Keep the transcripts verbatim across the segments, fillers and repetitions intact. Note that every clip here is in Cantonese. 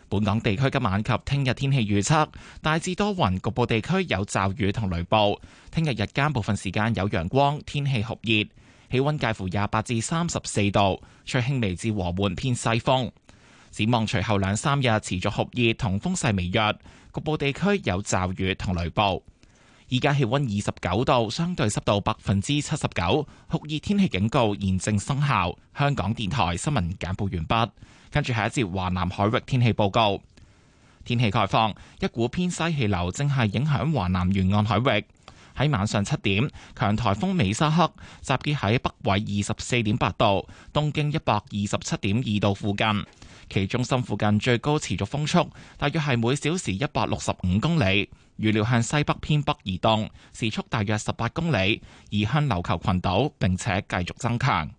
本港地區今晚及聽日天氣預測大致多雲，局部地區有驟雨同雷暴。聽日日間部分時間有陽光，天氣酷熱，氣溫介乎廿八至三十四度，吹輕微至和緩偏西風。展望隨後兩三日持續酷熱同風勢微弱，局部地區有驟雨同雷暴。而家氣溫二十九度，相對濕度百分之七十九，酷熱天氣警告現正生效。香港電台新聞簡報完畢。跟住係一節華南海域天氣報告。天氣概況，一股偏西氣流正係影響華南沿岸海域。喺晚上七點，強颱風美沙克集結喺北緯二十四點八度、東經一百二十七點二度附近，其中心附近最高持續風速大約係每小時一百六十五公里，預料向西北偏北移動，時速大約十八公里，移向琉球群島，並且繼續增強。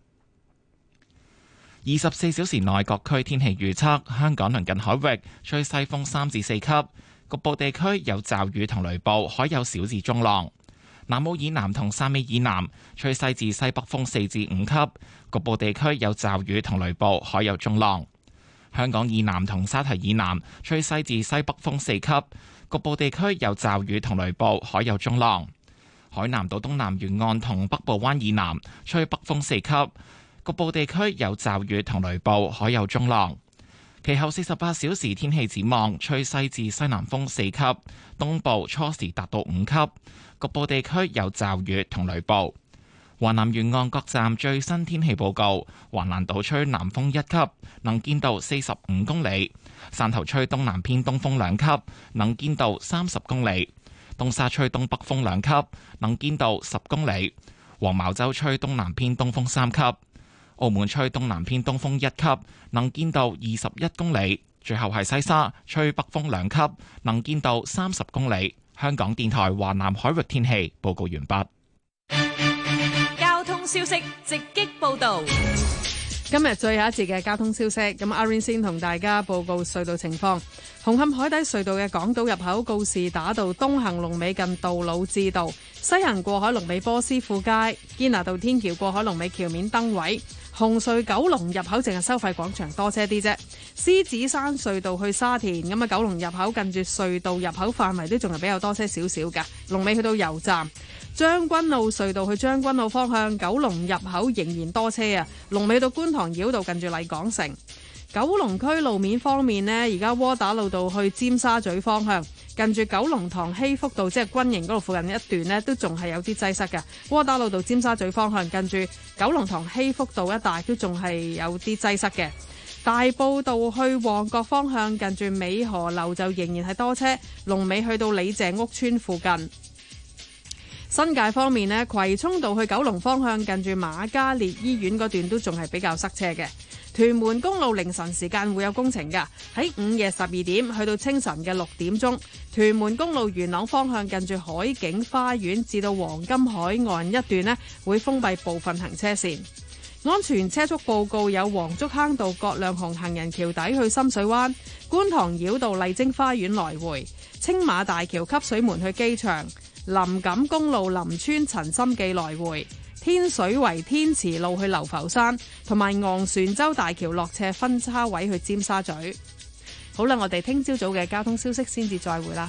二十四小時內各區天氣預測：香港鄰近海域吹西風三至四級，局部地區有驟雨同雷暴，海有小至中浪。南澳以南同汕尾以南吹西至西北風四至五級，局部地區有驟雨同雷暴，海有中浪。香港以南同沙堤以南吹西至西北風四級，局部地區有驟雨同雷暴，海有中浪。海南島東南沿岸同北部灣以南吹北風四級。局部地區有驟雨同雷暴，海有中浪。其後四十八小時天氣展望，吹西至西南風四級，東部初時達到五級，局部地區有驟雨同雷暴。華南沿岸各站最新天氣報告：華南島吹南風一級，能見度四十五公里；汕頭吹東南偏東風兩級，能見度三十公里；東沙吹東北風兩級，能見度十公里；黃茅洲吹東南偏東風三級。澳門吹東南偏東風一級，能見度二十一公里。最後係西沙吹北風兩級，能見度三十公里。香港電台華南海域天氣報告完畢。 交通消息直擊報道。 今日最後一節嘅交通消息，咁阿 Rain 先同大家報告隧道情況。紅磡海底隧道嘅港島入口告士打道東行龍尾近杜老誌道，西行過海龍尾波斯富街，堅拿道天橋過海龍尾橋面燈位。紅隧九龍入口淨係收費廣場多車啲啫。獅子山隧道去沙田，咁啊九龍入口近住隧道入口範圍都仲係比較多車少少㗎。龍尾去到油站。將軍澳隧道去將軍澳方向，九龍入口仍然多車啊。龍尾到觀塘繞道近住麗港城。九龍區路面方面呢，而家窩打老道去尖沙咀方向，近住九龍塘禧福道即係軍營嗰度附近一段呢，都仲係有啲擠塞嘅。窩打老道尖沙咀方向，近住九龍塘禧福道一帶都仲係有啲擠塞嘅。大埔道去旺角方向，近住美荷樓就仍然係多車，龍尾去到李鄭屋村附近。新界方面呢，葵涌道去九龍方向，近住瑪嘉烈醫院嗰段都仲係比較塞車嘅。屯門公路凌晨時間會有工程㗎，喺午夜十二點去到清晨嘅六點鐘，屯門公路元朗方向近住海景花園至到黃金海岸一段呢，會封閉部分行車線。安全車速報告有黃竹坑道葛量洪行人橋底去深水灣，觀塘繞道麗晶花園來回，青馬大橋汲水門去機場，林錦公路林村陳心記來回，天水圍天慈路去流浮山，同埋昂船洲大橋落斜分叉位去尖沙咀。好啦，我哋聽朝早嘅交通消息先至再會啦。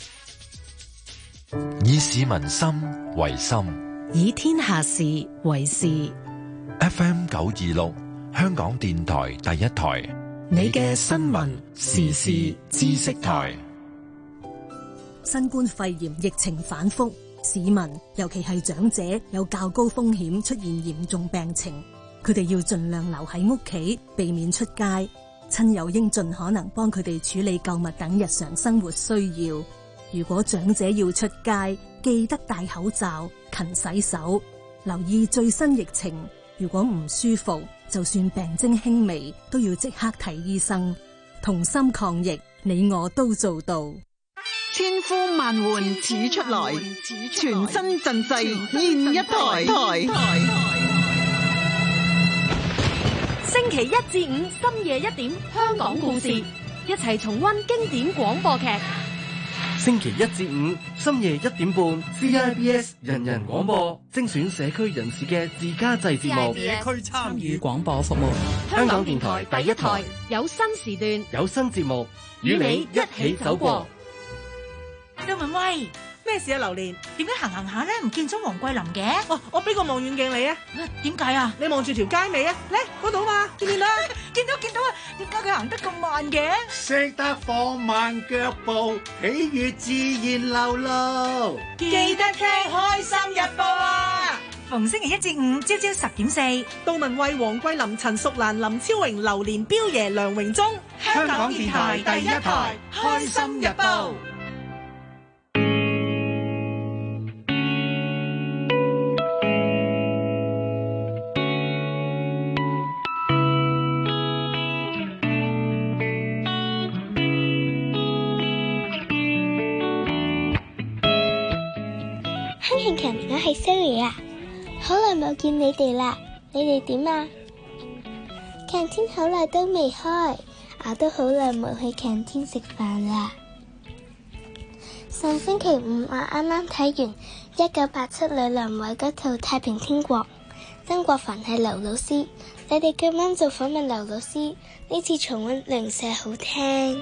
以市民心為心， 以天下事為事。 F M 九二六，香港電台第一台， 你嘅新聞時事知識台。 新冠肺炎疫情反覆，市民尤其係長者有較高風險出現嚴重病情，佢哋要盡量留喺屋企，避免出街。親友應盡可能幫佢哋處理購物等日常生活需要。如果長者要出街，記得戴口罩、勤洗手，留意最新疫情。如果唔舒服，就算病徵輕微，都要即刻睇醫生。同心抗疫，你我都做到。 千呼萬喚始出來，全新陣勢現一台。 星期一至五深夜一點，香港故事，一齊重溫經典廣播劇。 星期一至五深夜一點半 C I B S 人人廣播精選社區人士嘅自家製節目， 社區參與廣播服務。 香港電台第一台有新時段， 有新節目，與你一起走過。 杜文威， 咩事啊？榴蓮， 點解行行下咧唔見咗黃桂林嘅？ 哦，我俾個望遠鏡你啊。 點解啊？ 你望住條街未啊？咧嗰度嘛，見唔見到啊？ 見到見到啊！點解佢行得咁慢嘅？ 識得放慢腳步，喜悅自然流露。 記得聽開心日報啊！逢星期一至五朝朝十點四， 杜文慧、黃桂林、陳淑蘭、林超榮、榴蓮、彪爺、梁榮忠， 香港電台第一台開心日報。 慶勤，我係 Siri 啊，好耐冇見你哋啦，你哋點啊？canteen天好耐都未開，我都好耐冇去canteen天食飯啦。上星期五我啱啱睇完一九八七呂良偉嗰套《太平天國》，曾國藩係劉老師，你哋今晚做訪問劉老師，呢次重溫零舍好聽。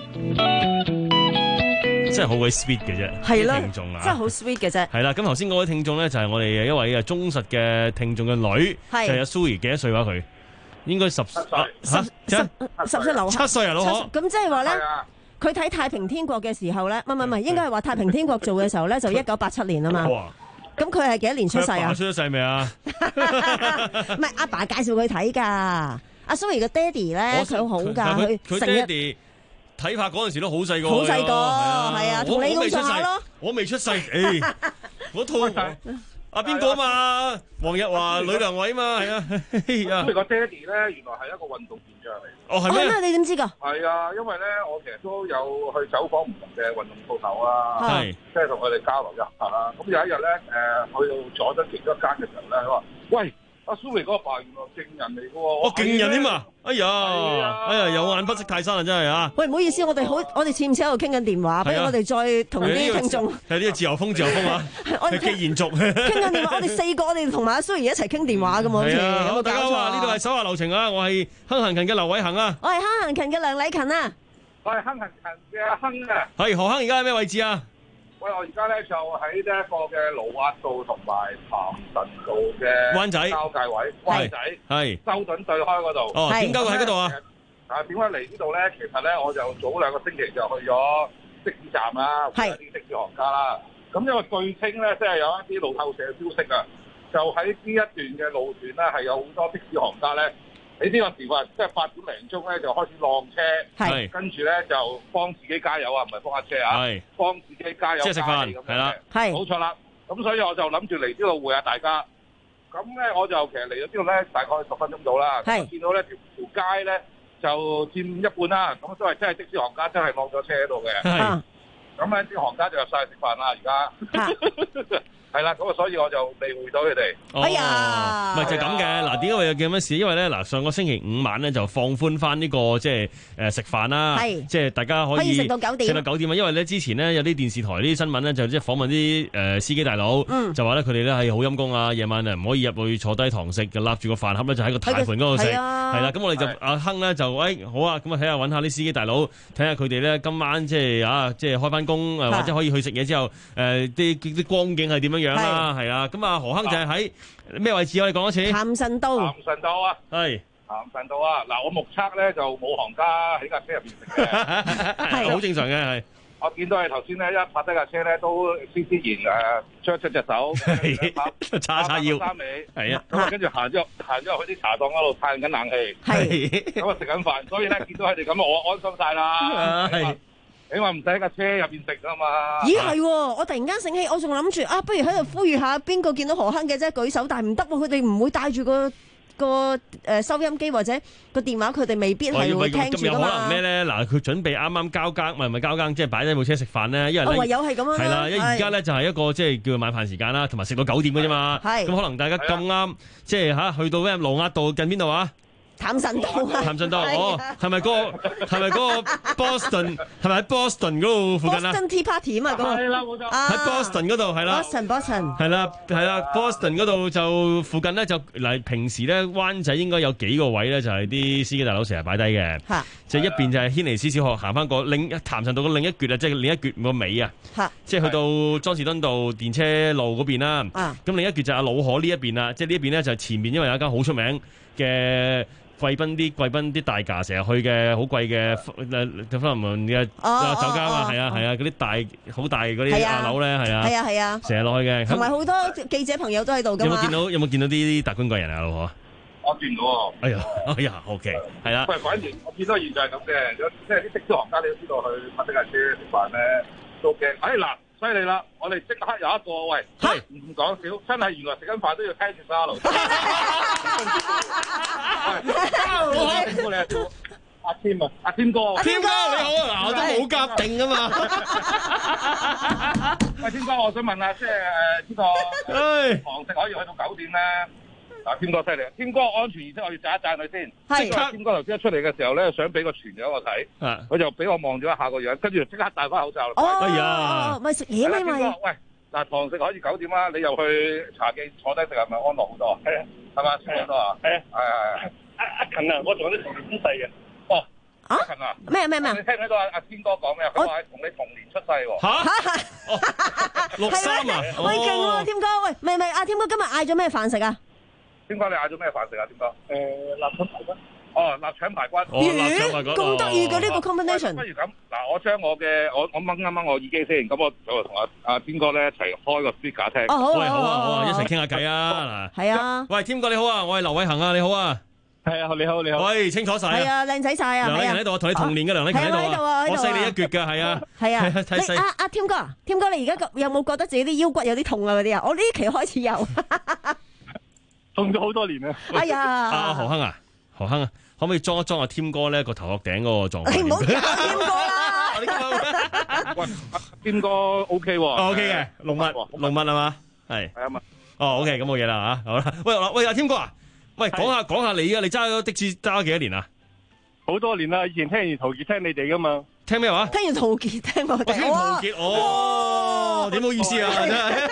真係好鬼 sweet 嘅啫， 係啦， 聽眾啊， 真係好 sweet 嘅啫。 係啦，咁頭先嗰位聽眾咧就係我哋一位啊忠實嘅聽眾嘅女，就係阿 Suri，幾多歲話佢？應該十十十十十歲樓下， 七歲啊老可。 咁即係話咧，佢睇《太平天國》嘅時候咧，唔係唔係，應該係話《太平天國》做嘅時候咧，就一九八七年啊嘛。咁佢係幾多年出世啊？ 出咗世未啊？ 唔係阿爸介紹佢睇㗎，阿 Suri 嘅爹哋咧佢好好㗎，佢成日。 睇怕嗰陣時都好細個， 好細個，係啊，同你咁上下咯。 我未出世，誒，嗰套阿邊個嘛？黃日華、呂良偉嘛，係啊。 咁你個爹哋咧，原來係一個運動健將嚟。 哦，係咩？ 你點知㗎？ 係啊，因為咧，我其實都有去走訪唔同嘅運動鋪頭啊， 係，即係同佢哋交流一下啦。咁有一日咧，誒，去到坐咗其中一間嘅時候咧，佢話：喂，阿蘇眉嗰個爸原來勁人嚟㗎喎！ 哦，勁人添啊！哎呀，哎呀，有眼不識泰山啊，真係啊！ 喂，唔好意思，我哋好，我哋似唔似喺度傾緊電話？不如我哋再同啲聽眾係呢個自由風，自由風啊！我哋既延續傾緊電話，我哋四個我哋同埋阿蘇怡一齊傾電話㗎嘛，好似有冇搞錯？ 呢度係手下留情啊！我係亨行勤嘅劉偉恒啊！ 我係亨行勤嘅梁禮勤啊！ 我係亨行勤嘅阿亨啊！ 係何亨，而家喺咩位置啊？ 喂，我而家咧就喺呢一個嘅盧押道同埋譚臣道嘅灣仔交界位，灣仔係修頓對開嗰度。 哦，點解會喺嗰度啊？ 啊，點解嚟呢度咧？其實咧，我就早兩個星期就去咗的士站啦，揾啲的士行家啦。咁因為據稱咧，即係有一啲路透社嘅消息啊，就喺呢一段嘅路段咧，係有好多的士行家咧。喺呢個時候，即係八點零鐘咧，就開始晾車，跟住咧就幫自己加油啊，唔係幫下車啊，幫自己加油。 即係食飯，係啦， 係冇錯啦。咁所以我就諗住嚟呢度會下大家。咁咧我就其實嚟到呢度咧，大概十分鐘到啦。我見到咧條條街咧就佔一半啦。咁都係真係的士行家真係晾咗車喺度嘅。咁咧啲行家就入晒去食飯啦，而家。係啦，咁啊，所以我就未會到佢哋。 哎呀， 唔係就咁嘅。嗱，點解會有咁嘅事？因為咧，嗱，上個星期五晚咧就放寬翻呢個即係誒食飯啦，即係大家可以食到九點。 食到九點啊！因為咧之前咧有啲電視台啲新聞咧就即係訪問啲誒司機大佬，就話咧佢哋咧係好陰功啊，夜晚啊唔可以入去坐低堂食，就揦住個飯盒咧就喺個台盤嗰度食。係啦，咁我哋就阿亨咧就誒好啊，咁啊睇下揾下啲司機大佬，睇下佢哋咧今晚即係啊即係開翻工誒，或者可以去食嘢之後誒啲啲光景係點樣樣啦，係啦，咁啊何亨就係喺咩位置？我哋講一次。 譚臣道。 譚臣道啊， 係譚臣道啊。嗱，我目測咧就冇行家喺架車入邊食嘅， 係好正常嘅係。 我見到係頭先咧一泊低架車咧都斯斯然誒張出隻手， 叉叉腰， 係啊，咁啊跟住行咗行咗去啲茶檔嗰度嘆緊冷氣， 係咁啊食緊飯，所以咧見到佢哋咁我安心晒啦。係。你話唔使喺架車入邊食啊嘛？ 咦係，我突然間醒起，我仲諗住啊，不如喺度呼籲下邊個見到何亨嘅啫，舉手，但係唔得喎，佢哋唔會帶住個個誒收音機或者個電話，佢哋未必係會聽住噶嘛。咁有可能咩咧？嗱，佢準備啱啱交更，唔係唔係交更，即係擺低部車食飯咧。因為唯有係咁樣。 係啦，因為而家咧就係一個即係叫晚飯時間啦，同埋食到九點嘅啫嘛。係。咁可能大家咁啱，即係嚇去到咩盧押道近邊度啊？ 譚臣道啊， 譚臣道哦，係咪嗰個係咪嗰個 Boston 係咪喺 Boston 嗰度附近啊 ？Boston Tea Party 啊嘛，嗰個係啦，冇錯。 喺 Boston 嗰度係啦 ，Boston Boston 係啦係啦 Boston 嗰度就附近咧就嗱平時咧灣仔應該有幾個位咧就係啲司機大佬成日擺低嘅，就一邊就係軒尼詩小學行翻個另譚臣道嘅另一橛啊，即係另一橛個尾啊，即係去到莊士敦道電車路嗰邊啦。咁另一橛就係老河呢一邊啦，即係呢一邊咧就係前面因為有一間好出名嘅。貴賓啲貴賓啲大駕成日去嘅好貴嘅誒芬蘭門嘅酒家啊，係啊係啊，嗰啲大好大嗰啲亞樓咧，係啊係啊係啊， 成日落去嘅， 同埋好多記者朋友都喺度㗎嘛。 有冇見到有冇見到啲達官貴人啊，老婆？ 我見到喎。 哎呀哎呀 ，OK， 係啦。 喂，反正我見到現在係咁嘅，即係啲的士行家，你都知道去泊的架車食飯咧都驚。哎嗱！犀利啦！我哋即刻有一個喂，唔講笑，真係原來食緊飯都要聽住沙路。喂，阿添啊，阿添哥， 添哥你好啊！嗱，我都冇夾定啊嘛。 喂，添哥，我想問下，即係誒呢個堂食可以去到九點咧？嗱，添哥犀利，添哥安全意識我要讚一讚佢先。係。添哥頭先一出嚟嘅時候咧，想俾個全樣我睇，佢就俾我望咗一下個樣，跟住就即刻戴翻口罩啦。 哦， 哎呀， 咪食嘢咪咪。 喂，嗱，堂食可以九點啦，你又去茶記坐低食係咪安樂好多？係啊，係嘛，舒服好多啊？係啊，係係係。阿阿勤啊，我仲有啲同年出世嘅。哦。阿勤啊？ 咩咩咩？ 你聽唔聽到阿阿天哥講咩？佢話同你同年出世喎。 嚇？六三啊？ 喂，勁喎，添哥，喂，咪咪，阿添哥今日嗌咗咩飯食啊？ 點解你嗌咗咩飯食啊？點講？誒，臘腸排骨。哦，臘腸排骨。 咦？咁得意嘅呢個 combination。 不如咁，嗱，我將我嘅我我掹一掹我耳機先，咁我就同阿阿天哥咧一齊開個 speaker 聽。 哦，好啊， 喂，好啊，好啊，一齊傾下偈啊！ 嗱，係啊。 喂，天哥你好啊，我係劉偉恒啊，你好啊。 係啊，你好，你好。 喂，清楚晒啊。 係啊，靚仔晒啊。 梁禮勤喺度，我同你同年嘅梁禮勤喺度啊。我細你一橛㗎，係啊。 係啊。你阿阿添哥，添哥你而家有冇覺得自己啲腰骨有啲痛啊？嗰啲啊，我呢期開始有。 痛咗好多年啦！ 哎呀， 阿何亨啊，何亨啊，可唔可以裝一裝阿添哥咧個頭殼頂嗰個狀況？ 你唔好叫阿添哥啦！ 喂，添哥 OK 喎 ，OK 嘅，龍物龍物係嘛？係係啊嘛。 哦 OK，咁冇嘢啦嚇，好啦。喂喂，阿添哥啊，喂，講下講下你啊，你揸咗的士揸咗幾多年啊？ 好多年啦，以前聽完陶傑聽你哋噶嘛。 聽咩話？ 聽完陶傑聽我哋。 聽陶傑，哦，點好意思啊，真係。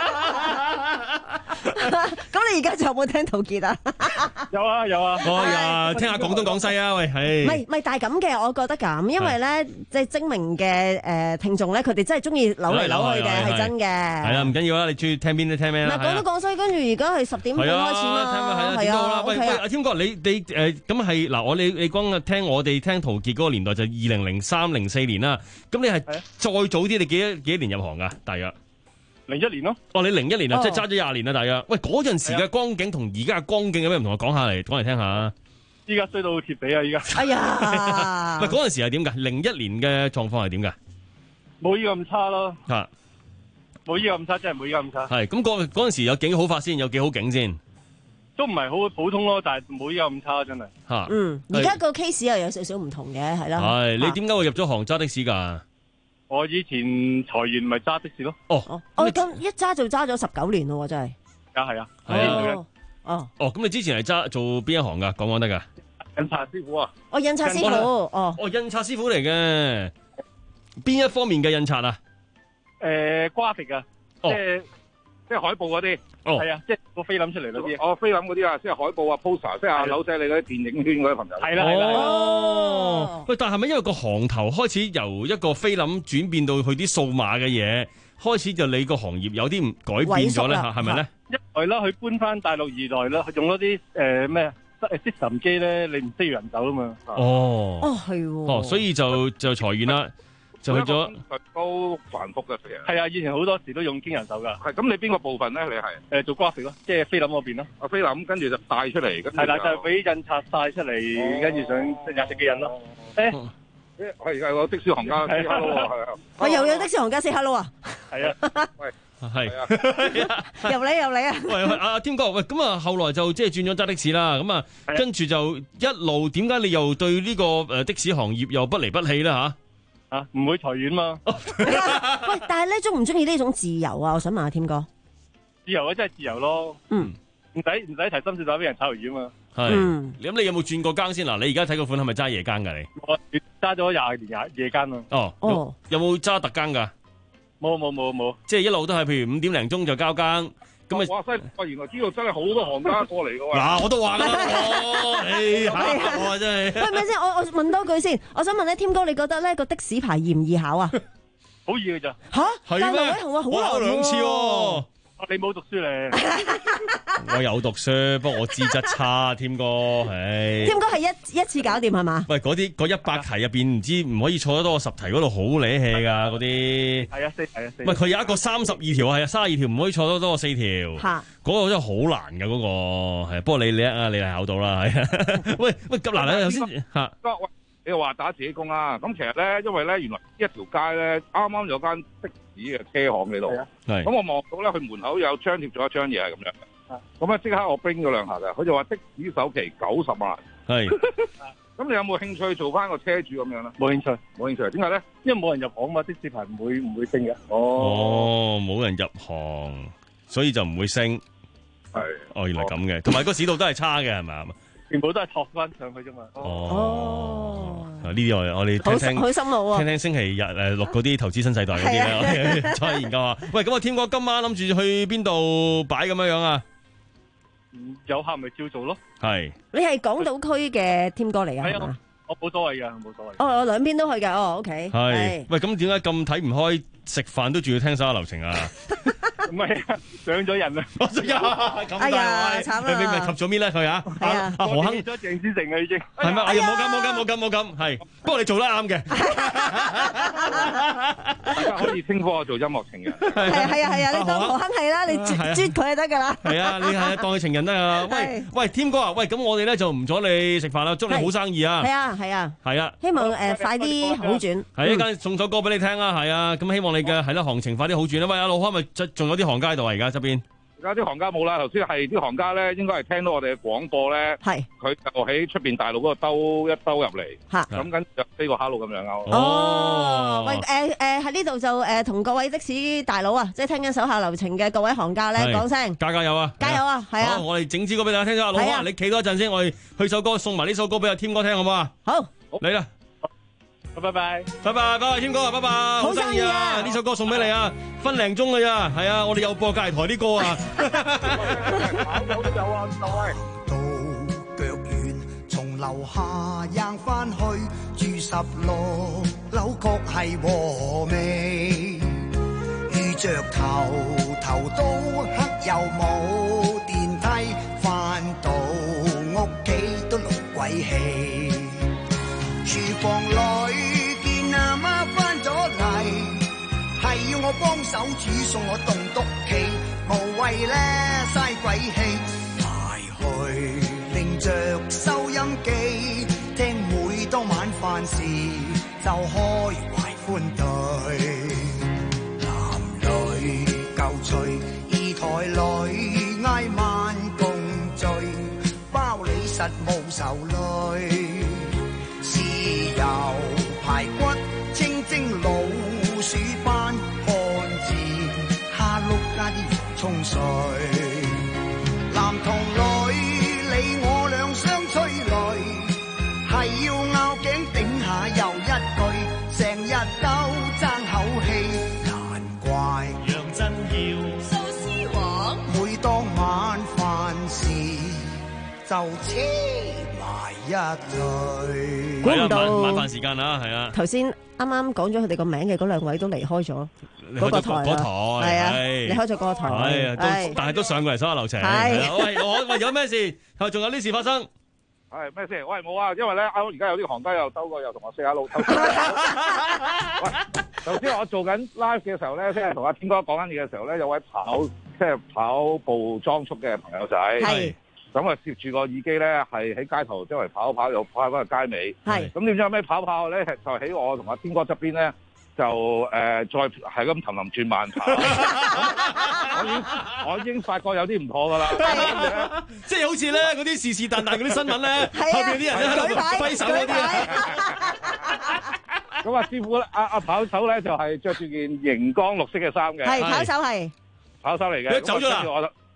咁你而家仲有冇聽陶傑啊？ 有啊有啊， 哎呀，聽下廣東廣西啊，喂，係。 唔係唔係，但係咁嘅，我覺得咁，因為咧，即係精明嘅誒聽眾咧，佢哋真係中意扭嚟扭去嘅，係真嘅。係啊，唔緊要啦，你中意聽邊都聽咩啦。 唔係廣東廣西，跟住而家係十點半開始嘛，係啊， 喂喂，阿添哥，你你誒咁係嗱，我你你講聽我哋聽陶傑嗰個年代就二零零三零四年啦，咁你係再早啲，你幾多幾多年入行噶？大約？ 零一年咯。 哦，你零一年啊，即係揸咗廿年啦，大約。喂，嗰陣時嘅光景同而家嘅光景有咩唔同？我講下嚟，講嚟聽下。 依家衰到貼地啊！依家。 哎呀！ 喂，嗰陣時係點噶？零一年嘅狀況係點噶？ 冇依家咁差咯。 吓， 冇依家咁差，真係冇依家咁差。 係咁嗰嗰陣時有幾好法先，有幾好景先。 都唔係好普通咯，但係冇依家咁差，真係。 吓， 嗯，而家個 case 又有少少唔同嘅，係啦。 係你點解會入咗行揸的士噶？ 我以前裁員咪揸的士咯。 哦， 哦，咁一揸就揸咗十九年咯，真係。 啊，係啊。 係啊。 哦。 哦，咁你之前係揸做邊一行噶？講講得噶。 印刷師傅啊。 哦，印刷師傅。哦。 哦，印刷師傅嚟嘅。邊一方面嘅印刷啊？ 誒，graphic啊，即係即係海報嗰啲。 哦。 係啊，即係個菲林出嚟嗰啲。 哦，菲林嗰啲啊，即係海報啊 poster， 即係阿柳仔你嗰啲電影圈嗰啲朋友。 係啦係啦。 哦。喂，但係咪因為個行頭開始由一個菲林轉變到去啲數碼嘅嘢，開始就你個行業有啲唔改變咗咧？吓，係咪咧？ 一來啦，佢搬翻大陸；二來啦，用嗰啲誒咩誒 system 機咧，你唔需要人手啊嘛。 哦。 哦，係。 哦，所以就就裁員啦。就去咗都繁複嘅，其實係啊，以前好多時都用經人手噶。 係咁，你邊個部分咧？你係誒做 graphic 咯，即係菲林嗰邊咯。 啊，菲林跟住就帶出嚟，跟住係啦，就係俾印刷晒出嚟，跟住上廿隻機印咯。誒， 係係個的士行家 say hello 啊，係啊。 我又有的士行家 say hello 啊。 係啊。 喂， 係。 又嚟又嚟啊！ 喂，阿添哥，喂，咁啊，後來就即係轉咗揸的士啦。咁啊，跟住就一路點解你又對呢個誒的士行業又不離不棄咧吓？ 啊，唔會裁員嘛？ 喂，但係咧，中唔中意呢種自由啊？我想問下添哥。 自由啊，真係自由咯。 嗯， 唔使唔使提心吊膽俾人炒魷魚嘛。 係，咁你有冇轉過更先？嗱，你而家睇個款係咪揸夜更㗎？你我揸咗廿年夜夜更啊。 哦，哦，有冇揸特更㗎？ 冇冇冇冇， 即係一路都係，譬如五點零鐘就交更，咁啊！哇犀！哇，原來呢度真係好多行家過嚟㗎喎。 嗱，我都話啦，哎嚇我真係。 喂，咪先，我我問多句先，我想問咧，添哥，你覺得咧個的士牌易唔易考啊？ 好易㗎咋？ 嚇？ 係咩？ 但係劉偉雄話好難喎。 我考兩次喎。 你冇讀書咧？ 我有讀書，不過我資質差，添哥，唉。 添哥係一一次搞掂係嘛？ 喂，嗰啲嗰一百題入邊唔知唔可以錯得多過十題，嗰度好理氣㗎嗰啲。 係啊，四係啊四。 喂，佢有一個三十二條係啊，三十二條唔可以錯得多過四條。 嚇！嗰個真係好難㗎嗰個，係。不過你你啊，你係考到啦，係啊。喂喂，咁難啊，頭先嚇。 喂，你又話打自己工啦？咁其實咧，因為咧，原來一條街咧，啱啱有間的士嘅車行喺度。係。咁我望到咧，佢門口有張貼咗一張嘢係咁樣嘅。咁啊，即刻我 bring 咗兩下嘅，佢就話的士首期九十萬。係。咁你有冇興趣做翻個車主咁樣咧？ 冇興趣， 冇興趣。點解咧？ 因為冇人入行嘛，的士牌唔會唔會升嘅。 哦，冇人入行，所以就唔會升。 係。 哦，原來咁嘅，同埋個市道都係差嘅，係咪啊？ 全部都係托翻上去啫嘛。 哦。呢啲我我哋聽聽， 好心路啊！ 聽聽星期日誒錄嗰啲投資新世代嗰啲咧，再研究下。喂，咁啊，添哥今晚諗住去邊度擺咁樣樣啊？ 有客咪照做咯。 係。 你係港島區嘅添哥嚟㗎？係嘛？ 我冇所謂㗎，冇所謂。 哦，我兩邊都去㗎。哦，OK。 係。喂，咁點解咁睇唔開？食飯都仲要聽所有流程啊！ 唔係啊，上咗人啊！ 哎呀，慘啦！ 你咪及咗邊咧佢啊？阿阿何亨咗鄭思成啊已經係咩？哎呀，冇咁冇咁冇咁冇咁係，不過你做得啱嘅。 大家可以稱呼我做音樂情人。 係啊係啊係啊！你當何亨係啦，你啜啜佢就得㗎啦。 係啊，你係當佢情人得啊！喂喂，添哥啊，喂，咁我哋咧就唔阻你食飯啦，祝你好生意啊！ 係啊係啊係啊！ 希望誒快啲好轉。 係一間送首歌俾你聽啊！係啊，咁希望你嘅係啦行情快啲好轉啊！喂，阿老開咪仲有啲行家喺度啊？而家側邊。 而家啲行家冇啦，頭先係啲行家咧，應該係聽到我哋嘅廣播咧， 係佢就喺出邊大陸嗰度兜一兜入嚟， 嚇， 咁跟住飛個 hello 咁樣啊！ 哦，喂誒誒喺呢度就誒同各位的士大佬啊，即係聽緊手下留情嘅各位行家咧講聲， 加加油啊！ 加油啊！係啊！ 好，我哋整支歌俾大家聽咗，阿老開，你企多一陣先，我哋去首歌送埋呢首歌俾阿添哥聽好唔好啊？ 好， 嚟啦！ 拜拜， 拜拜，拜拜，添哥啊，拜拜，好生意啊！呢首歌送俾你啊，分零鐘㗎咋，係啊，我哋又播隔離台啲歌啊。 有都有啊，各位。到腳軟，從樓下行翻去，住十六樓確係和味。遇着頭頭都黑又冇電梯，翻到屋企都淥鬼氣。廚房裏見阿媽返咗嚟，係要我幫手煮餸，我棟篤企，無謂咧嘥鬼氣，埋去拎着收音機，聽每當晚飯時就開懷歡對，男女舊隨二台裏挨晚共聚，包你實無愁慮。豉油排骨清蒸老鼠斑漢字蝦碌加啲洋葱碎，男同女你我兩相催淚，係要拗頸頂下又一句，成日都爭口氣，難怪楊振耀蘇絲黃每當晚飯時就黐埋一對。 估唔到晚飯時間啊，係啊！ 頭先啱啱講咗佢哋個名嘅嗰兩位都離開咗嗰個台啦，係啊，離開咗嗰個台， 係啊，但係都上過嚟所有流程。係，喂，我喂有咩事？係咪仲有啲事發生？ 係咩事？喂，冇啊，因為咧，啱而家有啲行家又兜過，又同我 say hello。喂，頭先我做緊 live 嘅時候咧，即係同阿天哥講緊嘢嘅時候咧，有位跑即係跑步裝束嘅朋友仔。係。咁啊，攝住個耳機咧，係喺街頭周圍跑跑，又跑翻個街尾。係。咁點知後尾跑跑咧，就喺我同阿天哥側邊咧，就誒、呃、再係咁氹氹轉慢跑。我已經我已經發覺有啲唔妥㗎啦。 即係好似咧嗰啲是是但但嗰啲新聞咧，後邊啲人咧喺度揮手嗰啲啊。 咁啊，師傅阿阿跑手咧就係着住件熒光綠色嘅衫嘅。 係跑手係。 跑手嚟嘅。 佢走咗啦。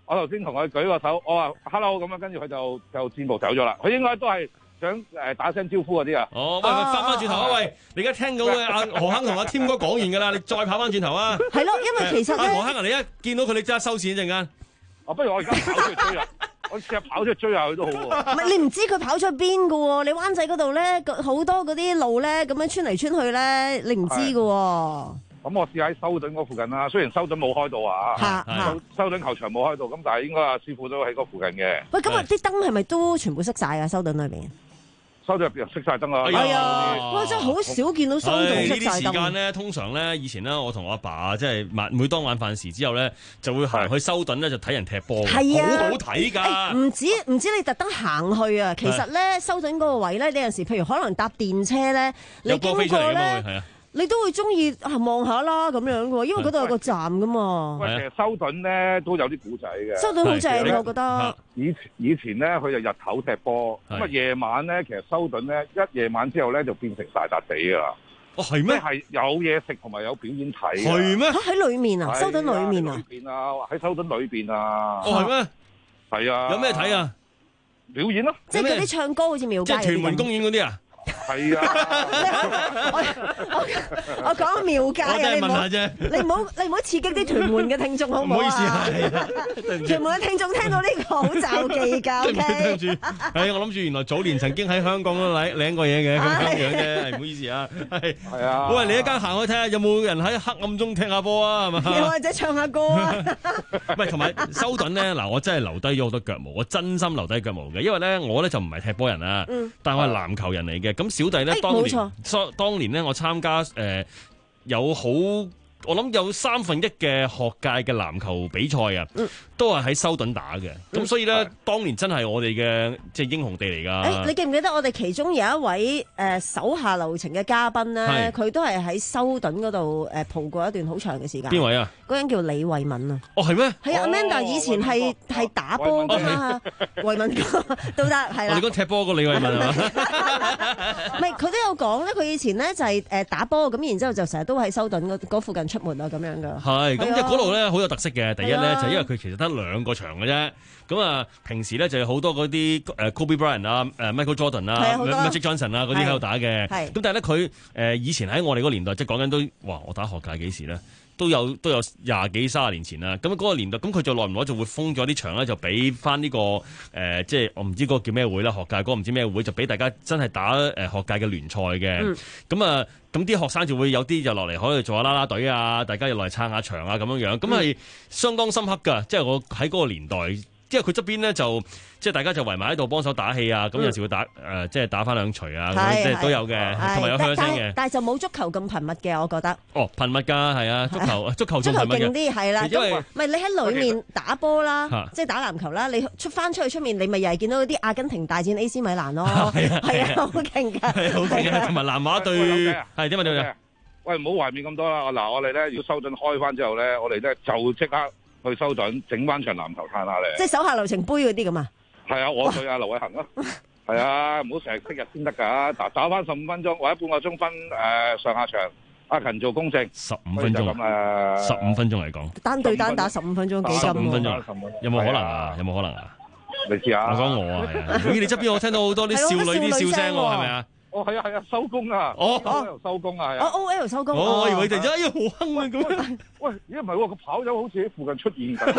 我頭先同佢舉個手，我話 hello 咁樣，跟住佢就就轉步走咗啦。佢應該都係想誒打聲招呼嗰啲啊。 哦，喂，翻翻轉頭啊！喂，你而家聽到嘅阿何坑同阿添哥講完㗎啦，你再跑翻轉頭啊！ 係咯，因為其實咧， 何坑啊，你一見到佢，你即刻收線一陣間。 哦，不如我而家跑出去追啊！我試下跑出去追下佢都好喎。 唔係你唔知佢跑出去邊㗎喎？你灣仔嗰度咧，好多嗰啲路咧，咁樣穿嚟穿去咧，你唔知㗎喎。 咁我試喺修頓嗰附近啦，雖然修頓冇開到啊，修頓球場冇開到，咁但係應該阿師傅都喺嗰附近嘅。 喂，咁啊啲燈係咪都全部熄晒啊？修頓裏邊？ 修頓入邊熄晒燈啊！ 係啊，哇！真係好少見到修頓熄晒燈。呢啲時間咧，通常咧，以前咧，我同我阿爸即係晚每當晚飯時之後咧，就會行去修頓咧，就睇人踢波， 係啊， 好好睇㗎。 唔止唔知你特登行去啊，其實咧修頓嗰個位咧，你有陣時譬如可能搭電車咧，你經過咧。你都會中意望下啦咁樣嘅，因為嗰度有個站噶嘛。 喂，其實修頓咧都有啲古仔嘅。 修頓好正，我覺得。 以前以前咧，佢就日頭踢波，咁啊夜晚咧，其實修頓咧一夜晚之後咧就變成大笪地㗎啦。 哦，係咩？ 係有嘢食同埋有表演睇。 係咩？ 喺裡面啊，修頓裡面啊。 裏邊啊，喺修頓裏邊啊。 哦，係咩？ 係啊。 有咩睇啊？ 表演咯。 即係嗰啲唱歌好似廟街。 即係屯門公園嗰啲啊？ 係啊！ 我我我講廟街啊！你唔好你唔好你唔好刺激啲屯門嘅聽眾好唔好啊？唔好意思，屯門嘅聽眾聽到呢個好就忌㗎。 聽住，係我諗住原來早年曾經喺香港都領領過嘢嘅咁樣啫，唔好意思啊。係係啊！ 喂，你一間行去睇下有冇人喺黑暗中踢下波啊？係嘛？ 又或者唱下歌啊？ 唔係，同埋修頓咧嗱，我真係留低咗好多腳毛，我真心留低腳毛嘅，因為咧我咧就唔係踢波人啊，但係我係籃球人嚟嘅。咁小弟咧，當年，當年咧，我參加誒、呃、有好，我諗有三分一嘅學界嘅籃球比賽啊，嗯、都係喺修頓打嘅。咁、嗯、所以咧，嗯、當年真係我哋嘅即係英雄地嚟㗎。 誒，你記唔記得我哋其中有一位誒手下留情嘅嘉賓咧？佢都係喺修頓嗰度誒蒲過一段好長嘅時間。邊位啊？ 嗰人叫李慧敏啊！ 哦，係咩？ 係啊 ，Amanda 以前係係打波㗎嘛，慧敏哥都得係啦。 我哋講踢波個李慧敏係嘛？ 唔係，佢都有講咧。佢以前咧就係誒打波咁，然之後就成日都喺修頓嗰附近出門啊咁樣㗎。 係咁，即係嗰度咧好有特色嘅。第一咧就係因為佢其實得兩個場嘅啫。咁啊，平時咧就有好多嗰啲誒 Kobe Bryant 啊、誒 Michael Jordan 啊、Magic Johnson 啊嗰啲喺度打嘅。係。咁但係咧佢誒以前喺我哋嗰個年代，即係講緊都哇！我打學界幾時咧？都有都有廿幾三十年前啦，咁、那、嗰個年代，咁佢就耐唔耐就會封咗啲場咧，就俾翻呢個誒、呃，即係我唔知嗰個叫咩會啦，學界嗰個唔知咩會，就俾大家真係打誒學界嘅聯賽嘅。咁、嗯、啊，咁啲學生就會有啲就落嚟可以做下啦啦隊啊，大家又落嚟撐下場啊咁樣樣，咁係相當深刻㗎。即係我喺嗰個年代，因為佢側邊咧就即係大家就圍埋喺度幫手打氣啊，咁、嗯、有時會打誒、呃，即係打翻兩錘啊，即係都有嘅，同埋有噓聲嘅。 但係就冇足球咁頻密嘅，我覺得。 哦，頻密㗎，係啊，足球足球仲頻密嘅。足球勁啲係啦，因為唔係你喺裏面打波啦，即係打籃球啦，你出翻出去出面，你咪又係見到嗰啲阿根廷大戰 A C 米蘭咯，係啊，好勁㗎，係好勁啊，同埋南華隊係點啊點啊？ 喂，唔好懷念咁多啦，嗱，我哋咧如果修頓開翻之後咧，我哋咧就即刻去修頓整翻場籃球攤下咧。 即係手下留情杯嗰啲咁啊？係啊，我對阿劉偉恒咯，係啊，唔好成日識日先得㗎，打打翻十五分鐘或者半個鐘分誒上下場，阿勤做公正， 十五分鐘咁啊，十五分鐘嚟講， 單對單打十五分鐘幾金？ 十五分鐘，有冇可能啊？有冇可能啊？ 你試下， 我講我啊，係啊，咦？你側邊我聽到好多啲少女啲笑聲喎，係咪啊？ 哦，係啊，係啊，收工啊！ 哦哦，收工啊，係啊！ 哦 O L 收工。 哦，我以為突然之間，哎呀，好坑啊咁樣。 喂，咦唔係喎，個跑友好似喺附近出現㗎。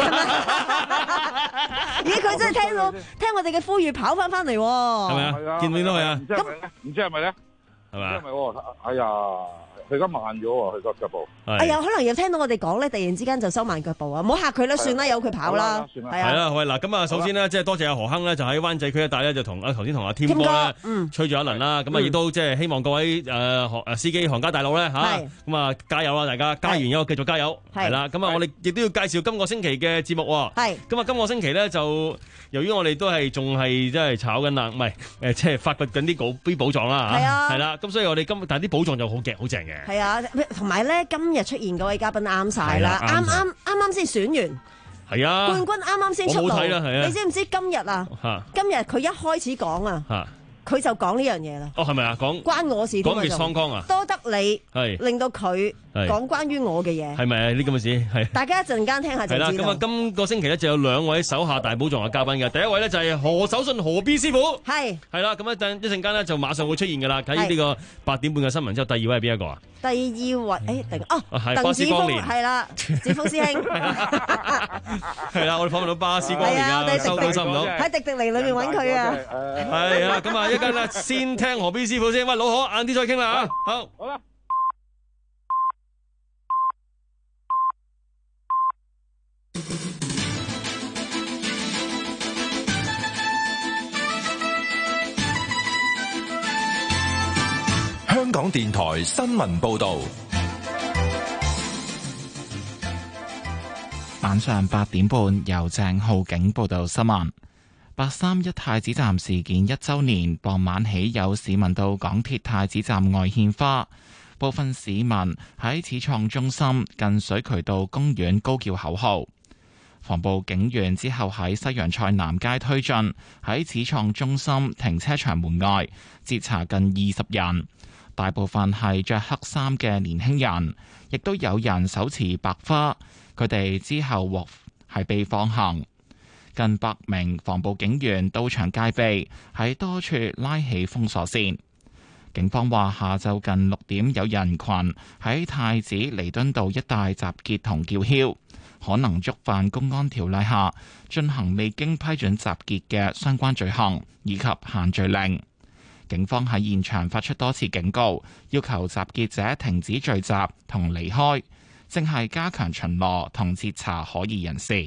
咦，佢真係聽到聽我哋嘅呼籲，跑翻翻嚟喎。 係咪啊？見唔見到佢啊？ 唔知係咪咧？ 係咪啊？ 唔知係咪喎？哎呀！佢而家慢咗喎，佢個腳步。 哎呀，可能又聽到我哋講咧，突然之間就收慢腳步啊！唔好嚇佢啦，算啦，由佢跑啦。 係啊。 係啦，喂嗱，咁啊，首先呢，即係多謝阿何坑咧，就喺灣仔區一帶咧，就同啊頭先同阿添哥咧吹咗一輪啦。咁啊，亦都即係希望各位誒學誒司機、行家大佬咧嚇，咁啊加油啦，大家加完又繼續加油。係啦，咁啊，我哋亦都要介紹今個星期嘅節目喎。係。咁啊，今個星期咧就由於我哋都係仲係即係炒緊啦，唔係誒，即係發掘緊啲寶啲寶藏啦嚇。係啊。係啦，咁所以我哋今但係啲寶藏就好勁好正嘅。係啊。同埋咧，今日出現嗰位嘉賓啱晒啦，啱啱啱啱先選完， 係啊， 冠軍啱啱先出爐， 啊、 你知唔知今日啊？今日佢一開始講啊，佢就講呢樣嘢啦。 哦，係咪啊？講關我事， 講嘅倉康啊， 多得你係令到佢講關於我嘅嘢， 係咪啊？呢咁嘅事係。 大家一陣間聽下就知道。 係啦，咁啊，今個星期咧就有兩位手下大寶藏嘅嘉賓嘅，第一位咧就係何守信何 B 師傅， 係係啦，咁一陣一陣間咧就馬上會出現㗎啦。喺呢個八點半嘅新聞之後，第二位係邊一個啊？ 第二位誒，定哦， 鄧子峰係啦，子峰師兄係啦，我哋訪問到巴斯光年啊，收到收唔到？ 喺迪迪尼裏面揾佢啊， 係啊，咁啊，一陣咧先聽何 B 師傅先，喂，老何，晏啲再傾啦啊，好， 好啦。 香港電台新聞報道， 晚上八點半由鄭浩景報道新聞。八三一太子站事件一周年，傍晚起有市民到港鐵太子站外獻花，部分市民喺始創中心近水渠道公園高叫口號。防暴警員之後喺西洋菜南街推進，喺始創中心停車場門外截查近二十人。大部分係着黑衫嘅年輕人，亦都有人手持白花。佢哋之後獲係被放行。近百名防暴警員到場戒備，喺多處拉起封鎖線。警方話，下晝近六點有人群喺太子彌敦道一帶集結同叫囂，可能觸犯公安條例下進行未經批准集結嘅相關罪行以及限聚令。警方喺現場發出多次警告，要求集結者停止聚集同離開，正係加強巡邏同截查可疑人士。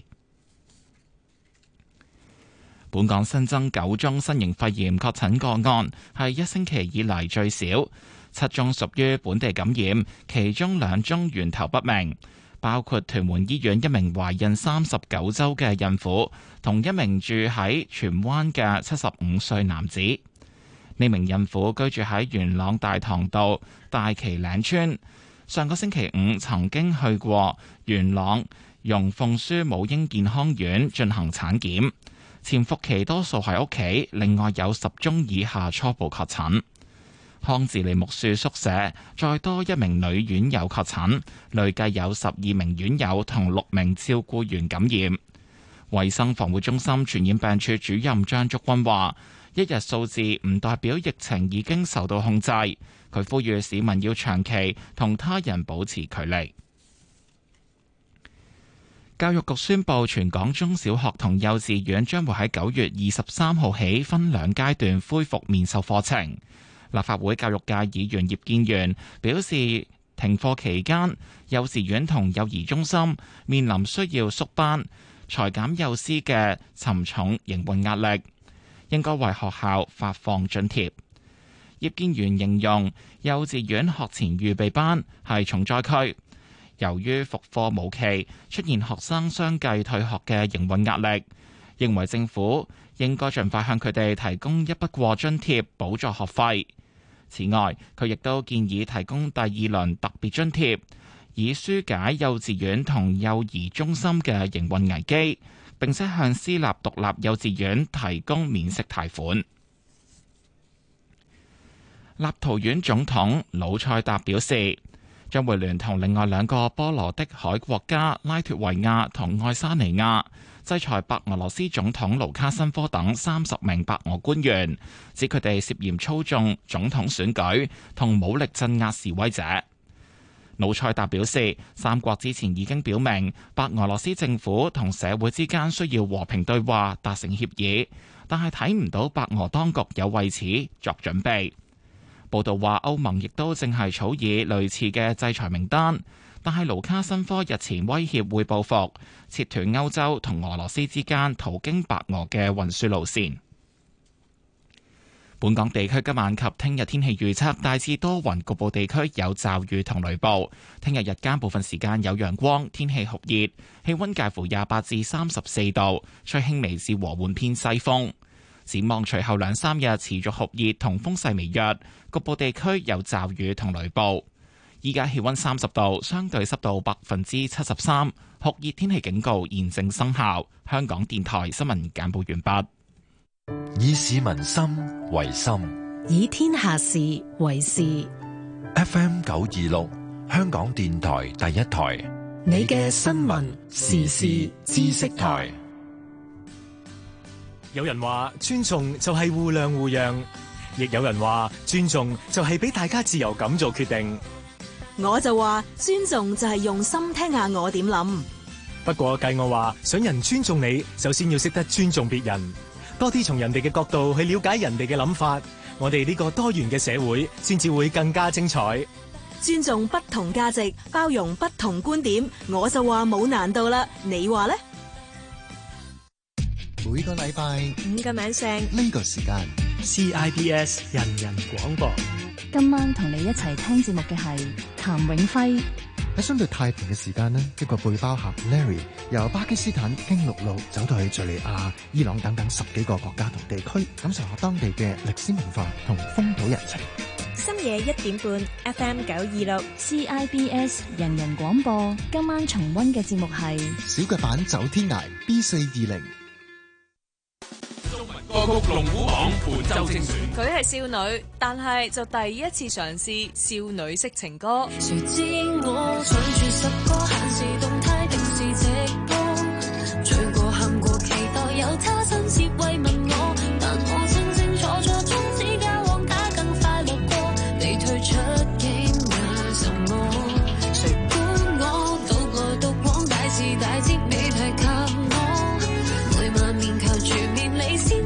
本港新增九宗新型肺炎確診個案，係一星期以嚟最少，七宗屬於本地感染，其中兩宗源頭不明，包括屯門醫院一名懷孕三十九週嘅孕婦，同一名住喺荃灣嘅七十五歲男子。呢名孕婦居住喺元朗大棠道大旗嶺村，上個星期五曾經去過元朗容鳳書母嬰健康院進行產檢，潛伏期多數喺屋企，另外有十宗以下初步確診。康治利木樹宿舍再多一名女院友確診，累計有十二名院友同六名照顧員感染。衛生防護中心傳染病處主任張竹君話，一日數字唔代表疫情已經受到控制，佢呼籲市民要長期同他人保持距離。教育局宣布，全港中小學同幼稚園將會喺九月二十三號起分兩階段恢復面授課程。立法會教育界議員葉建源表示，停課期間，幼稚園同幼兒中心面臨需要縮班、裁減幼師嘅沉重營運壓力，應該為學校發放津貼。葉建源形容幼稚園學前預備班係重災區，由於復課無期，出現學生相繼退學嘅營運壓力，認為政府應該盡快向佢哋提供一筆過津貼補助學費。此外，佢亦都建議提供第二輪特別津貼，以紓解幼稚園同幼兒中心嘅營運危機，並且向私立獨立幼稚園提供免息貸款。立陶宛總統魯塞達表示，將會聯同另外兩個波羅的海國家拉脫維亞同愛沙尼亞，制裁白俄羅斯總統盧卡申科等三十名白俄官員，指佢哋涉嫌操縱總統選舉同武力鎮壓示威者。魯塞達表示，三國之前已經表明，白俄羅斯政府同社會之間需要和平對話達成協議，但係睇唔到白俄當局有為此作準備。報道話，歐盟亦都正係草擬類似嘅制裁名單，但係盧卡申科日前威脅會報復，切斷歐洲同俄羅斯之間途經白俄嘅運輸路線。本港地區今晚及聽日天氣預測大致多雲，局部地區有驟雨同雷暴。聽日日間部分時間有陽光，天氣酷熱，氣溫介乎廿八至三十四度，吹輕微至和緩偏西風。展望隨後兩三日持續酷熱同風勢微弱，局部地區有驟雨同雷暴。依家氣溫三十度，相對濕度百分之七十三，酷熱天氣警告現正生效。香港電台新聞簡報完畢。 以市民心為心， 以天下事為事。 F M 九二六， 香港電台第一台。 你嘅新聞時事知識台。 有人話尊重就係互諒互讓，亦有人話尊重就係俾大家自由咁做決定。 我就話尊重就係用心聽下我點諗。 不過計我話，想人尊重你，首先要識得尊重別人，多啲從人哋嘅角度去了解人哋嘅諗法，我哋呢個多元嘅社會先至會更加精彩。 尊重不同價值，包容不同觀點，我就話冇難度啦。你話呢？ 每個禮拜五個晚上呢個時間 C I B S 人人廣播。 今晚同你一齊聽節目嘅係譚永輝。 喺相對太平嘅時間呢，一個背包客 Larry 由巴基斯坦經陸路走到去敘利亞、伊朗等等十幾個國家同地區，感受下當地嘅歷史文化同風土人情。 深夜一點半 F M 九二六 C I B S 人人廣播。今晚重溫嘅節目係小腳板走天涯 B 四二零。 歌曲龍虎榜本周精選， 佢係少女，但係就第一次嘗試少女式情歌。 誰知我隨住十個限時動態定時直播，醉過喊過期待有他親切慰問我，但我清清楚楚終止交往，他更快樂過，你退出竟為什麼？誰管我獨來獨往，大是大節未提及我，每晚面求全面離線。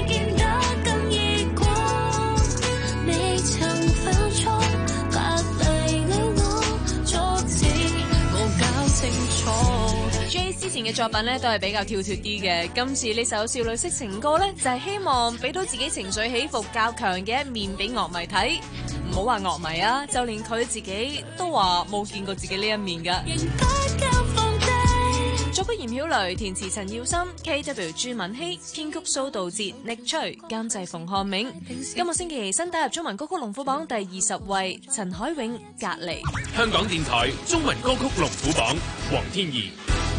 之前嘅作品咧都係比較跳脫啲嘅，今次呢首少女式情歌咧就係希望俾到自己情緒起伏較強嘅一面俾樂迷睇。唔好話樂迷啊，就連佢自己都話冇見過自己呢一面噶。作曲嚴曉蕾，填詞陳耀森 ，K W 朱敏希，編曲蘇道哲、力吹，監製馮漢明。今個星期新打入中文歌曲龍虎榜第二十位，陳海永隔離。 香港電台中文歌曲龍虎榜，黃天怡。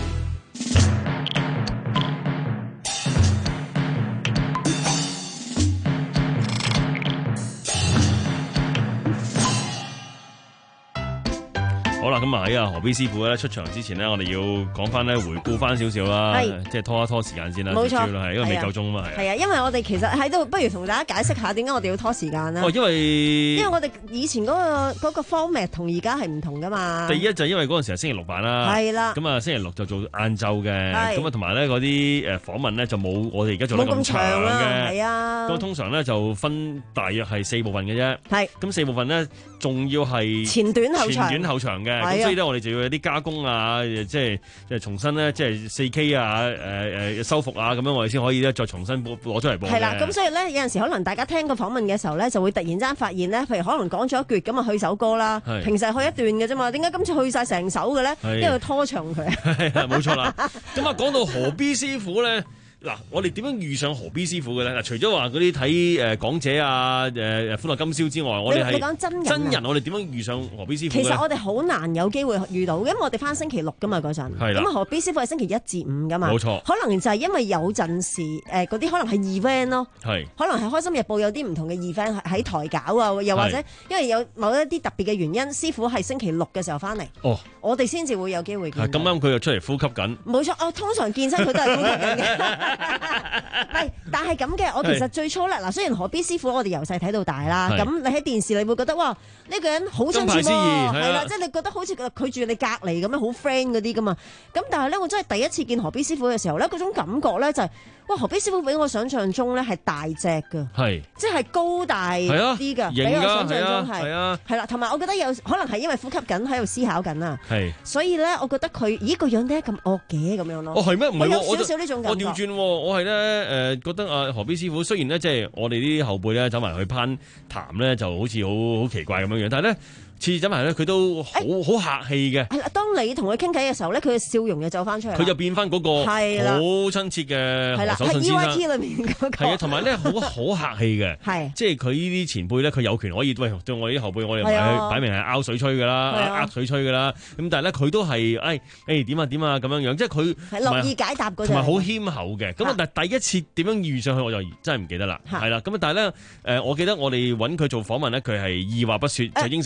好啦，咁啊喺啊何 B 師傅咧出場之前呢，我哋要講翻咧回顧翻少少啦，即係拖一拖時間先啦。 冇錯， 係因為未夠鐘啊嘛，係。 係啊，因為我哋其實喺度，不如同大家解釋下點解我哋要拖時間啦。 哦，因為因為我哋以前嗰、嗰個嗰、嗰個 format 同而家係唔同噶嘛。 第一就係因為嗰陣時係星期六辦啦，係啦。咁啊星期六就做晏晝嘅，咁啊同埋咧嗰啲誒訪問咧就冇我哋而家做得咁長嘅，係啊。咁通常咧就分大約係四部分嘅啫，係。咁四部分咧仲要係前短後長，前短後長嘅，咁所以咧我哋就要有啲加工啊，即係即係重新咧，即係四 K 啊，誒、呃、誒修復啊，咁樣我哋先可以咧再重新攞出嚟播。係啦，咁所以咧有陣時可能大家聽個訪問嘅時候咧，就會突然間發現咧，譬如可能講咗一橛咁啊，去首歌啦，平時係去一段嘅啫嘛，點解今次去晒成首嘅咧？因為要拖長佢。係冇錯啦。咁啊，講到何 B 師傅咧。嗱，我哋點樣遇上何 B 師傅嘅咧？嗱，除咗話嗰啲睇誒港姐啊、誒誒歡樂今宵之外，我哋係你講真人，真人我哋點樣遇上何 B 師傅咧？其實我哋好難有機會遇到，因為我哋翻星期六噶嘛嗰陣，咁啊何 B 師傅係星期一至五噶嘛，冇錯。可能就係因為有陣時誒嗰啲可能係 event 咯，係可能係開心日報有啲唔同嘅 event 喺台搞啊，又或者因為有某一啲特別嘅原因，師傅係星期六嘅時候翻嚟，哦，我哋先至會有機會見。係咁啱佢又出嚟呼吸緊，冇錯。我通常見親佢都係呼吸緊嘅。係，但係咁嘅，我其實最初咧，嗱，雖然何 B 師傅我哋由細睇到大啦，咁你喺電視你會覺得哇，呢個人好親切喎，係啦，即係你覺得好似佢住你隔離咁樣好 friend 嗰啲噶嘛，咁但係咧，我真係第一次見何 B 師傅嘅時候咧，嗰種感覺咧就係、是。哇！何 B 師傅比我想象中咧係大隻㗎，係即係高大啲㗎，比我想象中係係啦。同埋我覺得有可能係因為呼吸緊喺度思考緊啊，係所以咧，我覺得佢咦個樣點解咁惡嘅咁樣咯？哦係咩？唔係我有少少呢種感覺。我調轉，我係咧誒覺得啊何 B 師傅雖然咧即係我哋啲後輩咧走埋去攀談咧就好似好好奇怪咁樣樣，但係咧。次次走埋咧，佢都好好客氣嘅。係啦，當你同佢傾偈嘅時候咧，佢嘅笑容就走翻出嚟。佢就變翻嗰個好親切嘅何守信先啦。係啦，係 E Y T 裏面嗰個。係啊，同埋咧好好客氣嘅。係，即係佢呢啲前輩咧，佢有權可以喂，對我哋啲後輩，我哋唔係擺明係拗水吹㗎啦，呃水吹㗎啦。咁但係咧，佢都係誒誒點啊點啊咁樣樣，即係佢係樂意解答嗰種。同埋好謙厚嘅。咁啊，但係第一次點樣遇上去，我就真係唔記得啦。係啦，咁啊，但係咧誒，我記得我哋揾佢做訪問咧，佢係二話不說就應承嘅。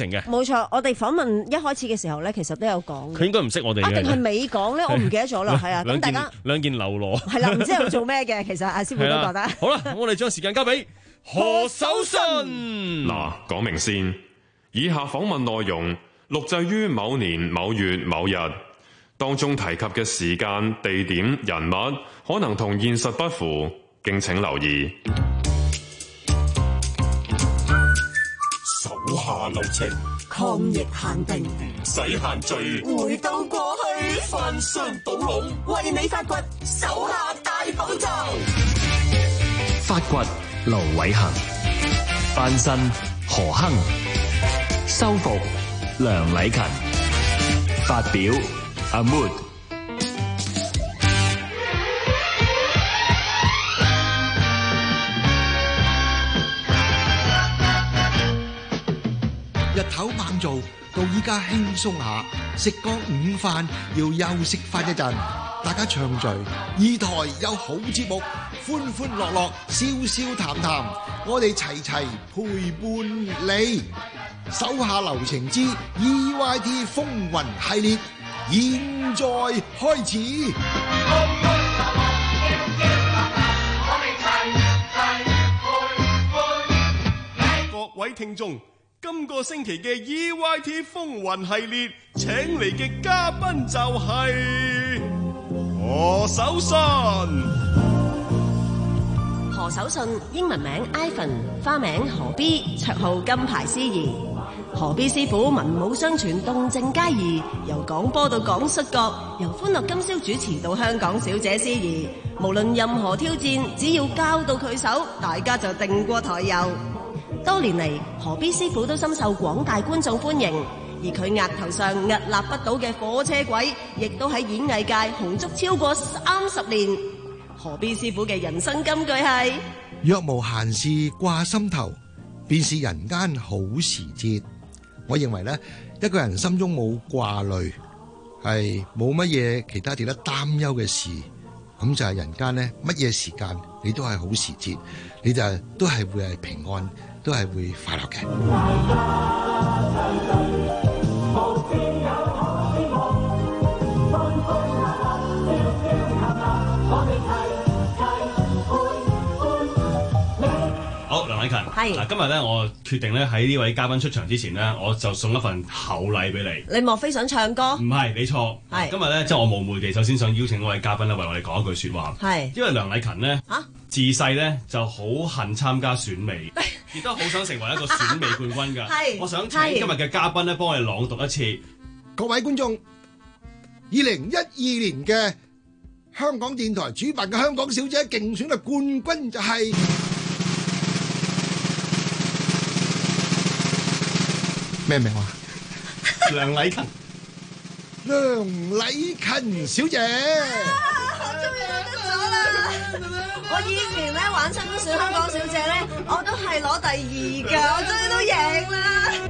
冇錯，我哋訪問一開始嘅時候咧，其實都有講。 佢應該唔識我哋嘅。 一定係尾講咧，我唔記得咗啦。係啊，咁大家兩件流羅。係啦，唔知係做咩嘅，其實阿師傅都覺得。 好啦，我哋將時間交俾何守信。 嗱，講明先，以下訪問內容錄製於某年某月某日，當中提及嘅時間、地點、人物可能同現實不符，敬請留意。 手下留情， 抗疫限定， 唔使限聚， 回到過去， 翻箱倒籠， 為你發掘手下大寶藏。 發掘盧偉恒，翻身何亨，修復梁禮勤，發表阿 Mood。 日頭猛做，到依家輕鬆下，食個午飯要休息翻一陣，大家暢聚，二台有好節目，歡歡樂樂，笑笑談談，我哋齊齊陪伴你。手下留情之 E Y T 風雲系列，現在開始。 各位聽眾，今個星期嘅 E Y T 風雲系列請嚟嘅嘉賓就係何守信。 何守信英文名 Ivan， 花名何 B， 綽號金牌司儀。何 B 師傅文武雙全，動靜皆宜，由廣播到講摔角，由歡樂今宵主持到香港小姐司儀，無論任何挑戰，只要交到佢手，大家就定過台遊。多年嚟，何 B 師傅都深受廣大觀眾歡迎，而佢額頭上屹立不倒嘅火車軌，亦都喺演藝界紅足超過三十年。何 B 師傅嘅人生金句係： 若無閒事掛心頭，便是人間好時節。我認為咧，一個人心中冇掛慮，係冇乜嘢其他值得擔憂嘅事，咁就係人間咧，乜嘢時間你都係好時節，你就都係會係平安，都係會快樂嘅。 好，梁禮勤，係嗱，今日咧，我決定咧喺呢位嘉賓出場之前咧，我就送一份厚禮俾你。 你莫非想唱歌？ 唔係，你錯。係今日咧，即係我冒昧地，首先想邀請嗰位嘉賓咧，為我哋講一句説話。係，因為梁禮勤咧，啊，自細咧就好恨參加選美，亦都好想成為一個選美冠軍㗎。係，我想請今日嘅嘉賓咧，幫我哋朗讀一次。 各位觀眾，二零一二年嘅香港電台主辦嘅香港小姐競選嘅冠軍就係、是。咩名話？ 梁禮勤， 梁禮勤小姐。 我終於得咗啦！我以前咧玩親選香港小姐咧，我都係攞第二㗎，我終於都贏啦！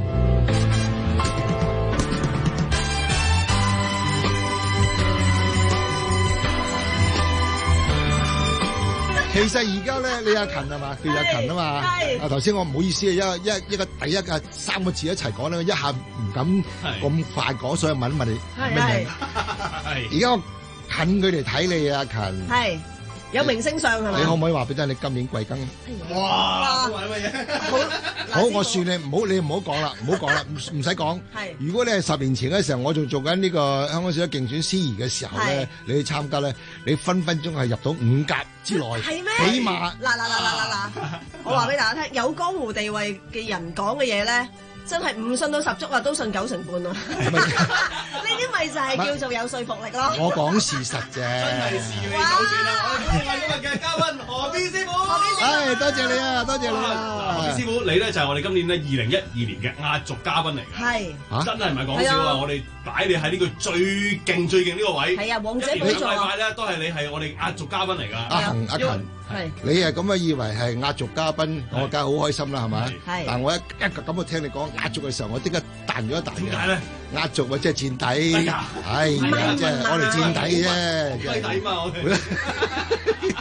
其實而家咧，李亞勤係嘛？叫阿勤啊嘛。啊頭先我唔好意思啊，一一一個第一個三個字一齊講咧，一下唔敢咁快講，所以問一問你咩名？而家我近佢哋睇你啊，勤。係有明星相係咪？你可唔可以話俾真你今年貴庚？哇！乜嘢？好，好，我算你唔好，你唔好講啦，唔好講啦，唔唔使講。係。如果你係十年前嘅時候，我仲做緊呢個香港小姐競選司儀嘅時候咧，你去參加咧，你分分鐘係入到五甲之內。係咩？起碼嗱嗱嗱嗱嗱嗱！我話俾大家聽，有江湖地位嘅人講嘅嘢咧，真係唔信到十足啊，都信九成半啊！呢啲咪就係叫做有說服力咯。我講事實啫。真係事已走算啦！我哋今日嘅嘉賓何 B 師傅，何 B 師傅，唉，多謝你啊，多謝你啊！ 何 B 師傅，你咧就係我哋今年咧二零一二年嘅壓軸嘉賓嚟嘅。係，真係唔係講笑啊！我哋擺你喺呢個最勁最勁呢個位。係啊，王者寶座。禮拜咧都係你係我哋壓軸嘉賓嚟㗎。阿恒阿勤。係，你係咁樣以為係壓軸嘉賓，我梗係好開心啦，係咪？係。但係我一一個咁嘅聽你講壓軸嘅時候，我即刻彈咗一彈。點解咧？壓軸啊，即係墊底。係啊，即係我哋墊底啫。墊底嘛，我哋。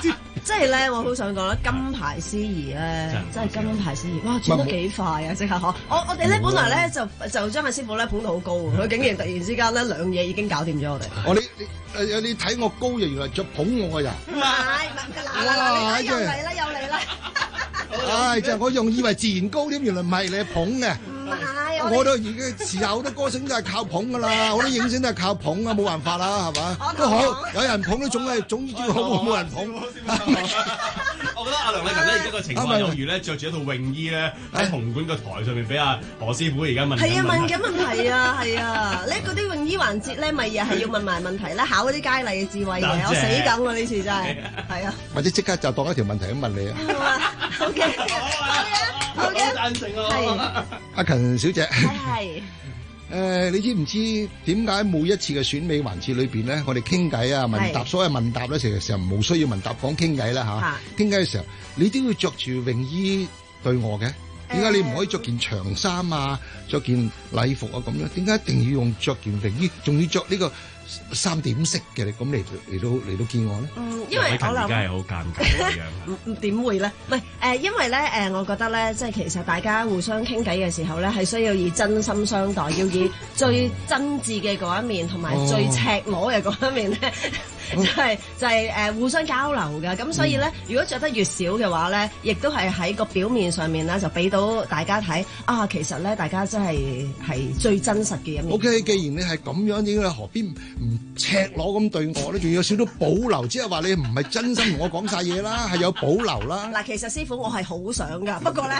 即係咧，我好想講啦，金牌司儀咧，真係金牌司儀，哇，轉得幾快啊！即刻嗬，我我哋咧本來咧就就將阿師傅咧捧到好高，佢竟然突然之間咧兩嘢已經搞掂咗我哋。 我你你誒你睇我高就原來着捧我嘅人。 唔係，嗱嗱嗱，又嚟啦又嚟啦！ 唉，就我仲以為自然高添，原來唔係你捧嘅。我都而家時候好多歌星都係靠捧噶啦，好多影星都係靠捧啊，冇辦法啦，係嘛？都好，有人捧都總係總之好過冇人捧。 我覺得阿梁禮勤咧而家個情況有如咧，着住一套泳衣咧喺紅館個台上面俾阿何師傅而家問。 係啊，問緊問題啊，係啊，呢嗰啲泳衣環節咧，咪又係要問埋問題咧，考嗰啲佳麗嘅智慧嘅，我死梗啊！呢次真係，係啊。 或者即刻就當一條問題咁問你啊。 好嘅，好嘅，好贊成啊！ 阿勤小姐。 係。 誒，你知唔知點解每一次嘅選美環節裏邊咧，我哋傾偈啊、問答，所謂問答咧，成日成日冇需要問答，講傾偈啦嚇。傾偈嘅時候，你都要着住泳衣對我嘅，點解你唔可以着件長衫啊、着件禮服啊咁樣？點解一定要用着件泳衣，仲要着呢個三點式嘅？你咁嚟嚟到嚟到見我咧？ 嗯，因為我諗而家係好尷尬嘅樣。 唔唔點會咧？唔係誒，因為咧誒，我覺得咧，即係其實大家互相傾偈嘅時候咧，係需要以真心相待，要以最真摯嘅嗰一面，同埋最赤裸嘅嗰一面咧，就係就係誒互相交流嘅。咁所以咧，如果着得越少嘅話咧，亦都係喺個表面上面咧，就俾到大家睇啊，其實咧，大家真係係最真實嘅一面。 O K，既然你係咁樣，應該何必唔赤裸咁對我咧？仲有少少保留，即係話你唔係真心同我講晒嘢啦，係有保留啦。 嗱，其實師傅我係好想㗎，不過咧，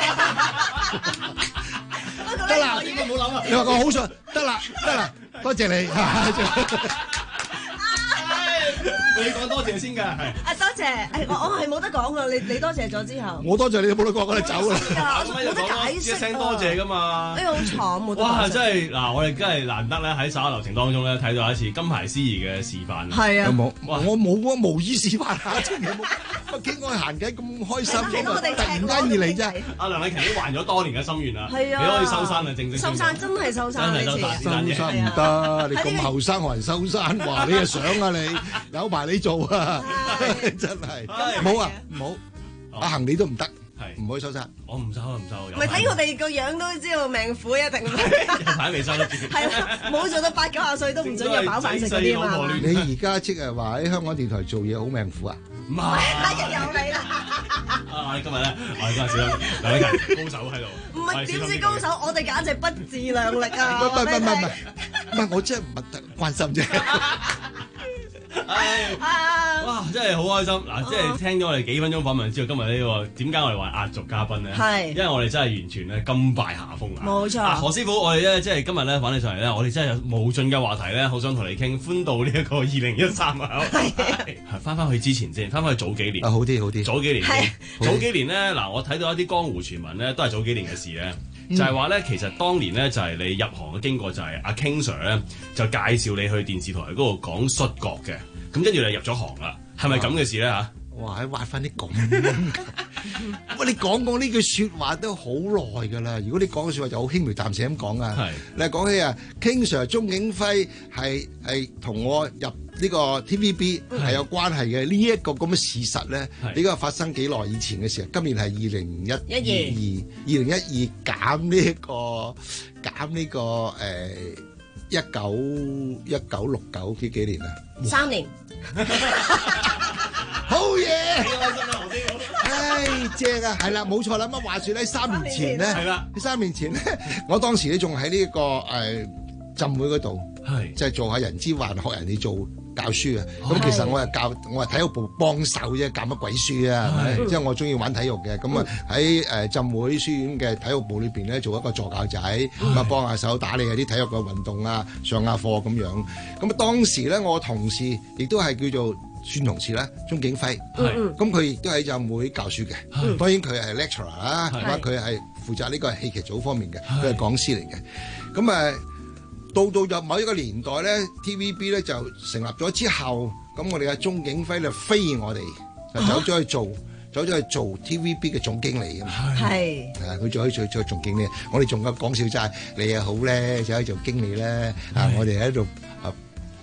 得啦，點解冇諗啊？你話我好想，得啦，得啦，多謝你。 你講多謝先㗎，係。 啊，多謝，誒，我我係冇得講㗎，你你多謝咗之後。 我多謝你，冇得講，我哋走啦。 冇得解釋， 一聲多謝㗎嘛。 哎呀，好慘，冇得。 哇！真係嗱，我哋真係難得咧喺稍後流程當中咧睇到一次金牌司儀嘅示範。 係啊。 冇，我冇啊，無意示範下，真係冇。畢竟我行緊咁開心，突然間而嚟啫。阿梁禮勤已經還咗多年嘅心願啦。 係啊。 你可以收山啦，正式。 收山真係收山， 真係收山。 收山唔得，你咁後生學人收山，話你啊想啊你，有排你做啊，真係。冇啊，冇。阿恒你都唔得，唔可以收山。 我唔收唔收。 唔係睇我哋個樣都知道命苦一定。 有排未收得住。係啦，冇做到八九十歲都唔准有飽飯食嗰啲嘛。 你而家即係話喺香港電台做嘢好命苦啊？ 唔係， 又嚟啦！ 啊，今日咧，我哋今日小心梁禮勤高手喺度。 唔係點知高手，我哋簡直不自量力啊！ 唔係唔係唔係唔係，唔係我真係唔係關心啫。 唉，哇！真係好開心嗱，即係聽咗我哋幾分鐘訪問之後，今日呢個點解我哋話壓軸嘉賓咧？係因為我哋真係完全咧甘拜下風啊！冇錯。何師傅，我哋咧即係今日咧揾你上嚟咧，我哋真係有無盡嘅話題咧，好想同你傾。歡度呢一個二零一三啊！係翻翻去之前先，翻翻去早幾年。 啊，好啲好啲。 早幾年，早幾年咧嗱，我睇到一啲江湖傳聞咧，都係早幾年嘅事咧。就係話咧，其實當年咧就係你入行嘅經過，就係阿 King Sir 咧就介紹你去電視台嗰度講摔角嘅，咁跟住你入咗行啦，係咪咁嘅事咧嚇？ 哇！挖翻啲咁，喂！你講講呢句説話都好耐㗎啦。如果你講嘅説話就好輕描淡寫咁講啊。係。你講起啊 ，King Sir 鐘景輝係係同我入呢個 T V B 係有關係嘅。呢一個咁嘅事實咧，呢個發生幾耐以前嘅事？今年係二零一二，二零一二減呢一個減呢個誒一九一九六九幾幾年啊？ 三年。 好嘢！唉，正啊，係啦，冇錯啦。咁話説咧，三年前咧，係啦，三年前咧，我當時咧仲喺呢個誒浸會嗰度，係就係做下人之患，學人哋做教書啊。咁其實我係教，我係體育部幫手啫，教乜鬼書啊？係咪？即係我中意玩體育嘅，咁啊喺誒浸會書院嘅體育部裏邊咧，做一個助教仔，咁啊幫下手打理下啲體育嘅運動啊，上下課咁樣。咁啊當時咧，我同事亦都係叫做。孫同事啦，鐘景輝，咁佢亦都喺浸會教書嘅。當然佢係 lecturer 啦，係嘛？佢係負責呢個戲劇組方面嘅，佢係講師嚟嘅。咁誒，到到入某一個年代咧 ，T V B 咧就成立咗之後，咁我哋嘅鐘景輝就飛我哋，就走咗去做，走咗去做 T V B 嘅總經理啊嘛。係，啊，佢做去做做總經理，我哋仲有講笑齋，你又好咧，就可以做經理咧。啊，我哋喺度啊。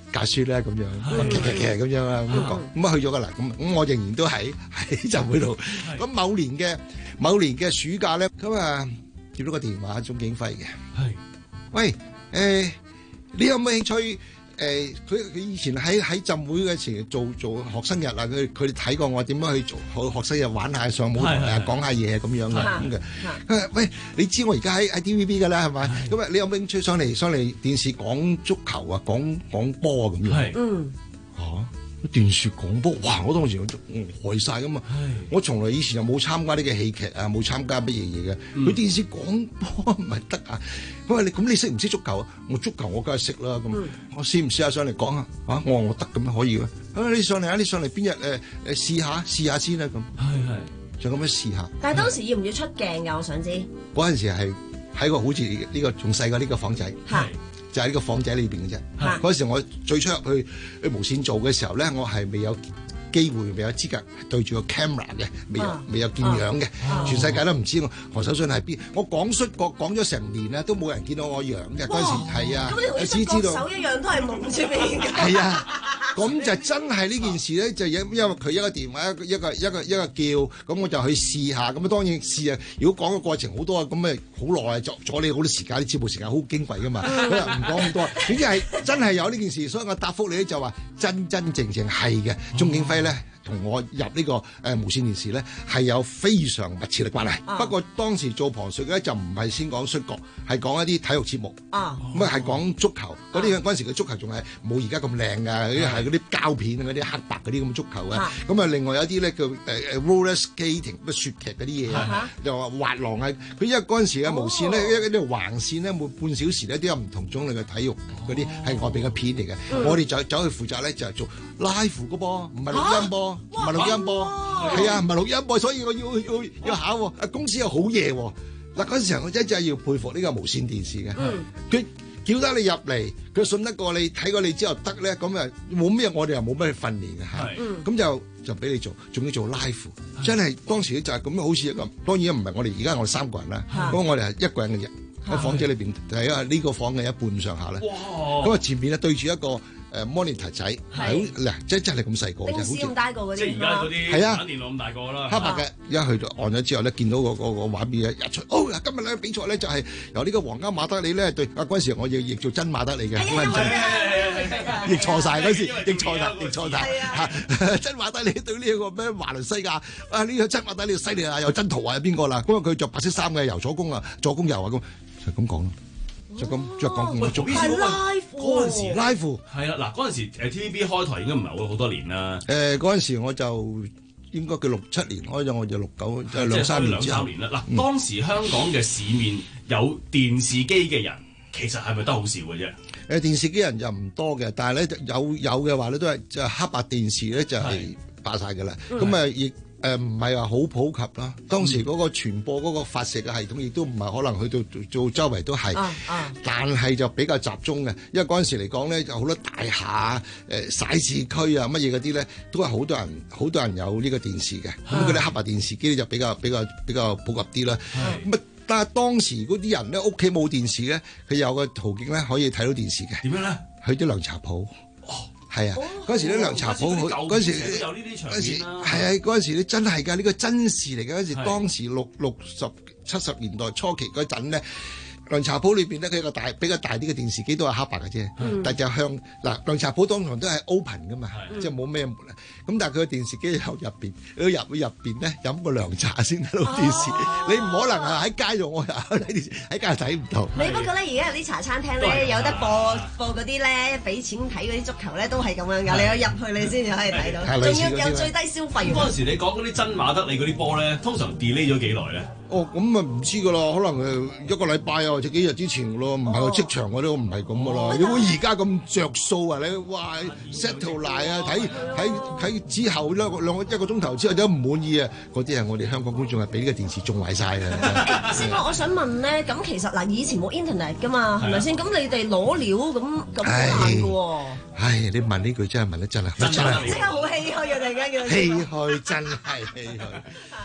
教書咧咁樣，劇劇劇咁樣啦咁講，咁啊去咗噶啦，咁咁我仍然都喺喺浸會度。咁某年嘅某年嘅暑假咧，咁啊接到個電話，鍾景輝嘅，係，喂，誒，你有冇興趣？誒，佢佢以前喺喺浸會嘅時做做學生日啊，佢佢哋睇過我點樣去做學學生日玩下上舞台啊，講下嘢咁樣嘅咁嘅。佢話：喂，你知我而家喺喺 T V B 㗎啦，係咪？咁啊，你有冇興趣上嚟上嚟電視講足球啊，講講波啊咁樣？嗯。嚇！電視廣播，哇！我當時我呆曬噶嘛，我從來以前又冇參加呢個戲劇啊，冇參加乜嘢嘢嘅。佢電視廣播唔係得啊！佢話你咁你識唔識足球啊？我足球我梗係識啦。咁我試唔試下上嚟講啊？啊！我話我得咁樣可以嘅。啊！你上嚟啊！你上嚟邊日誒誒試下試下先啦咁。係係，就咁樣試下。 但係當時要唔要出鏡㗎？我想知。嗰陣時係喺個好似呢個仲細過呢個房仔。係。就喺呢個房仔裏邊嘅啫。嗰時我最初入去去無線做嘅時候咧，我係未有機會，未有資格對住個 camera 嘅，未有、啊、未有見樣嘅，啊、全世界都唔知我何守信係邊。我講出國講咗成年咧，都冇人見到我樣嘅。嗰陣時係啊， 你只知道手一樣都係蒙住面嘅。 係啊，咁就真係呢件事咧，就因因為佢一個電話一個一個一個一個叫，咁我就去試下。咁啊當然試啊，如果講嘅過程好多啊，咁咪好耐，阻阻你好多時間，啲節目時間好矜貴噶嘛。咁啊唔講咁多，總之係真係有呢件事，所以我答覆你咧就話真真正正係嘅。鍾景輝咧同我入呢、這個誒、呃、無線電視咧係有非常密切嘅關係。啊、不過當時做旁述咧就唔係先講摔角，係講一啲體育節目。啊，咁啊係講足球嗰啲嗰陣時嘅足球仲係冇而家咁靚㗎，嗰啲係嗰啲膠片啊，嗰啲黑白嗰啲咁足球啊。咁啊另外有啲咧叫誒誒、uh, roller skating 乜雪劇嗰啲嘢啊，又話滑浪啊。佢因為嗰陣時嘅無線咧一一條橫線咧每半小時咧都有唔同種類嘅體育嗰啲係我哋嘅片嚟嘅。嗯、我哋就走去負責咧就係做 live 嘅噃，唔係錄音噃。唔係錄音播，係啊，唔係錄音播，所以我要要要考喎。啊，公司又好嘢喎。嗱嗰陣時我真係要佩服呢個無線電視嘅。佢、嗯、叫得你入嚟，佢信得過你，睇過你之後得咧，咁啊冇咩，我哋又冇咩訓練嘅嚇。咁就就俾你做，仲要做 live。真係當時就係咁樣，好似一個當然唔係我哋而家我哋三個人啦，咁我哋係一個人嘅啫喺房仔裏邊，係啊呢個房嘅一半上下咧。咁啊前面咧對住一個。誒 monitor 仔，好嗱，真真係咁細個啫，好似咁大個嗰啲， 即係而家嗰啲玩電腦咁大個啦， 黑白嘅，一去到按咗之後咧，見到個個個畫面一出，哦，今日咧比賽咧就係由呢個皇家馬德里咧對啊嗰陣時我亦亦做真馬德里嘅，咁啊真，亦錯曬嗰時，亦錯曬，亦錯曬嚇，真馬德里對呢個咩華倫西亞啊呢個真馬德里犀利啊，有真圖啊，有邊個啦？咁啊佢著白色衫嘅游左攻啊，左攻右啊咁，就咁講咯。就咁著講件做係 live 嗰陣時 live 係啦嗱嗰陣時誒 T V B 開台應該唔係好好多年啦。 誒嗰陣時我就應該叫六七年開咗，我就六九即係兩三年之後。 兩三年啦嗱，當時香港嘅市面有電視機嘅人，其實係咪得好少嘅啫？ 誒電視機人就唔多嘅，但係咧有有嘅話咧都係就黑白電視咧就係霸曬㗎啦。咁啊亦。誒唔係話好普及啦，當時嗰個傳播嗰個發射嘅系統亦都唔係可能去到做周圍都係，啊啊、但係就比較集中嘅，因為嗰陣時嚟講咧，就好多大廈、誒徙置區啊乜嘢嗰啲咧，都係好多人好多人有呢個電視嘅，咁嗰啲黑白電視機咧就比較比較比較普及啲啦。咁啊，但係當時嗰啲人咧屋企冇電視咧，佢有個途徑咧可以睇到電視嘅。 點樣咧？ 去啲涼茶鋪。係啊，嗰陣時啲涼茶鋪，嗰陣時嗰陣時係啊，嗰陣時你真係㗎，呢個真事嚟嘅。嗰陣時當時六六十七十年代初期嗰陣咧，涼茶鋪裏邊咧，佢有個大比較大啲嘅電視機都係黑白嘅啫，嗯、但就向嗱涼茶鋪當場都係 open 噶嘛，嗯、即係冇咩門啊。咁但係佢個電視機喺入邊，佢入入邊咧飲個涼茶先睇到電視，哦、你唔可能係喺街度我又睇電視，喺街度睇唔到。 你不過咧，而家有啲茶餐廳咧有得播播嗰啲咧，俾錢睇嗰啲足球咧都係咁樣㗎，你要入去你先至可以睇到，仲要有最低消費。 嗰陣時你講嗰啲真馬德里嗰啲波咧，通常 delay 咗幾耐咧？ 哦，咁啊唔知㗎啦，可能誒一個禮拜啊，或者幾日之前咯，唔係個職場嗰啲唔係咁㗎啦。如果而家咁着數啊，你哇 settle 賴啊，睇睇睇之後咧兩個一個鐘頭之後都唔滿意啊，嗰啲係我哋香港觀眾係俾呢個電視縱壞曬嘅。 師傅，我想問咧，咁其實嗱以前冇 internet 㗎嘛，係咪先？咁你哋攞料咁咁難㗎喎。 唉，你問呢句真係問得真係，真係即刻好唏噓啊！突然間叫唏噓，真係唏噓。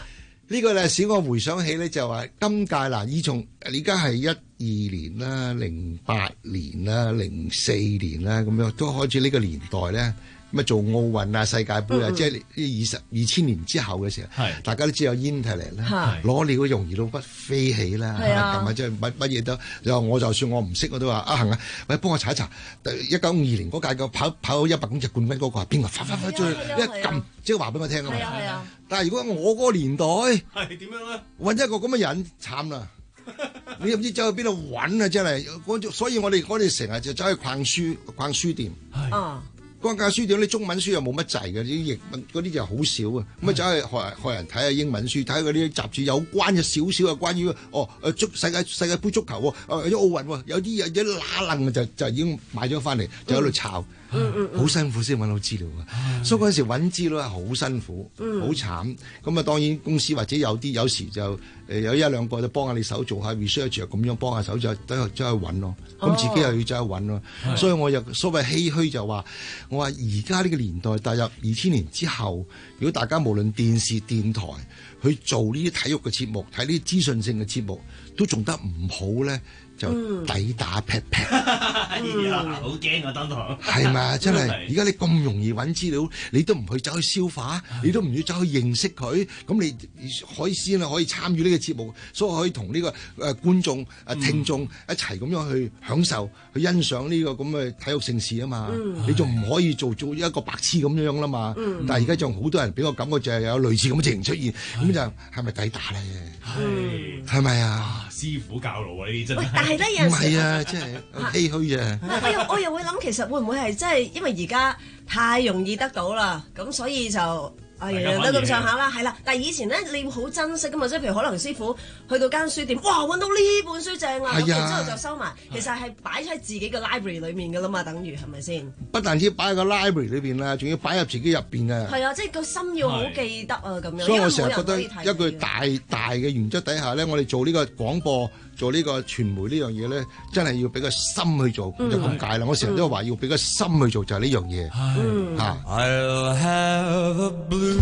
呢個咧使我回想起咧就話今屆嗱，以從而家係一二年啦、零八年啦、零四年啦咁樣都開始呢個年代咧。咁啊做奧運啊、世界盃啊，嗯、即係二十二千年之後嘅時候，大家都知有 Internet 啦，攞料容易到不飛起啦，咁啊即係乜乜嘢都，又我就算我唔識我都話啊行啊，喂幫我查一查，一九五二年嗰屆個跑跑一百公尺冠軍嗰個係邊個？快快快再一撳，即係話俾我聽啊嘛。但係如果我嗰個年代係點樣咧？揾一個咁嘅人慘啦！你又唔知走去邊度揾啊！真係，所以我哋我哋成日就走去逛書逛書店。 啊！ 光教書店啲中文書又冇乜滯嘅，啲譯文嗰啲就好少啊。咁啊走去學學人睇下英文書，睇下嗰啲雜誌有關嘅少少嘅關於哦誒足世界世界盃足球喎，誒有奧運喎，有啲有啲乸楞就就已經買咗翻嚟，就喺度抄，好、嗯嗯、辛苦先揾到資料啊。嗯、所以嗰陣時揾資料係好辛苦，好、嗯、慘。咁啊當然公司或者有啲有時就誒有一兩個就幫下你手做下 research 咁樣幫下手就走去走去揾咯。咁、哦、自己又要走去揾咯。所以我又所謂唏噓就話。我話而家呢個年代踏入二千年之後，如果大家無論電視、電台去做呢啲體育嘅節目，睇呢啲資訊性嘅節目，都做得唔好咧，就抵打 pat pat。 哎呀，好驚啊！當堂係咪？真係而家你咁容易揾資料，你都唔去走去消化，你都唔要走去認識佢，咁你可以先可以參與呢個節目，所以可以同呢、這個誒、呃、觀眾、誒、呃、聽眾一齊咁樣去享受、去欣賞呢個咁嘅體育盛事啊嘛。嗯、你仲唔可以做做一個白痴咁樣啦嘛？嗯、但係而家仲好多人俾我感覺就係有類似咁嘅情形出現，咁就係咪抵打咧？係係咪啊？ 師傅教路啊！呢啲真係， 但係咧有陣時唔係啊，真係唏噓啫。 我又我又會諗，其實會唔會係真係因為而家太容易得到啦，咁所以就啊樣樣都咁上下啦，係啦。但係以前咧，你會好珍惜噶嘛，即係譬如可能師傅去到間書店，哇揾到呢本書正啊，咁然之後就收埋，其實係擺喺自己嘅 library 裏面噶啦嘛，等於係咪先？ 不但止擺喺個 library 裏邊啦，仲要擺入自己入邊嘅。 係啊，即係個心要好記得啊，咁樣。 所以我成日覺得一句大大嘅原則底下咧，我哋做呢個廣播。做呢個傳媒呢樣嘢咧，真係要俾個心去做，嗯、就咁解啦。我成日都話要俾個心去做，就係呢樣嘢嚇。I'll have a blue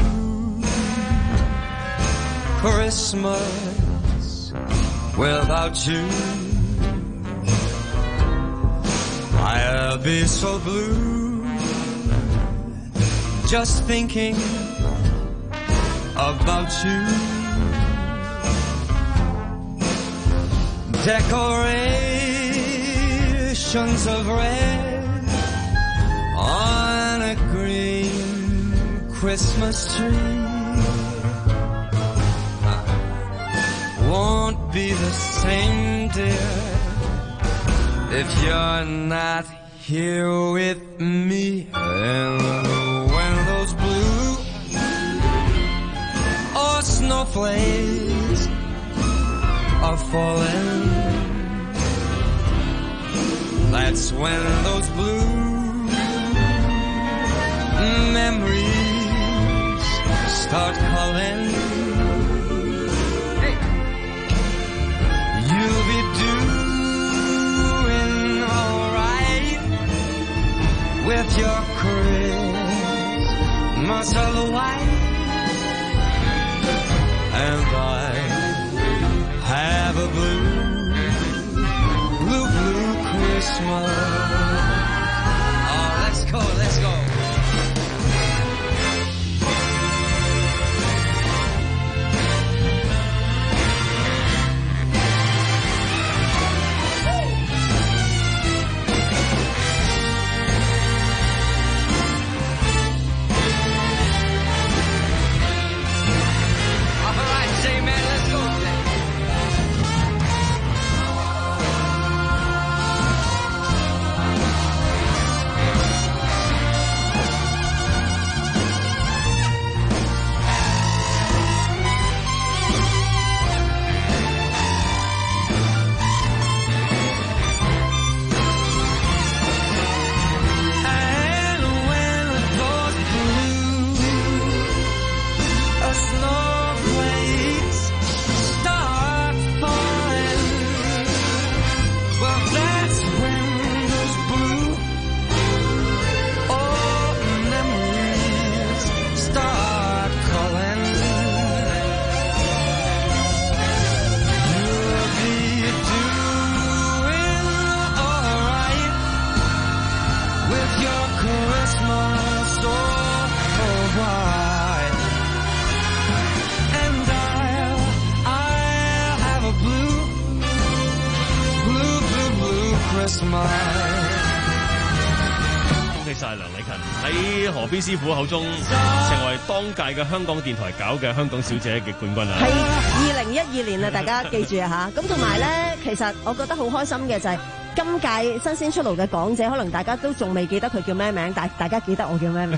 Christmas without you. I'll be so blue just thinking about you.Decorations of red on a green Christmas tree won't be the same, dear, if you're not here with me. And when those blue or snowflakes are falling, that's when those blue memories start calling. Hey. You'll be doing alright with your Christmas all white, and I have a blue, blue, blue Christmas. Oh, let's go, let's go. All right, say man, let's go. 恭喜晒梁禮勤喺何邊師傅口中成為當屆嘅香港電台搞嘅香港小姐嘅冠軍啊！ 係二零一二年啊，大家記住啊嚇！咁同埋咧，其實我覺得好開心嘅就係今屆新鮮出爐嘅港姐，可能大家都仲未記得佢叫咩名，但大家記得我叫咩名。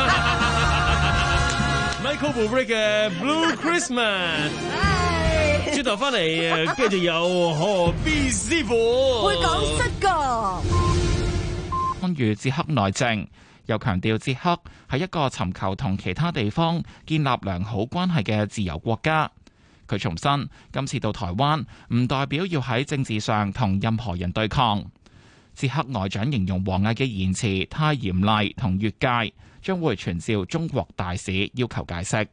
Michael Bublé 嘅 Blue Christmas， 轉頭翻嚟，跟住有何必師傅會講失個。 關於捷克內政，又強調捷克係一個尋求同其他地方建立良好關係嘅自由國家。佢重申，今次到台灣唔代表要喺政治上同任何人對抗。捷克外長形容王毅嘅言辭太嚴厲同越界，將會傳召中國大使要求解釋。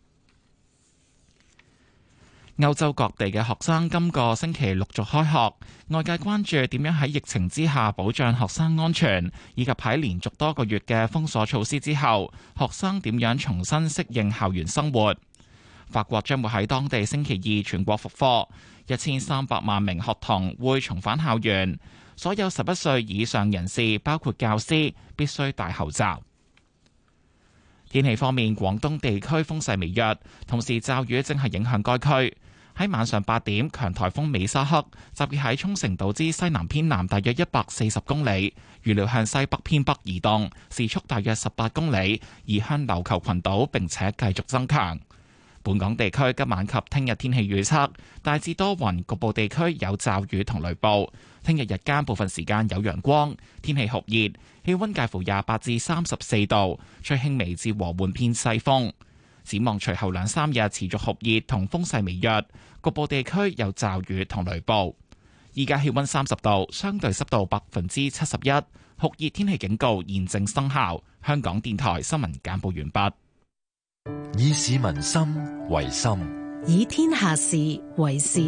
歐洲各地嘅學生今個星期陸續開學，外界關注點樣喺疫情之下保障學生安全，以及喺連續多個月嘅封鎖措施之後，學生點樣重新適應校園生活。法國將會喺當地星期二全國復課，一千三百萬名學童會重返校園，所有十一歲以上人士，包括教師，必須戴口罩。天氣方面，廣東地區風勢微弱，同時驟雨正係影響該區。喺晚上八點，強颱風美沙克集結喺沖繩島之西南偏南大約一百四十公里，預料向西北偏北移動，時速大約十八公里，移向琉球群島並且繼續增強。本港地區今晚及聽日天氣預測大致多雲，局部地區有驟雨同雷暴。聽日日間部分時間有陽光，天氣酷熱，氣溫介乎廿八至三十四度，吹輕微至和緩偏西風。展望隨後兩三日持續酷熱同風勢微弱，局部地區有驟雨同雷暴。依家氣溫三十度，相對濕度百分之七十一，酷熱天氣警告現正生效。香港電台新聞簡報完畢。 以市民心為心， 以天下事為事。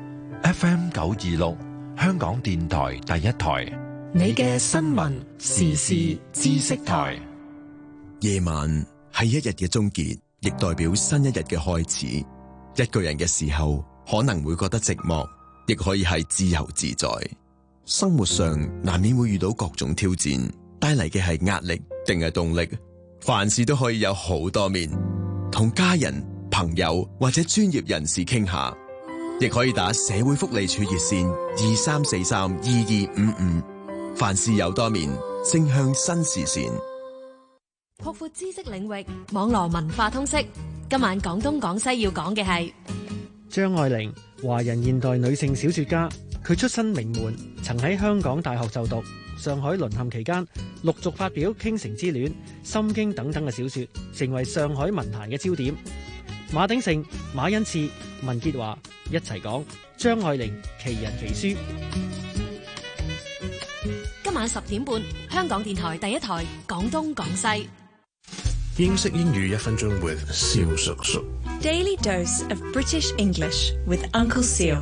F M 九二六，香港電台第一台， 你嘅新聞時事知識台。 夜晚係一日嘅終結，亦代表新一日嘅開始。一個人嘅時候，可能會覺得寂寞，亦可以係自由自在。生活上難免會遇到各種挑戰，帶嚟嘅係壓力定係動力？凡事都可以有好多面，同家人、朋友或者專業人士傾下，亦可以打社會福利署熱線二三四三二二五五。凡事有多面，正向新視線。 擴闊知識領域，網絡文化通識。今晚廣東廣西要講嘅係張愛玲，華人現代女性小說家。佢出身名門，曾喺香港大學就讀。上海淪陷期間，陸續發表《傾城之戀》《心經》等等嘅小說，成為上海文壇嘅焦點。馬鼎盛、馬恩賜、文潔華一齊講張愛玲奇人奇書。 今晚十點半，香港電台第一台廣東廣西。 英式英語一分鐘 with 蕭叔叔。 Daily dose of British English with Uncle Seal。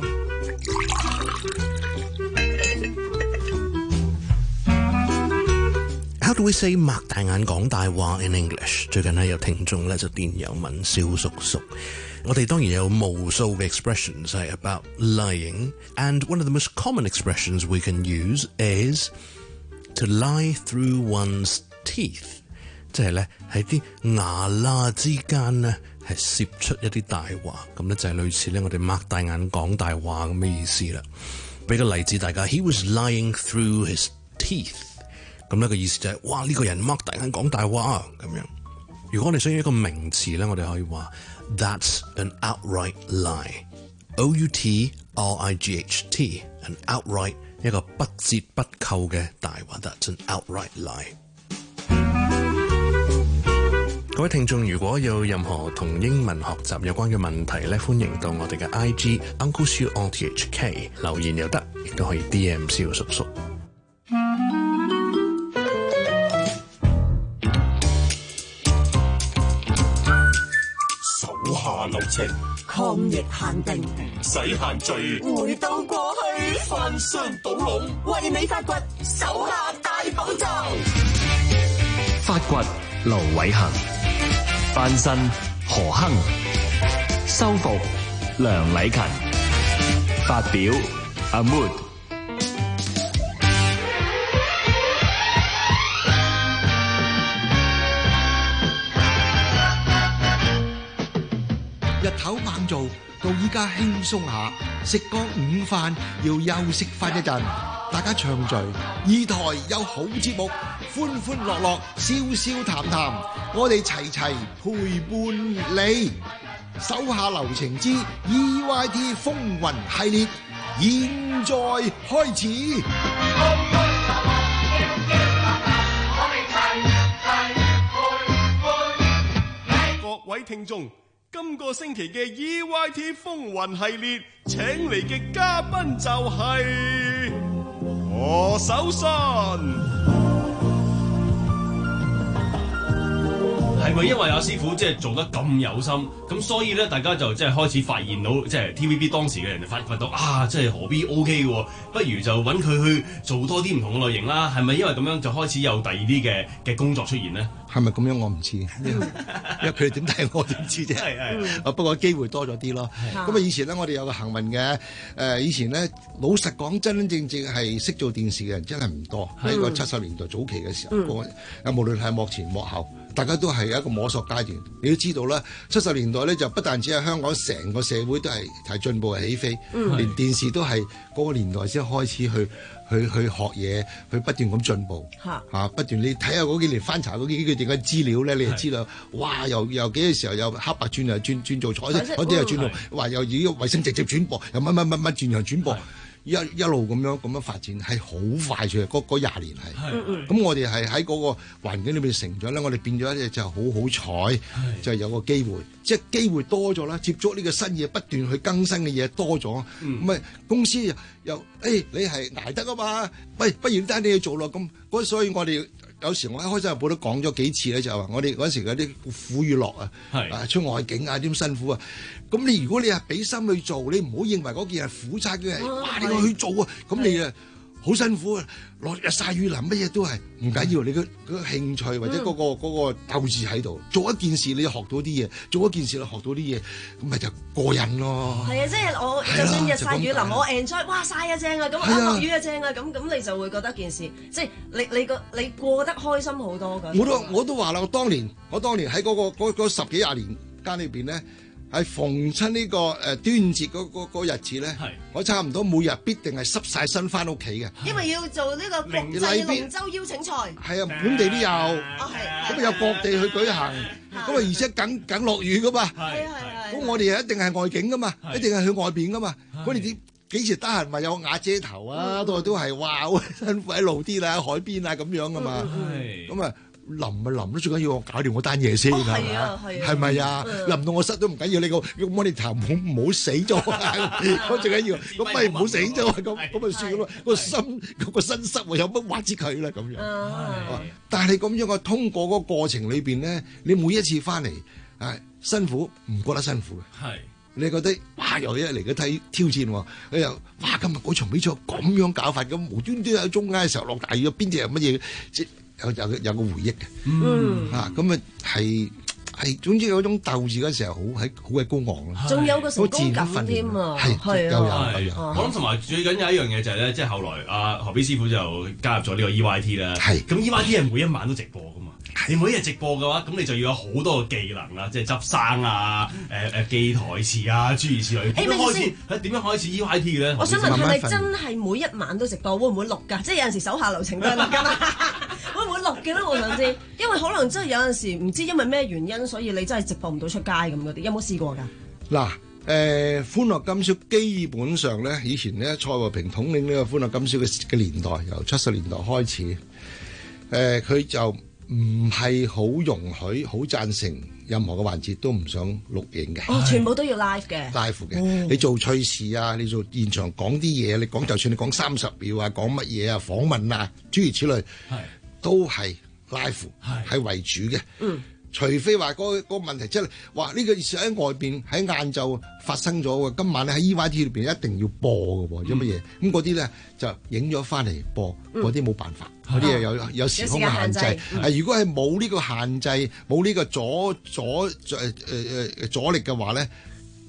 How do we say 擘大眼講大話 in English？ 最近咧有聽眾咧就電郵問蕭叔叔。我哋當然有無數嘅 expressions 係 about lying, and one of the most common expressions we can use is to lie through one's teeth。即係咧喺啲牙罅之間咧係攝出一啲大話，咁咧就係類似咧我哋擘大眼講大話咁嘅意思啦。俾個例子大家 ，He was lying through his teeth。咁呢個意思就係、是，哇呢、這個人擘大眼講大話咁樣。如果我哋想要一個名詞咧，我哋可以話 That's an outright lie。O U T R I G H T，an outright 一個不折不扣嘅大話 ，That's an outright lie。各位聽眾，如果有任何同英文學習有關嘅問題咧，歡迎到我哋嘅 I G Uncle Siu R T H K 留言又得，亦都可以 D M 蕭叔叔。 手下留情， 抗疫限定， 唔使限聚， 回到過去， 翻箱倒籠， 為你發掘手下大寶藏。 發掘盧偉恒，翻身何亨，修復梁禮勤，發表阿 Mood。 家輕鬆下，食個午飯要休息翻一陣，大家暢聚，二台有好節目，歡歡樂樂，笑笑談談，我哋齊齊陪伴你。手下留情之 E Y T 風雲系列，現在開始。 各位聽眾，今個星期嘅 E Y T 風雲系列請嚟嘅嘉賓就係何守信。 係咪因為阿師傅即係做得咁有心，咁所以咧大家就即係開始發現到，即係 T V B 當時嘅人就發覺到啊，即係何必 O K 嘅，不如就揾佢去做多啲唔同嘅類型啦。係咪因為咁樣就開始有第二啲嘅嘅工作出現呢？ 係咪咁樣我唔知，因為佢哋點睇我點知啫。係係。啊不過機會多咗啲咯。咁啊以前咧我哋有個幸運嘅，誒以前咧老實講真真正正係識做電視嘅人真係唔多。喺個七十年代早期嘅時候，個啊無論係幕前幕後，大家都係一個摸索階段。你都知道啦，七十年代咧就不但止係香港成個社會都係係進步係起飛， 嗯、 連電視都係嗰個年代先開始去。去去學嘢，去不斷咁進步嚇嚇，不斷你睇下嗰幾年翻查嗰幾幾段嘅資料咧，你就知道，哇！由由幾個時候有黑白轉又轉轉做彩色，嗰啲又轉到話又以衛星直接轉播，又乜乜乜乜轉又轉播，一一路咁樣咁樣發展係好快脆，嗰嗰廿年係。咁我哋係喺嗰個環境裏面成長咧，我哋變咗一就好好彩，就係有個機會，即係機會多咗啦，接觸呢個新嘢，不斷去更新嘅嘢多咗，咁啊公司又又誒你係捱得啊嘛，喂，不如單你去做咯，咁嗰所以我哋有時我喺《開心日報》都講咗幾次咧，就係話我哋嗰時嗰啲苦與樂啊，啊出外景啊點辛苦啊，咁你如果你係俾心去做，你唔好認為嗰件係苦差嘅，哇你去做啊，咁你啊好辛苦啊，落日曬雨淋乜嘢都係唔緊要，你個嗰個興趣或者嗰個嗰個鬥志喺度，做一件事你學到啲嘢，做一件事你學到啲嘢，咁咪就過癮咯。 係啊，即係我就算日曬雨淋，我 enjoy， 哇曬啊正啊，咁啊落雨啊正啊，咁咁你就會覺得件事，即係你你個你過得開心好多㗎。 我都我都話啦，我當年我當年喺嗰個嗰嗰十幾廿年間裏邊咧。係逢親呢個誒端節嗰嗰嗰日子咧，我差唔多每日必定係濕晒身翻屋企嘅。 因為要做呢個國際龍舟邀請賽。係啊，本地都有。哦係。咁啊有各地去舉行，咁啊而且梗梗落雨噶嘛。係係係。咁我哋一定係外景噶嘛，一定係去外邊噶嘛。我哋啲幾時得閒咪有瓦遮頭啊？都都係哇好辛苦喺路啲啦、海邊啊咁樣噶嘛。咁啊。淋咪淋都最緊要我搞掂嗰單嘢先係咪啊？係咪啊？淋到我膝都唔緊要，你個個 monitor 唔好唔好死咗，咁最緊要咁咪唔好死咗，咁咁咪算咯。個心個身濕有乜話之佢啦咁樣。但係咁樣我通過嗰個過程裏邊咧，你每一次翻嚟啊辛苦唔覺得辛苦嘅。係你覺得哇又一嚟嘅睇挑戰喎，你又哇今日嗰場比賽咁樣搞法，咁無端端喺中間嘅時候落大雨，邊啲係乜嘢即？有有有個回憶嘅，嗯嚇咁啊係係總之有種鬥志嗰時候好喺好嘅高昂啦， 仲有個成功感添啊， 係係有有有。 我諗同埋最緊有一樣嘢就係咧，即係後來阿何必師傅就加入咗呢個 E Y T 啦。係咁 E Y T 係每一晚都直播噶嘛，你每一日直播嘅話，咁你就要有好多嘅技能啦，即係執生啊、誒誒記台詞啊諸如此類。點樣開始？係點樣開始 E Y T 嘅咧？ 我想問係咪真係每一晚都直播？會唔會錄㗎？即係有陣時手下留情都係錄㗎嘛？會唔會錄嘅咧？我想知，因為可能真係有陣時唔知因為咩原因，所以你真係直播唔到出街咁嗰啲，有冇試過㗎？ 嗱，誒歡樂今宵基本上咧，以前咧蔡和平統領呢個歡樂今宵嘅嘅年代，由七十年代開始，誒、呃、佢就唔係好容許、好贊成任何嘅環節都唔想錄影嘅。 哦，全部都要 live 嘅。live 嘅，嗯、你做趣事啊，你做現場講啲嘢，你講就算你講三十秒啊，講乜嘢啊，訪問啊，諸如此類，係都係 live 係為主嘅。嗯。除非話嗰嗰個問題，即係話呢個事喺外邊喺晏晝發生咗喎，今晚咧喺 E Y T 裏邊一定要播嘅喎，有乜嘢？咁嗰啲咧就影咗翻嚟播，嗰啲冇辦法，嗰啲又有有時空嘅限制。係、嗯、如果係冇呢個限制，冇呢個阻阻誒誒誒阻力嘅話咧。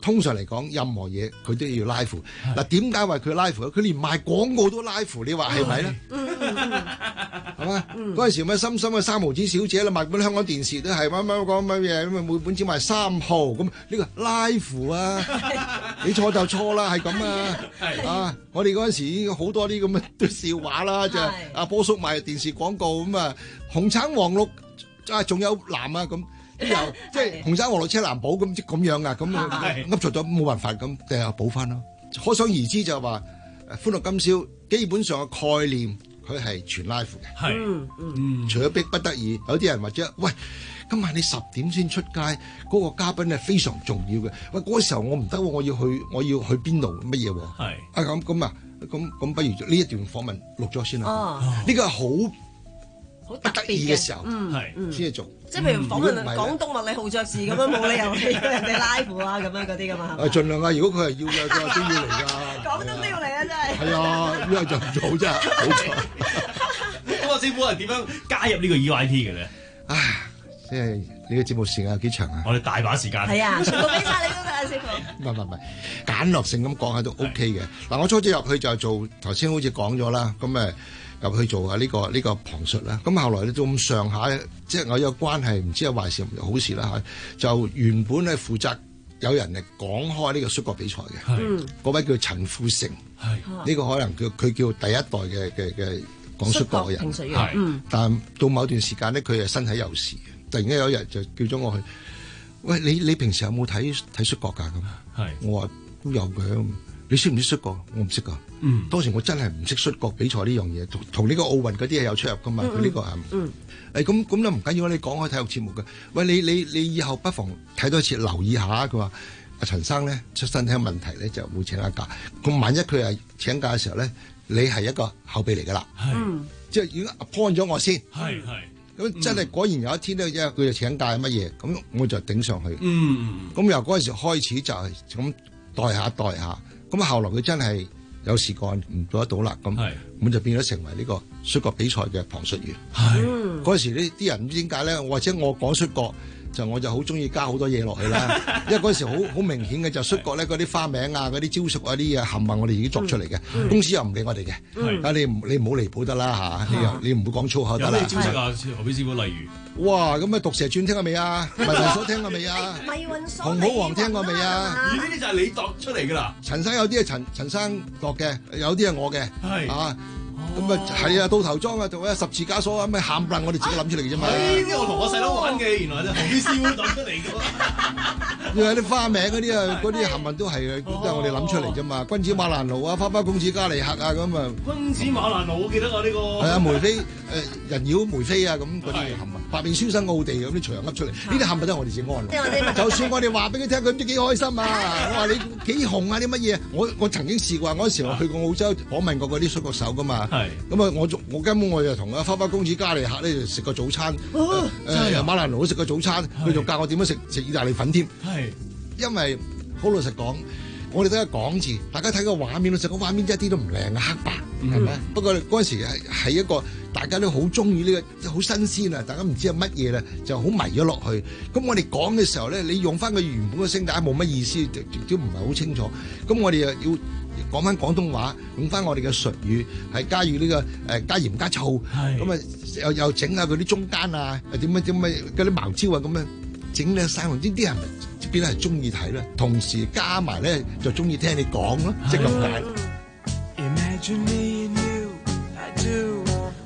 通常嚟講，任何嘢佢都要拉扶。嗱，點解話佢拉扶？佢連賣廣告都拉扶，你話係咪咧？係嘛？嗰陣時咩深深嘅三毫子小姐啦，賣本香港電視都係乜乜講乜嘢，咁啊每本只賣三毫，咁呢個拉扶啊！你錯就錯啦，係咁啊！啊，我哋嗰陣時已經好多啲咁嘅笑話啦，就係阿波叔賣電視廣告咁啊，紅橙黃綠啊，仲有藍啊咁。都有，即係紅橙黃綠青藍寶咁即咁樣啊，咁噏錯咗冇辦法咁，第日補翻咯。可想而知就係話歡樂今宵基本上嘅概念佢係全拉扶嘅， 係，嗯， 除咗逼不得已，有啲人或者喂，今晚你十點先出街，嗰、嗰個嘉賓係非常重要嘅。喂，嗰時候我唔得喎，我要去我要去邊度乜嘢喎？係啊咁咁啊咁咁，不如呢一段訪問錄咗先啦。哦，呢個係好。好不得意嘅時候，係先至做。 即係譬如訪問廣東物理號爵士咁樣，冇理由係人哋拉扶啊咁樣嗰啲噶嘛。 誒，盡量啊！如果佢係要嘅，都要嚟㗎。 廣東都要嚟啊！真係。 係啊，呢個就唔做真係，冇錯。 咁阿師傅係點樣加入呢個 E Y T 嘅咧？ 唉，即係你嘅節目時間有幾長啊？ 我哋大把時間。 係啊，全部俾曬你都得啊，師傅。 唔係唔係唔係，簡略性咁講下都 OK 嘅。嗱，我初初入去就做頭先好似講咗啦，咁誒。入去做啊！呢、這個呢、這個旁述啦，咁後來咧都咁上下，即係我有關係，唔知係壞事唔好事啦嚇。就原本咧負責有人嚟講開呢個摔角比賽嘅，嗰位叫陳富成，呢個可能叫佢叫第一代嘅嘅嘅講摔角嘅人，係、嗯。但到某段時間咧，佢係身體有事，突然間有一日就叫咗我去，喂，你你平時有冇睇睇摔角㗎？咁，係我話都有嘅。你識唔識摔角？我唔識噶。嗯，當時我真係唔識摔角比賽呢樣嘢，同同呢個奧運嗰啲係有出入噶嘛。佢呢、嗯這個係，嗯，誒咁咁都唔緊要，你講開體育節目嘅。喂，你你你以後不妨睇多次，留意下。佢話阿陳生咧出身體問題咧就會請下假。咁萬一佢係請假嘅時候咧，你係一個後備嚟噶啦。係、嗯，即係已經 appoint 咗我先。係係。咁真係果然有一天咧，因為佢就請假係乜嘢，咁我就頂上去。嗯。咁由嗰陣時開始就係咁代下代下。咁後來佢真係有事幹唔做得到啦，咁咁就變咗成為呢個摔角比賽嘅旁述員。係嗰陣時呢啲人唔知點解咧，或者我講摔角就我就好中意加好多嘢落去啦。因為嗰陣時好好明顯嘅就摔角咧，嗰啲花名啊、嗰啲招數啊啲嘢冚唪唥我哋已經作出嚟嘅，嗯、公司又唔理我哋嘅。嗯、但你唔你唔好離譜得啦嚇，你又你唔會講粗口得啦。 有咩招式啊？何必師傅例如？ 哇！咁啊，毒蛇傳聽過未啊？迷魂鎖聽過未啊？ 迷魂鎖紅好王聽過未啊？ 咦！呢啲就係你度出嚟㗎啦。 陳生有啲係陳陳生度嘅，有啲係我嘅。係啊。咁啊，係啊，到頭裝啊，仲有十字架鎖啊，咩喊唪，我哋自己諗出嚟嘅啫嘛。 呢啲我同我細佬玩嘅，原來就紅啲師傅諗出嚟嘅。 仲有啲花名嗰啲啊，嗰啲冚唪都係嘅，都係我哋諗出嚟啫嘛。君子馬蘭奴啊，花花公子加利克啊，咁啊。 君子馬蘭奴，我記得啊呢個。 係啊，梅妃誒人妖梅妃啊，咁嗰啲冚唪，白面書生奧地咁啲隨口噏出嚟，呢啲冚唪都係我哋自己安樂。就算我哋話俾佢聽，佢唔知幾開心啊！我話你幾紅啊啲乜嘢？我我曾經試過嗰陣時，我去過澳洲訪問過嗰啲摔角手噶嘛。咁啊，我我根本我就同阿花花公子加利克咧食個早餐，誒誒馬蘭奴都食個早餐，佢仲教我點樣食食意大利粉添。係，因為好老實講，我哋都係講字，大家睇個畫面，其實個畫面一啲都唔靚嘅，黑白係咪？不過嗰陣時係係一個大家都好中意呢個，好新鮮啊！大家唔知係乜嘢啦，就好迷咗落去。咁我哋講嘅時候咧，你用翻佢原本嘅聲帶冇乜意思，都唔係好清楚。咁我哋又要講翻廣東話，用翻我哋嘅術語，係加入呢個誒加鹽加醋，咁啊又又整下佢啲中間啊，點樣點樣嗰啲茅招啊，咁樣整咧生呢啲人變得係中意睇啦，同時加埋咧就中意聽你講咯，即係咁解。Imagine me and you, I do.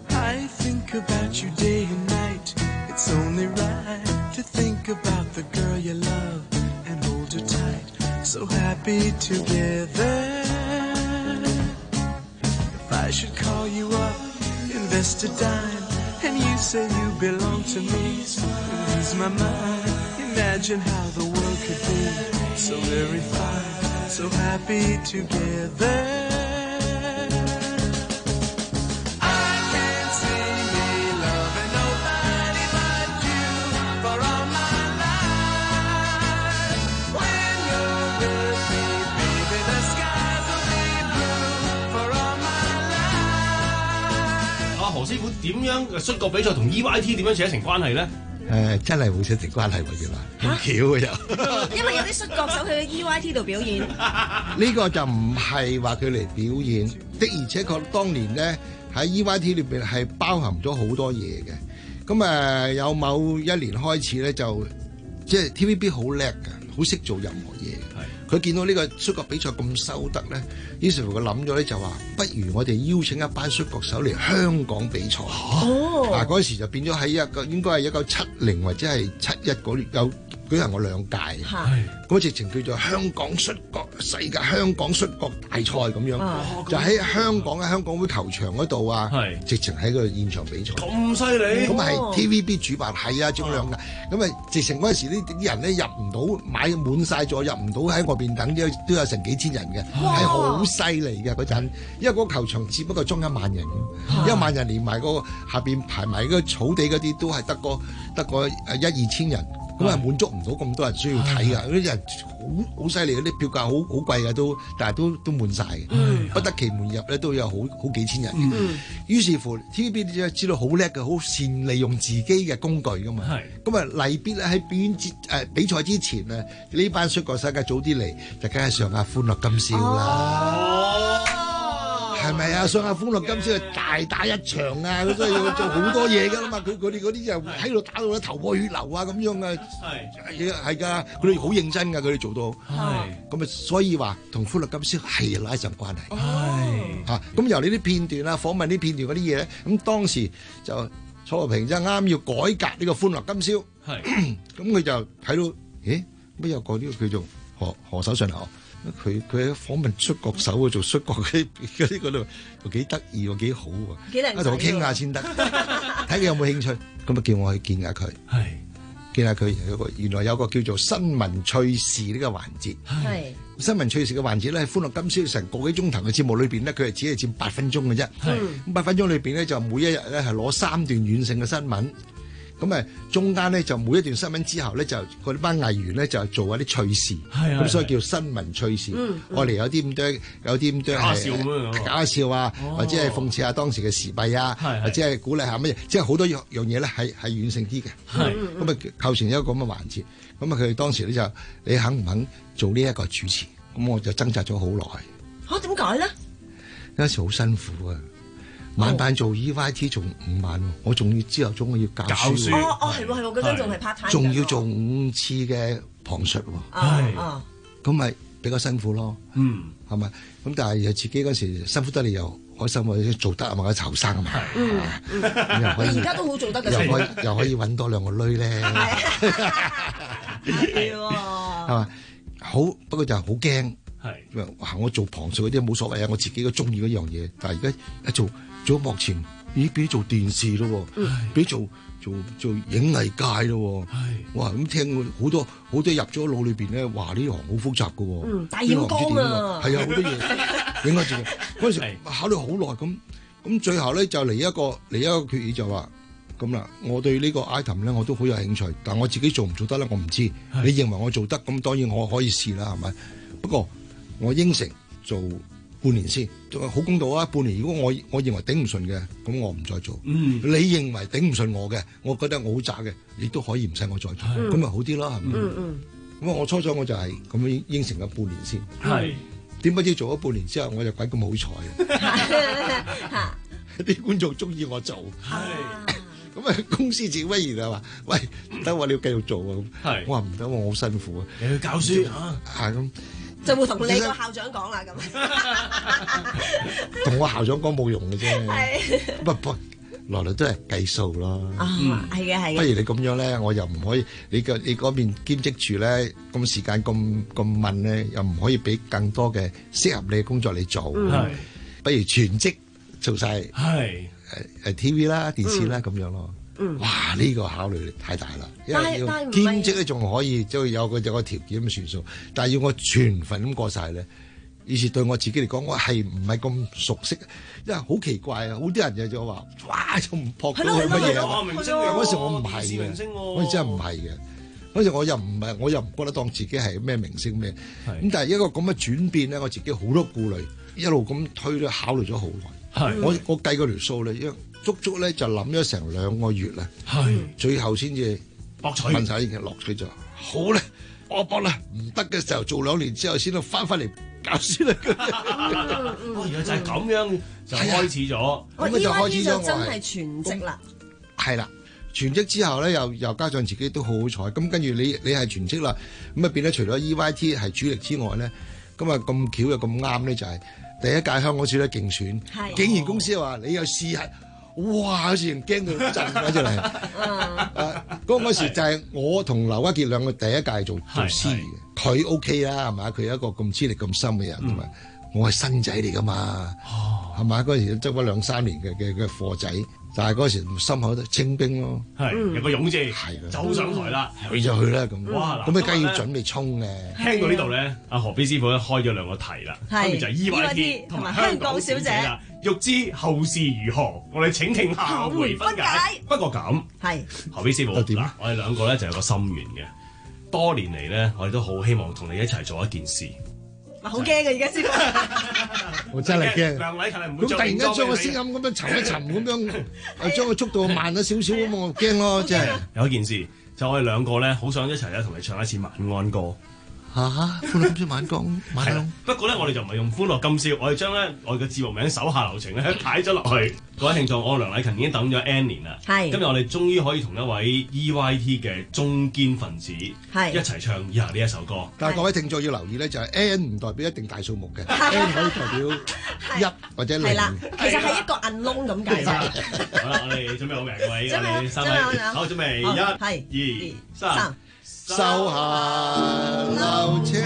I think about you day and night. It's only right to think about the girl you love and hold her tight. So happy together. If I should call you up, invest a dime, and you say you belong to me, lose my mind. Imagine how the world could be so very fine, so happy together. E 何師傅點樣摔角比賽同 E Y T 點樣扯成關係咧？ 誒真係冇親情關係喎，原來咁巧嘅又。 因為有啲摔角手去 E Y T 度表演。 呢個就唔係話佢嚟表演，的而且確當年咧喺 E Y T 裏邊係包含咗好多嘢嘅。咁誒有某一年開始咧，就即係 T V B 好叻㗎，好識做任何嘢。佢見到呢個摔角比賽咁收得咧，於是乎佢諗咗咧就話，不如我哋邀請一班摔角手嚟香港比賽。哦，嗱嗰陣時就變咗喺一個應該係一九七零或者係七一嗰年有舉行過兩屆。係咁直情叫做香港摔角世界香港摔角大賽咁樣，哦、就喺香港嘅香港會球場嗰度啊，直情喺個現場比賽。咁犀利！咁係 T V B 主辦，係啊，整兩屆。咁啊，直情嗰陣時呢啲人咧入唔到，買滿晒咗，入唔到喺外邊等，都都有成幾千人嘅，係好犀利嘅嗰陣。因為嗰個球場只不過裝一萬人，一萬人連埋嗰個下邊排埋嗰個草地嗰啲都係得個得個一二千人。咁啊滿足唔到咁多人需要睇㗎，嗰啲人好好犀利，嗰啲票價好好貴㗎都，但係都都滿晒嘅，嗯、不得其門入咧都有好好幾千人。嗯、於是乎 T V B 啲知道好叻嘅，好善利用自己嘅工具㗎嘛。咁啊例必咧喺表演節誒比賽之前啊，呢班摔角世界早啲嚟，就梗係上下歡樂今宵啦。哦係咪啊？上下歡樂今宵係大打一場啊！佢真係要做好多嘢㗎啦嘛！佢佢哋嗰啲就喺度打到咧頭破血流啊咁樣啊！係係㗎，佢哋好認真㗎，佢哋做到。係咁啊，所以話同歡樂今宵係拉上關係。係嚇咁由呢啲片段啊、訪問啲片段嗰啲嘢咧，咁當時就楚留平真係啱要改革呢個歡樂今宵。係咁佢就睇到，咦？乜有個呢個叫做何何守信啊？佢佢喺訪問摔角手做摔角嗰啲嗰度，又幾得意喎，幾好喎，幾靚仔，同我傾下先得，睇佢有冇興趣。咁啊叫我去見下佢，係見下佢有個原來有個叫做新聞趣事呢個環節，係新聞趣事嘅環節咧，喺歡樂今宵成個幾鐘頭嘅節目裏邊咧，佢係只係佔八分鐘嘅啫。係咁八分鐘裏邊咧，就每一日咧係攞三段遠勝嘅新聞。咁啊，中間咧就每一段新聞之後咧，就嗰班藝員咧就做一啲趣事，咁所以叫新聞趣事。我哋有啲咁多，有啲咁多係搞笑咁搞笑啊，或者係諷刺下當時嘅時弊啊，或者係鼓勵下乜嘢，即係好多樣樣嘢咧，係係軟性啲嘅。咁啊構成一個咁嘅環節。咁啊，佢哋當時咧就你肯唔肯做呢一個主持？咁我就掙扎咗好耐。 嚇點解咧？ 有時好辛苦啊！晚班做 E Y T 做五晚，我仲要朝頭早我要教書。 哦哦係喎係喎，嗰陣仲係 part time。 仲要做五次嘅旁述喎。係。咁咪比較辛苦咯。嗯。係咪？咁但係又自己嗰時辛苦得嚟又開心喎，做得啊嘛，後生啊嘛。嗯嗯。你而家都好做得㗎。 又可以又可以揾多兩個女咧。係。係喎。係嘛？好，不過就係好驚。係。哇！我做旁述嗰啲冇所謂啊，我自己都中意嗰樣嘢。但係而家一做。做幕前，咦？俾做電視咯，俾做做做影藝界咯，哇！咁聽好多好多入咗腦裏邊咧，話呢行好複雜噶，嗯，大染缸啊，係啊，好多嘢影下自己。嗰陣時考慮好耐，咁咁最後咧就嚟一個嚟一個決議就話咁啦，我對呢個 item 咧我都好有興趣，但我自己做唔做得咧我唔知。你認為我做得，咁當然我可以試啦，係咪？不過我應承做。半年先，好公道啊！半年，如果我我認為頂唔順嘅，咁我唔再做。嗯，你認為頂唔順我嘅，我覺得我好渣嘅，你都可以唔使我再做，咁咪、嗯、好啲咯，係咪？嗯嗯。咁我初初我就係咁樣應承咗半年先。係。點不知做咗半年之後，我就鬼咁好彩。啲觀眾中意我做。係。咁啊，公司自不然就話：喂，得喎，你要繼續做啊！係。我話唔得喎，我好辛苦啊。你去教書啊？係咁。 就會同你個校長講啦，咁同我校長講冇用嘅啫，不不來來都係計數咯。 啊，係嘅係嘅。 不如你咁樣咧，我又唔可以，你個你嗰邊兼職住咧，咁時間咁咁問咧，又唔可以俾更多嘅適合你嘅工作你做。係，不如全職做晒係誒誒 T V 啦、電視啦咁樣咯。嗯，哇！呢個考慮太大啦，因為要兼職咧仲可以即係有個有個條件咁算數，但係要我全份咁過晒咧，以前對我自己嚟講，我係唔係咁熟悉，因為好奇怪啊！好啲人就就話，哇！就唔撲到佢乜嘢啊！嗰時我唔係嘅，嗰時真係唔係嘅，嗰時我又唔係，我又唔覺得當自己係咩明星咩，咁但係一個咁嘅轉變咧，我自己好多顧慮，一路咁推咧，考慮咗好耐，我我計嗰條數咧，因為足足咧就諗咗成兩個月啦，係最後先至博取問晒已經落取咗，好咧，搏搏啦，唔得嘅時候做兩年之後先到翻返嚟教書啦。 哦，原來就係咁樣就開始咗， 咁就開始咗就真係全職啦。 係啦。全職之後咧，又又加上自己都好好彩，咁跟住你你係全職啦，咁啊變咗除咗 E Y T 係主力之外咧，咁啊咁巧又咁啱咧，就係第一屆香港小姐競選，竟然公司話你又試下，哇！好似人驚到震咗出嚟。啊，嗰嗰時就係我同劉家傑兩個第一屆做做司儀嘅，佢 OK 啦，係嘛？佢有一個咁資歷咁深嘅人啊嘛，我係新仔嚟噶嘛，係嘛？嗰陣時執咗兩三年嘅嘅嘅貨仔。但係嗰時心口都清兵咯， 係有個勇字，走上台啦， 去就去啦咁。 哇！ 咁你梗係要準備衝嘅。 聽到呢度咧，阿何必師傅咧開咗兩個題啦，分別就係 E Y T 同埋香港小姐啦。欲知後事如何，我哋請聽下回分解。不過咁係何必師傅嗱，我哋兩個咧就有個心願嘅，多年嚟咧，我哋都好希望同你一齊做一件事。 嗱，好驚嘅而家師傅， 我真係驚。 梁禮勤係唔會咁突然間將個聲音咁樣沉一沉咁樣，誒將個速度慢咗少少咁，我驚咯，真係。 有一件事就我哋兩個咧，好想一齊咧同你唱一次晚安歌。 嚇！歡樂今宵晚歌，晚安。 不過咧，我哋就唔係用歡樂今宵，我哋將咧我哋嘅節目名手下留情咧擺咗落去。各位聽眾，我梁禮勤已經等咗 N 年啦。係。今日我哋終於可以同一位 E Y T 嘅中堅分子係一齊唱以下呢一首歌。 但係各位聽眾要留意咧，就係 N 唔代表一定大數目嘅 ，N 可以代表一或者零。 係啦，其實係一個銀窿咁解啫。 好啦，我哋準備好未？各位，我哋三位，好，準備一、二、三。 手下留情，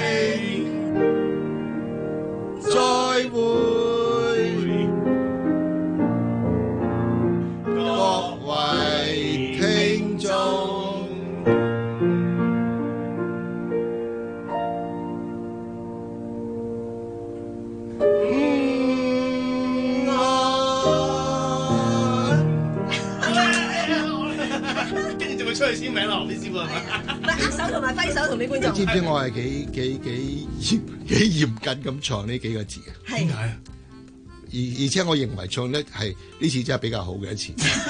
再會，各位聽眾。嗯， 跟住仲會出去簽名啦，何必師傅係咪？ 握手同埋揮手同啲觀眾。 你知唔知我係幾幾幾嚴幾嚴謹咁唱呢幾個字嘅？ 點解啊？ 而而且我認為唱得係呢次真係比較好嘅一次。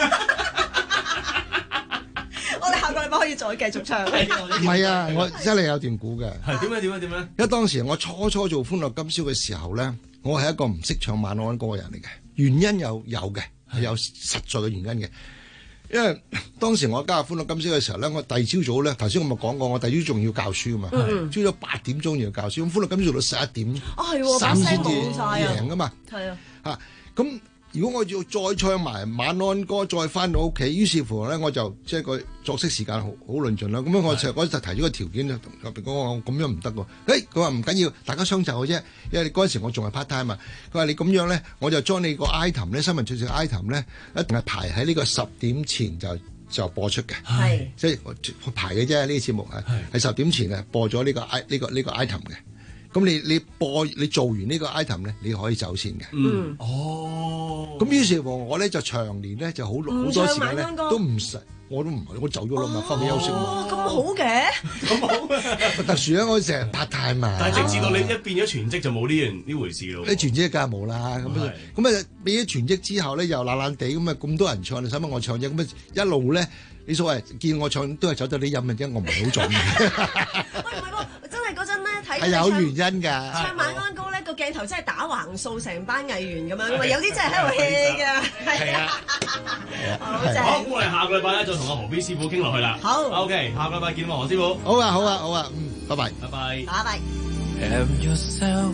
我哋下個禮拜可以再繼續唱。 唔係啊，我真係有段故嘅。 係點咧？點咧？點咧？ 因為當時我初初做歡樂今宵嘅時候咧，我係一個唔識唱晚安歌嘅人嚟嘅。原因有有嘅，係有實在嘅原因嘅。因為當時我加入歡樂今宵嘅時候咧，我第二朝早咧，頭先我咪講過，我第二朝仲要教書噶嘛，朝早八點鐘要教書，咁歡樂今宵做到十一點，三先至贏噶嘛， 係啊， 嚇咁。如果我要再唱埋晚安歌，再翻到屋企，於是乎咧，我就即係個作息時間好好論盡啦。咁樣我就嗰陣提咗個條件，同特別講我咁樣唔得喎。誒，佢話唔緊要，大家相就嘅啫。因為嗰陣時我仲係 part time 嘛。佢話你咁樣咧，我就將你個 item 咧，新聞最正 item 咧，一定係排喺呢個十點前就就播出嘅。係，即係排嘅啫。呢個節目係係十點前啊播咗呢個 i 呢個呢個 item 嘅。咁你你播你做完呢個 item 咧，你可以走先嘅。 嗯，哦。 咁於是乎我咧就長年咧就好好多時間咧都唔使，我都唔係我走咗啦嘛，翻去休息嘛。 哦，咁好嘅， 咁好。 特殊咧，我成日拍太嘛。 但係直至到你一變咗全職就冇呢樣呢回事咯。 你全職梗係冇啦，咁啊咁啊變咗全職之後咧又懶懶地咁啊咁多人唱，你使乜我唱啫？咁啊一路咧，你所謂見我唱都係走到你飲嘅啫，我唔係好準嘅。 喂，唔係喎，真係嗰陣咧睇係有原因㗎。 唱晚安歌咧個鏡頭真係打橫掃成班藝員咁樣，有啲真係喺度 hea 㗎。係啊，好正。 好，咁我哋下個禮拜咧再同阿何必師傅傾落去啦。 好 ，OK，下個禮拜見喎，何師傅。 好啊，好啊，好啊，嗯，拜拜， 拜拜， 拜拜。 Have yourself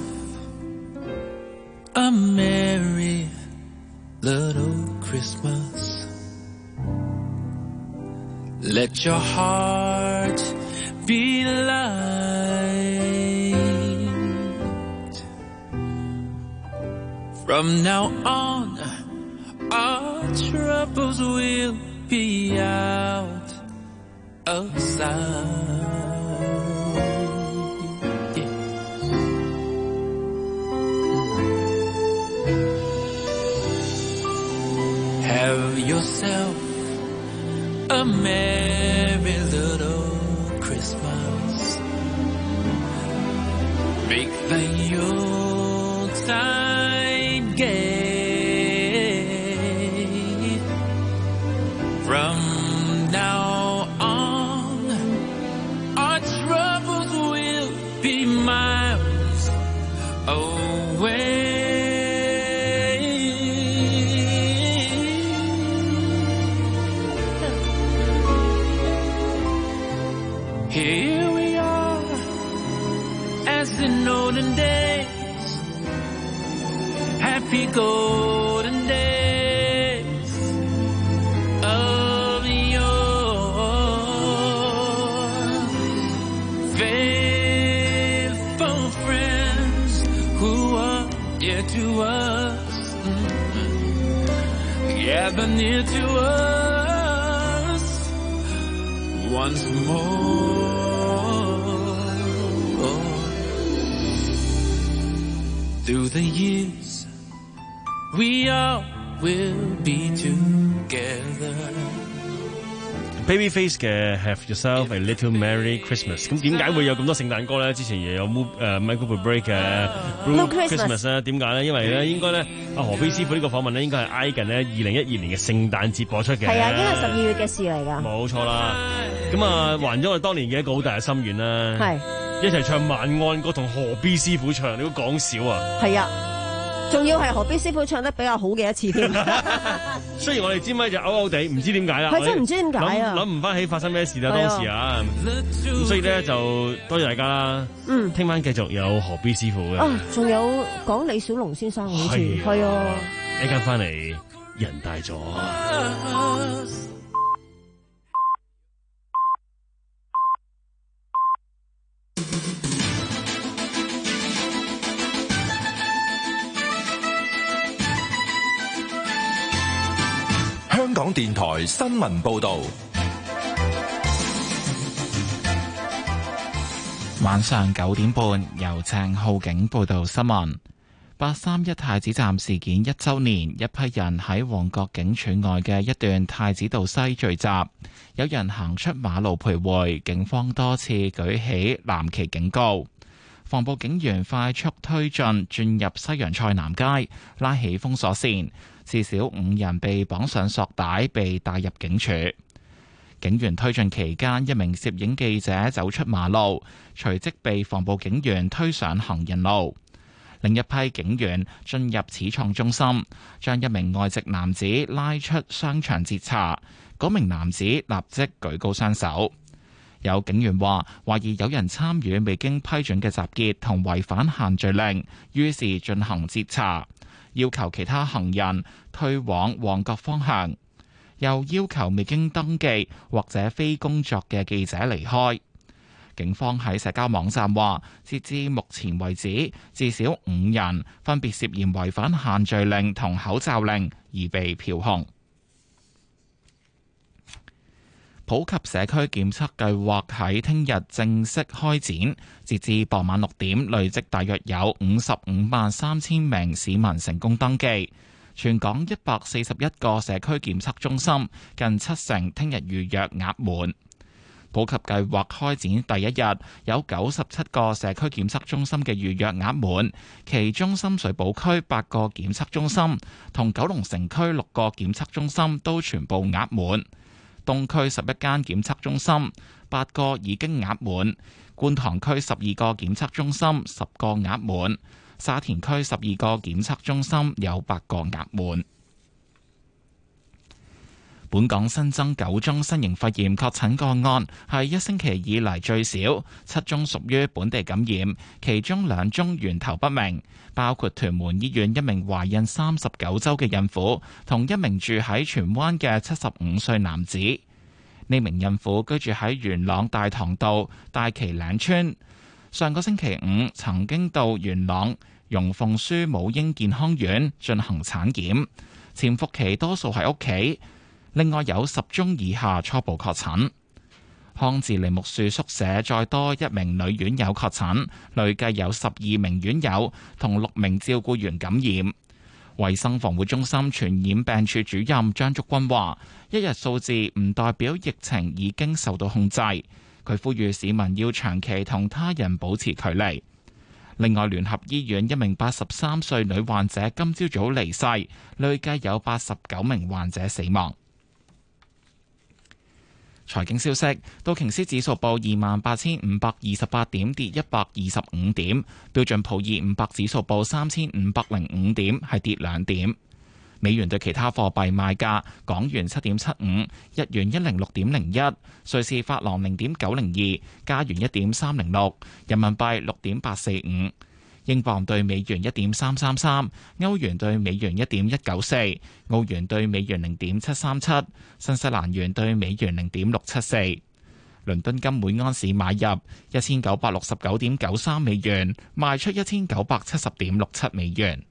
a merry little Christmas. Let your heart be light. From now on, our troubles will be out of sight. Have yourself a merry little Christmas. Make the Yuletide gay. From now on, Here we are, as in olden days, happy golden days of yore. Faithful friends who are dear to us, gather near to us once more. Through the years, we all will be together. Babyface 嘅 Have Yourself a Little Merry Christmas， 咁點解會有咁多聖誕歌咧？之前又有 誒 Michael Bublé 嘅 Blue Christmas 咧，點解咧？因為咧應該咧阿何必師傅呢個訪問咧應該係挨近咧二零一二年嘅聖誕節播出嘅。 係啊，應該係十二月嘅事嚟㗎。 冇錯啦，咁啊還咗我哋當年嘅一個好大嘅心願啦。係一齊唱晚安歌同何必師傅唱，你都講少啊？係啊。仲要係何必師傅唱得比較好嘅一次添。雖然我哋支咪就嘔嘔地，唔知點解啦。 係真唔知點解啊！ 諗唔翻起發生咩事啦當時啊，咁所以咧就多謝大家啦。嗯，聽晚繼續有何必師傅嘅。 啊，仲有講李小龍先生好似係啊。 一間翻嚟人大咗。 香港電台新聞報道， 晚上九點半由鄭浩景報道新聞。八三一太子站事件一周年，一批人喺旺角警署外嘅一段太子道西聚集，有人行出馬路徘徊，警方多次舉起藍旗警告。防暴警員快速推進，轉入西洋菜南街，拉起封鎖線，至少五人被綁上索帶，被帶入警署。警員推進期間，一名攝影記者走出馬路，隨即被防暴警員推上行人路。另一批警員進入始創中心，將一名外籍男子拉出商場截查，嗰名男子立即舉高雙手。有警員話懷疑有人參與未經批准嘅集結同違反限聚令，於是進行截查，要求其他行人退往旺角方向，又要求未經登記或者非工作嘅記者離開。警方喺社交網站話，截至目前為止，至少五人分別涉嫌違反限聚令同口罩令而被票控。普及社區檢測計劃喺聽日正式開展，截至傍晚六點，累積大約有五十五萬三千名市民成功登記。全港一百四十一個社區檢測中心，近七成聽日預約額滿。普及計劃開展第一日，有九十七個社區檢測中心嘅預約額滿，其中深水埗區八個檢測中心同九龍城區六個檢測中心都全部額滿。東區十一間檢測中心，八個已經額滿；觀塘區十二個檢測中心，十個額滿；沙田區十二個檢測中心有八個額滿。本港新增九宗新型肺炎確診個案，係一星期以嚟最少，七宗屬於本地感染，其中兩宗源頭不明，包括屯門醫院一名懷孕三十九週嘅孕婦，同一名住喺荃灣嘅七十五歲男子。呢名孕婦居住喺元朗大棠道大旗嶺村，上個星期五曾經到元朗容鳳書母嬰健康院進行產檢，潛伏期多數喺屋企。另外有十宗以下初步確診。康治梨木樹宿舍再多一名女院友確診，累計有十二名院友同六名照顧員感染。衛生防護中心傳染病處主任張竹君話：一日數字唔代表疫情已經受到控制。佢呼籲市民要長期同他人保持距離。另外，聯合醫院一名八十三歲女患者今朝早離世，累計有八十九名患者死亡。財經消息，道瓊斯指數報二萬八千五百二十八點，跌一百二十五點；標準普爾五百指數報三千五百零五點，係跌兩點。 美元對其他貨幣賣價：港元七點七五，日元一零六點零一，瑞士法郎零點九零二，加元一點三零六，人民幣六點八四五，英鎊對美元一點三三三，歐元對美元一點一九四，澳元對美元零點七三七，新西蘭元對美元零點六七四。倫敦金每安士買入一千九百六十九點九三美元，賣出一千九百七十點六七美元。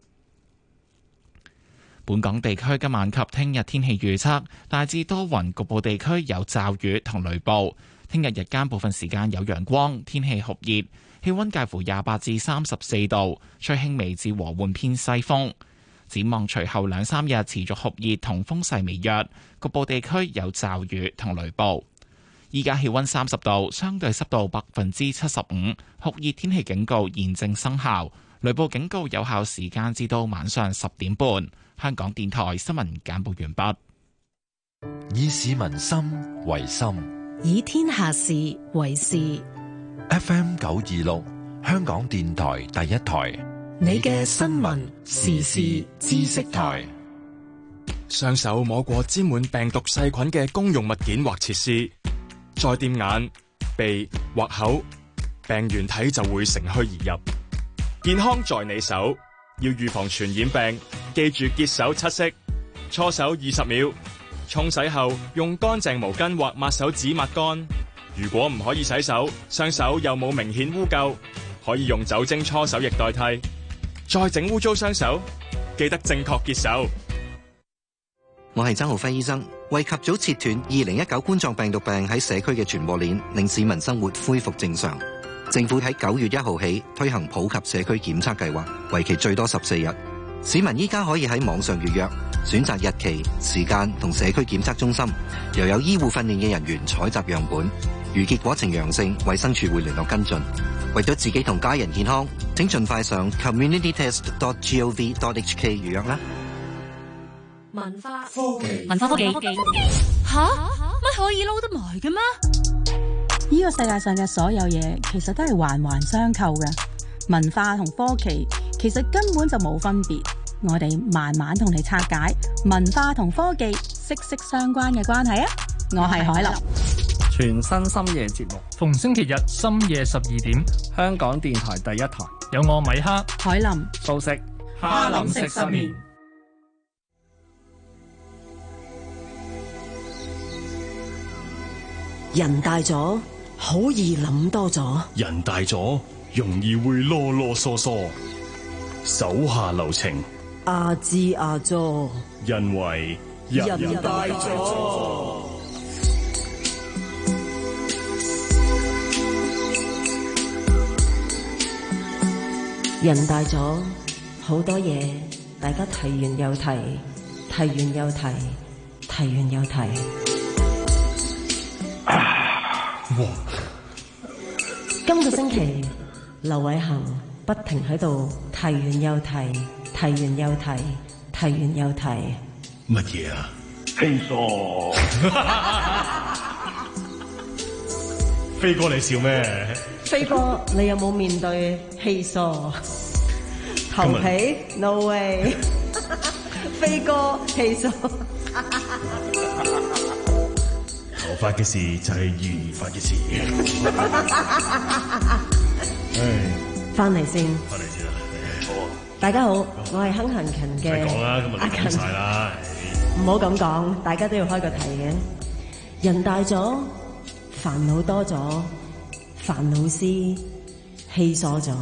本港地區今晚及聽日天氣預測，大致多雲，局部地區有驟雨同雷暴。聽日日間部分時間有陽光，天氣酷熱，氣溫介乎廿八至三十四度，吹輕微至和緩偏西風。展望隨後兩三日持續酷熱同風勢微弱，局部地區有驟雨同雷暴。依家氣溫三十度，相對濕度百分之七十五，酷熱天氣警告現正生效，雷暴警告有效時間至到晚上十點半。香港電台新聞簡報完畢。 以市民心為心， 以天下事為事。 F M 九二六，香港電台第一台， 你嘅新聞時事知識台。 雙手摸過沾滿病毒細菌嘅公用物件或設施，再掂眼、鼻或口，病原體就會乘虛而入。健康在你手，要預防傳染病，記住潔手七式：搓手二十秒，沖洗後用乾淨毛巾或抹手紙抹乾。如果唔可以洗手，雙手又冇明顯污垢，可以用酒精搓手液代替。再整污糟雙手，記得正確潔手。 我係曾浩輝醫生，為及早切斷二零一九冠狀病毒病喺社區嘅傳播鏈，令市民生活恢復正常。政府喺九月一號起推行普及社區檢測計劃，為期最多十四日。市民依家可以喺網上預約，選擇日期、時間同社區檢測中心，又有醫護訓練嘅人員採集樣本。如結果呈陽性，衛生署會聯絡跟進。為咗自己同家人健康，請盡快上 community test dot gov dot h k 預約啦。 文化科技， 文化科技，吓乜可以撈得埋嘅咩？ 呢個世界上嘅所有嘢，其實都係環環相扣嘅。文化同科技其實根本就冇分別。我哋慢慢同你拆解文化同科技息息相關嘅關係啊！我係海琳。 全新深夜節目，逢星期日深夜十二點，香港電台第一台，有我米克、 海琳、 素食、哈林食失眠。 人大咗，好易諗多咗。 人大咗，容易會囉囉嗦嗦。手下留情， 阿支阿佐， 因為人大咗。 人大咗，好多嘢大家提完又提，提完又提，提完又提。 哇！ 今個星期，劉偉恒不停喺度提完又提，提完又提，提完又提。 乜嘢啊？ 氣傻！飛哥你笑咩？ 飛哥，你有冇面對氣傻？頭皮 no way。飛哥氣傻。 頭髮嘅事就係緣法嘅事。 翻嚟先， 翻嚟先啦。好啊。 大家好，我係亨行勤嘅。 唔講啦，今日你講晒啦。 唔好咁講，大家都要開個題嘅。人大咗，煩惱多咗，煩惱絲稀疏咗。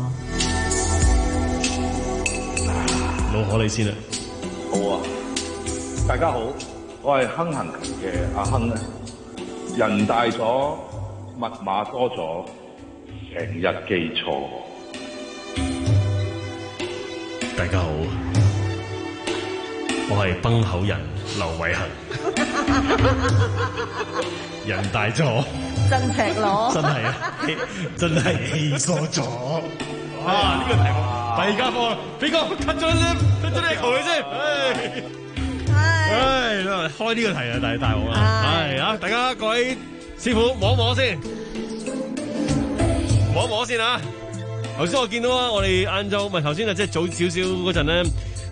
老可你先啦。 好啊，大家好，我係亨行勤嘅阿亨啊。人大咗，密碼多咗，成日記錯。 大家好，我係崩口人劉偉恒。人大咗， 真赤裸， 真係啊，真係氣疏咗。哇！呢、這個題目第二家課，俾個 cut 咗呢 cut 咗呢球佢先。唉，唉，開呢個題啊，大大王啊，係啊，大家各位師傅摸一摸先，摸一摸先啊。頭先我見到啊，我哋晏晝唔係頭先啊，即係早少少嗰陣咧，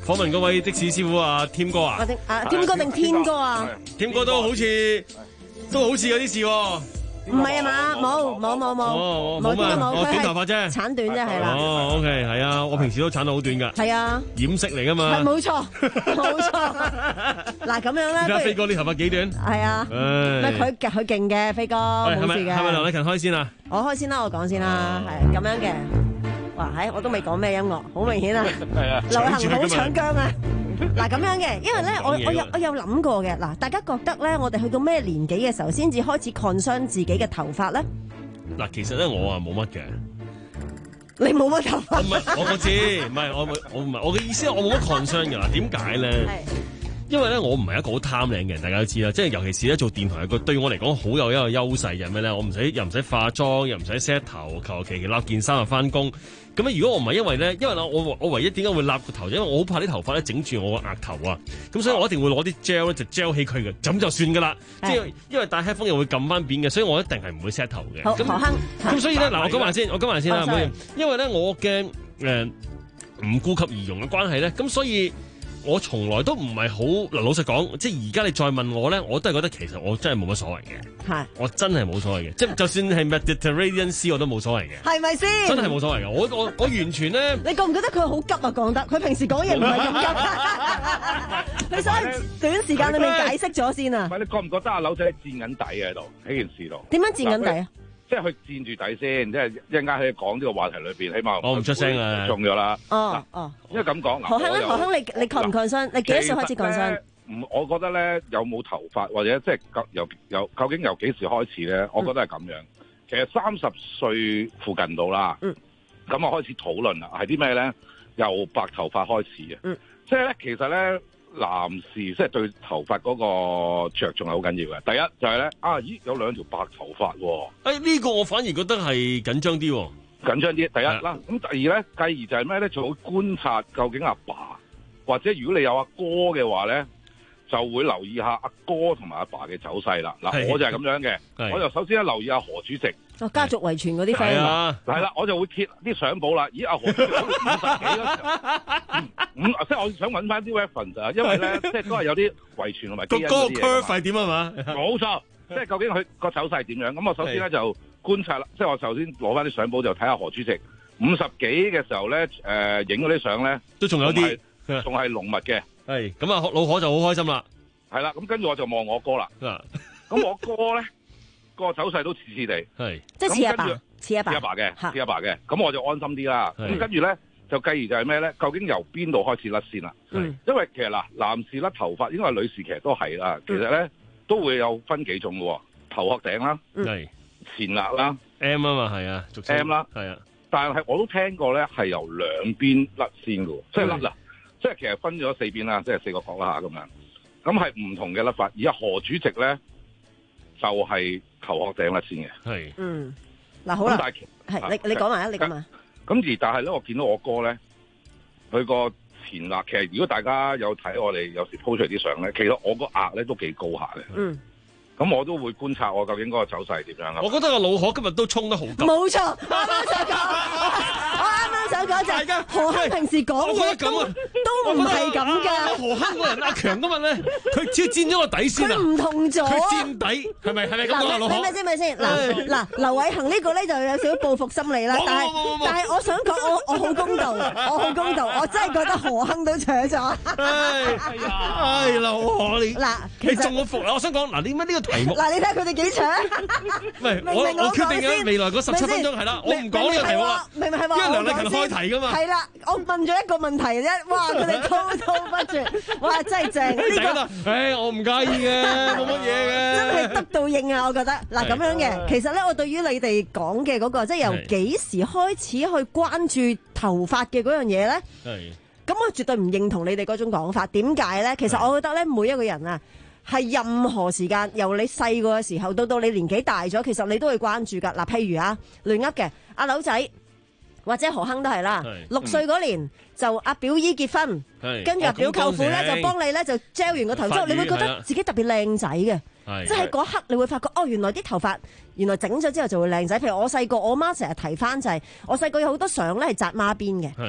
訪問嗰位的士師傅啊，添哥啊， 啊添哥定天哥啊？ 添哥都好似都好似有啲事喎。 唔係啊嘛，冇冇冇冇冇啲冇， 短頭髮啫， 鏟短啫係啦。 哦 ，OK， 係啊，我平時都鏟到好短㗎。 係啊， 染色嚟㗎嘛。 係冇錯，冇錯。嗱咁樣咧， 而家飛哥啲頭髮幾短？ 係啊，佢佢勁嘅飛哥冇事嘅。 係咪梁禮勤開先啊？ 我開先啦，我講先啦，係咁樣嘅。哇，喺我都未講咩音樂，好明顯啊。係啊，流行好搶姜啊！嗱咁樣嘅，因為咧，我我有我有諗過嘅。嗱，大家覺得咧，我哋去到咩年紀嘅時候先至開始 concern 自己嘅頭髮咧？ 嗱，其實咧我啊冇乜嘅。 你冇乜頭髮？ 唔係，我我知，唔係我我唔係我嘅意思，我冇乜 concern 嘅啦。點解咧？因為咧，我唔係一個好貪靚嘅人，大家都知啦。即係尤其是咧做電台個，對我嚟講好有一個優勢就係咩咧？我唔使又唔使化妝，又唔使 set 頭，求求其其笠件衫就翻工。咁如果我唔係因為咧，因為我我唯一點解會笠個頭，因為我好怕啲頭髮咧整住我個額頭啊。咁所以我一定會攞啲 gel 咧就 gel 起佢嘅，咁就算噶啦。即係因為戴 headphone 又會撳翻扁嘅，所以我一定係唔會 set 頭嘅。 好，何亨。 咁所以咧，嗱我講埋先，我講埋先啦，唔好意思。因為咧我嘅誒唔顧及儀容嘅關係咧，咁所以。我從來都唔係好嗱，老實講，即係而家你再問我咧，我都係覺得其實我真係冇乜所謂嘅。係，我真係冇所謂嘅，即係就算係 Mediterranean Sea 我都冇所謂嘅。係咪先？真係冇所謂嘅，我我我完全咧。你覺唔覺得佢好急啊？講得，佢平時講嘢唔係咁急。佢想短時間裏面解釋咗先啊。 唔係，你覺唔覺得阿柳仔墊緊底喺度呢件事度？ 點樣墊緊底啊？ 即係佢墊住底先，即係一陣間喺講呢個話題裏邊，起碼我唔出聲啊， 中咗啦。 哦哦， 因為咁講， 何亨咧，何亨你你抗唔抗傷？你幾多歲開始抗傷？ 唔，我覺得咧有冇頭髮或者即係由由究竟由幾時開始咧？我覺得係咁樣。其實三十歲附近到啦，咁啊開始討論啦，係啲咩咧？由白頭髮開始嘅，嗯、即係咧其實咧。男士即係對頭髮嗰個着重係好緊要嘅。第一就係、是、咧，啊，咦，有兩條白頭髮喎、哦。誒、哎，呢、這個我反而覺得係緊張啲、哦，緊張啲。第一啦，咁的第二咧，繼而就係咩咧？就會觀察究竟阿爸，爸或者如果你有阿哥嘅話咧，就會留意下阿哥同埋阿爸嘅走勢啦。嗱的，我就係咁樣嘅，的我就首先咧留意下何主席。 哦，家族遺傳嗰啲 friend 啊，係啦，我就會貼啲相簿啦。咦，阿何主席五十幾嗰時候，五即係我想揾翻啲 reference 啊，因為咧即係都係有啲遺傳同埋基因嗰啲嘢。個嗰個 curve 係點啊嘛？冇錯，即係究竟佢個走勢點樣？咁我首先咧就觀察啦，即係我首先攞翻啲相簿就睇下何主席五十幾嘅時候咧，誒影嗰啲相咧都仲有啲，仲係濃密嘅。係咁啊，老何就好開心啦。係啦，咁跟住我就望我哥啦。咁我哥咧。個走勢都似似地，係即係似阿爸，似阿爸， 似阿爸嘅，似阿爸嘅，咁我就安心啲啦。咁跟住咧，就繼而就係咩咧？究竟由邊度開始甩先啦？嗯，因為其實嗱，男士甩頭髮，應該係女士其實都係啦。其實咧都會有分幾種嘅，頭殼頂啦，係前額啦 ，M 啊嘛，係啊，M 啦，係啊。但係我都聽過咧，係由兩邊甩先嘅，即係甩啦，即係其實分咗四邊啦，即係四個角啦吓咁樣。咁係唔同嘅甩法。而家何主席咧就係。頭殼頂甩先嘅，係，嗯，嗱好啦，係你你講埋啊，你講埋。咁而但係咧，我見到我哥咧，佢個前額其實如果大家有睇我哋有時 po 出嚟啲相咧，其實我個額咧都幾高下嘅，嗯。咁我都會觀察我究竟嗰個走勢係點樣啊。我覺得個老何今日都衝得好急。冇錯，我啱啱想講，我啱啱想講就係何亨平時講嘢都都唔係咁㗎。何亨個人阿強今日咧，佢只佔咗個底先啊。佢唔同咗。佢佔底係咪係咪咁講啊？老何。係咪先？係咪先？嗱嗱，劉偉恒呢個咧就有少少報復心理啦。但係但係我想講，我我好公道，我好公道，我真係覺得何亨都扯咗。係啊，唉，老何你嗱，你中咗伏啦！我想講嗱，點解呢個？嗱，你睇下佢哋幾長？唔係我我決定咗未來嗰十七分鐘係啦，我唔講呢個題目啦。明明係話，因為梁禮勤開題噶嘛。係啦，我問咗一個問題啫。哇，佢哋滔滔不絕，哇，真係正呢個。誒，我唔介意嘅，冇乜嘢嘅。真係得到應啊！我覺得嗱咁樣嘅，其實咧，我對於你哋講嘅嗰個，即係由幾時開始去關注頭髮嘅嗰樣嘢咧？係。咁我絕對唔認同你哋嗰種講法。點解咧？其實我覺得咧，每一個人啊。係任何時間，由你細個嘅時候到到你年紀大咗，其實你都會關注㗎。嗱，譬如啊，亂噏嘅阿柳仔或者何亨都係啦。六歲嗰年就阿表姨結婚，跟住阿表舅父咧就幫你咧就 gel 完個頭之後，你會覺得自己特別靚仔嘅。即係嗰刻你會發覺，哦，原來啲頭髮原來整咗之後就會靚仔。譬如我細個，我媽成日提翻就係我細個有好多相咧係紮孖辮嘅。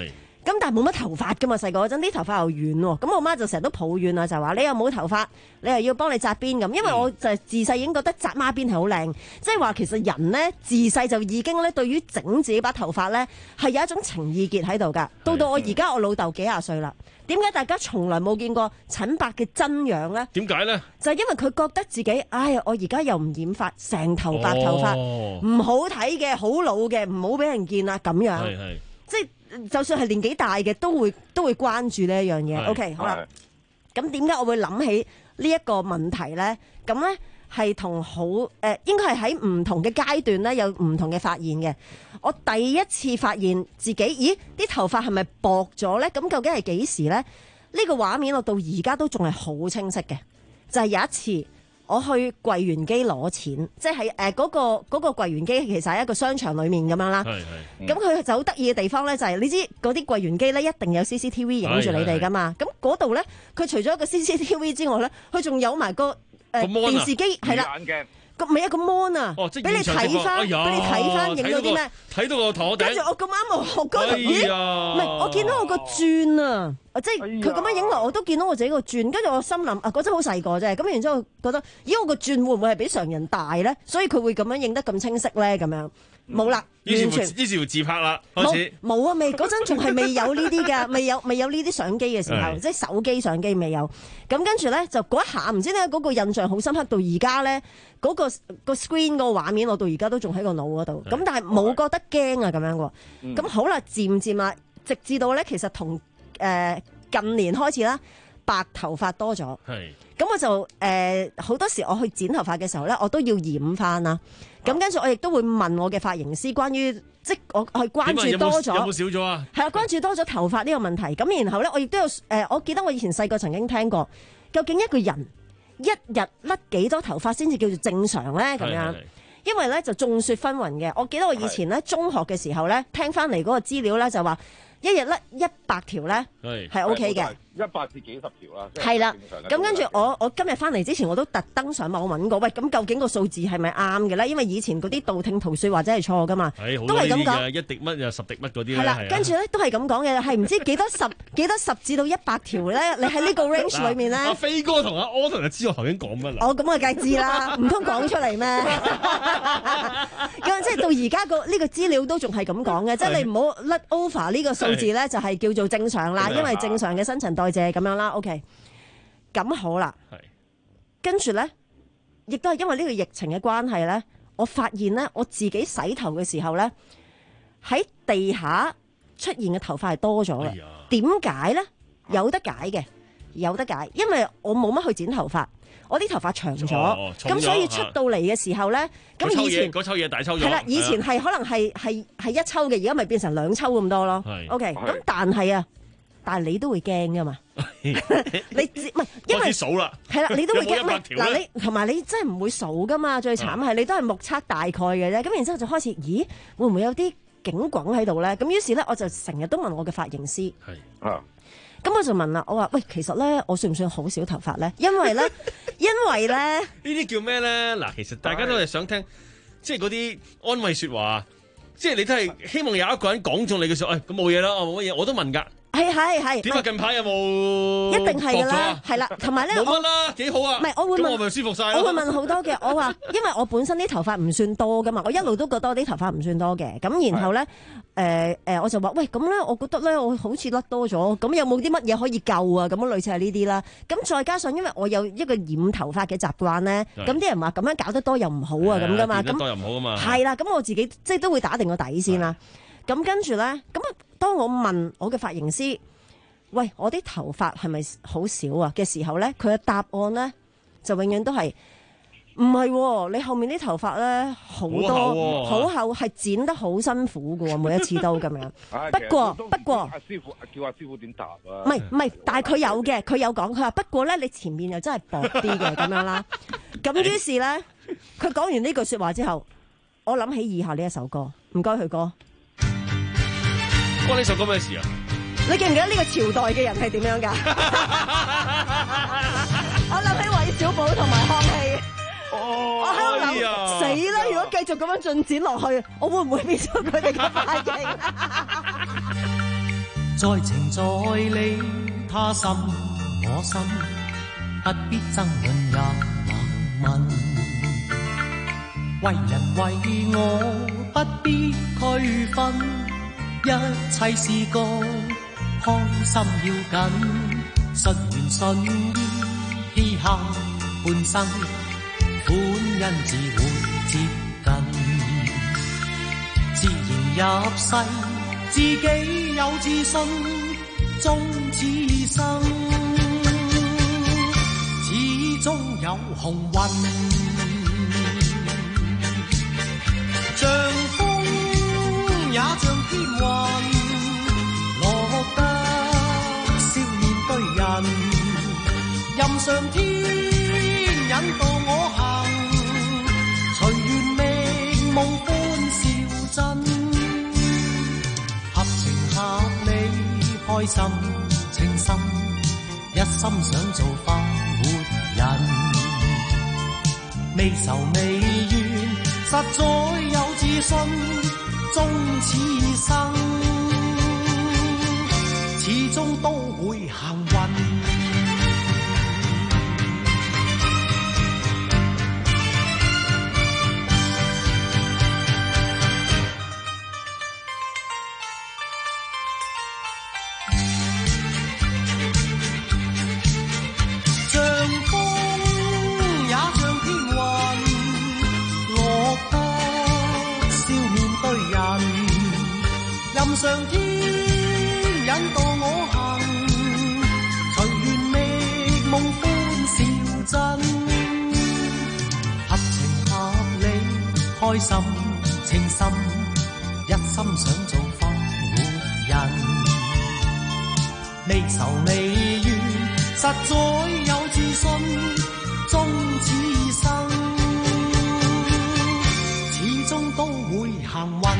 咁但係冇乜頭髮噶嘛，細個嗰陣啲頭髮又軟喎，咁我媽就成日都抱怨啊，就話你又冇頭髮，你又要幫你紮辮咁，因為我就自細已經覺得紮孖辮係好靚，即係話其實人咧自細就已經咧對於整自己把頭髮咧係有一種情意結喺度㗎。到到我而家我老豆幾廿歲啦，點解大家從來冇見過陳伯嘅真樣咧？ 點解咧？就係因為佢覺得自己，唉，我而家又唔染髮，成頭白頭髮，唔、哦、好睇嘅，好老嘅，唔好俾人見啦咁樣。係係，即係。就算係年紀大嘅，都會都會關注呢一樣嘢。OK， 好啦。咁點解我會諗起呢一個問題咧？咁咧係同好誒，應該係喺唔同嘅階段咧，有唔同嘅發現嘅。我第一次發現自己，咦，啲頭髮係咪薄咗咧？咁究竟係幾時咧？呢、呢個畫面我到而家都仲係好清晰嘅，就係、是、有一次。我去櫃員機攞錢，即係誒嗰個嗰、嗰個櫃員機其實喺一個商場裡面咁樣啦。咁佢就好得意嘅地方咧，就係你知嗰啲櫃員機咧一定有 C C T V 影住你哋噶嘛。咁嗰度咧，佢除咗一個 C C T V 之外咧，佢仲有埋個誒、呃、電視機係啦。個咪一個 mon 啊，俾、哦、你睇翻，俾、哎、你睇翻影到啲咩？睇到個頭頂。跟住我咁啱我學嗰度，咦？唔係，我見到我個轉啊，即係佢咁樣影落，我都見到我自己個轉。跟住我心諗啊，嗰陣好細個啫。咁然之後覺得，咦？我個轉會唔會係比常人大咧？所以佢會咁樣影得咁清晰咧？咁樣冇啦。完全於是乎自拍啦，開始冇啊，未嗰陣仲係未有呢啲㗎，未有未有呢啲相機嘅時候，即係手機相機未有。咁跟住咧就嗰一下唔知點解嗰個印象好深刻，到而家咧嗰個個 screen 嗰個畫面，我到而家都仲喺個腦嗰度。咁但係冇覺得驚啊咁樣喎。咁、嗯、好啦，漸漸啊，直至到咧其實同誒、呃、近年開始啦，白頭髮多咗。係。咁我就誒好、呃、多時我去剪頭髮嘅時候咧，我都要染翻啦。咁跟住我亦都會問我嘅髮型師關於即我去關注多咗， 有冇少咗啊？ 係啊，關注多咗頭髮呢個問題。咁然後咧，我亦都有誒、呃，我記得我以前細個曾經聽過，究竟一個人一日甩幾多頭髮先至叫做正常咧？咁樣，因為咧就眾說紛紜嘅。我記得我以前咧中學嘅時候咧，聽翻嚟嗰個資料咧就話，一日甩一百條咧係 O K 嘅。 一百至幾十條啦， 係啦。咁跟住我我今日翻嚟之前，我都特登上網揾過，喂，咁究竟個數字係咪啱嘅咧？因為以前嗰啲道聽途說或者係錯噶嘛，都係咁講， 一滴乜又十滴乜嗰啲咧。 係啦，跟住咧都係咁講嘅，係唔知幾多十幾多十至到一百條咧？你喺呢個 range 裏面咧？ 阿飛哥同阿 Autumn 就知我頭先講乜啦。 我咁我梗係知啦，唔通講出嚟咩？咁即係到而家個呢個資料都仲係咁講嘅，即係你唔好甩 over 呢個數字咧，就係叫做正常啦，因為正常嘅新陳代謝咁樣啦。OK。咁好啦，跟住咧，亦都係因為呢個疫情嘅關係咧，我發現咧，我自己洗頭嘅時候咧，喺地下出現嘅頭髮係多咗嘅。點解咧？有得解嘅，有得解，因為我冇乜去剪頭髮，我啲頭髮長咗，咁、哦、所以出到嚟嘅時候咧，咁以前嗰抽嘢大抽咗， 係啦，以前係可能係係係一抽嘅，而家咪變成兩抽咁多咯。OK，咁但係啊。但係你都會驚噶嘛？你唔係因為數啦，係啦，你都會驚。嗱，你同埋你真係唔會數噶嘛？最慘係你都係目測大概嘅啫。咁然之後就開始，咦？會唔會有啲警滾喺度咧？咁於是咧，我就成日都問我嘅髮型師。係啊。咁我就問啦，我話喂，其實咧，我算唔算好少頭髮咧？因為咧，因為咧，呢啲叫咩咧？嗱，其實大家都係想聽，即係嗰啲安慰説話，即係你都係希望有一個人講中你嘅説話。誒，咁冇嘢啦，我冇乜嘢，我都問㗎。 係係係。 點解近排有冇？ 一定係㗎啦，係啦，同埋咧， 冇乜啦，幾好啊！ 唔係，我會問， 我咪舒服晒。 我會問好多嘅，我話，因為我本身啲頭髮唔算多㗎嘛，我一路都覺得我啲頭髮唔算多嘅。咁然後咧，誒誒，我就話喂，咁咧，我覺得咧，我好似甩多咗，咁有冇啲乜嘢可以救啊？咁樣類似係呢啲啦。咁再加上因為我有一個染頭髮嘅習慣咧，咁啲人話咁樣搞得多又唔好啊，咁㗎嘛。咁多又唔好㗎嘛。 係啦，咁我自己即係都會打定個底先啦。咁跟住咧，咁啊，當我問我嘅髮型師，喂，我啲頭髮係咪好少啊嘅時候咧，佢嘅答案咧就永遠都係唔係，你後面啲頭髮咧好多好厚，係剪得好辛苦㗎，每一次都咁樣。不過不過， 阿師傅叫阿師傅點答啊？ 唔係唔係，但係佢有嘅，佢有講，佢話不過咧，你前面又真係薄啲嘅咁樣啦。咁於是咧，佢講完呢句説話之後，我諗起以下呢一首歌，唔該佢歌。 關呢首歌咩事啊？ 你記唔記得呢個朝代嘅人係點樣㗎？我諗起韋小寶同埋康熙。哦，我喺度諗死啦！如果繼續咁樣進展落去，我會唔會變咗佢哋嘅髮型？ 在情在理，他心我心，不必爭論也冷問。為人為我不必區分，一切是個開心要緊，順緣順意嘻哈半生，歡欣自會接近，自然入世，自己有自信，終此生，始終有幸運。像風也像天雲，落得笑面對人，任上天引導我行，隨緣命夢歡笑真，合情合理開心稱心，一心想做快活人，未愁未怨實在有自信，終此生始終都會幸運。上天引導我行，隨緣覓夢歡笑真，合情合理開心稱心，一心想做快活人，未愁未怨實在有自信，終此生始終都會幸運。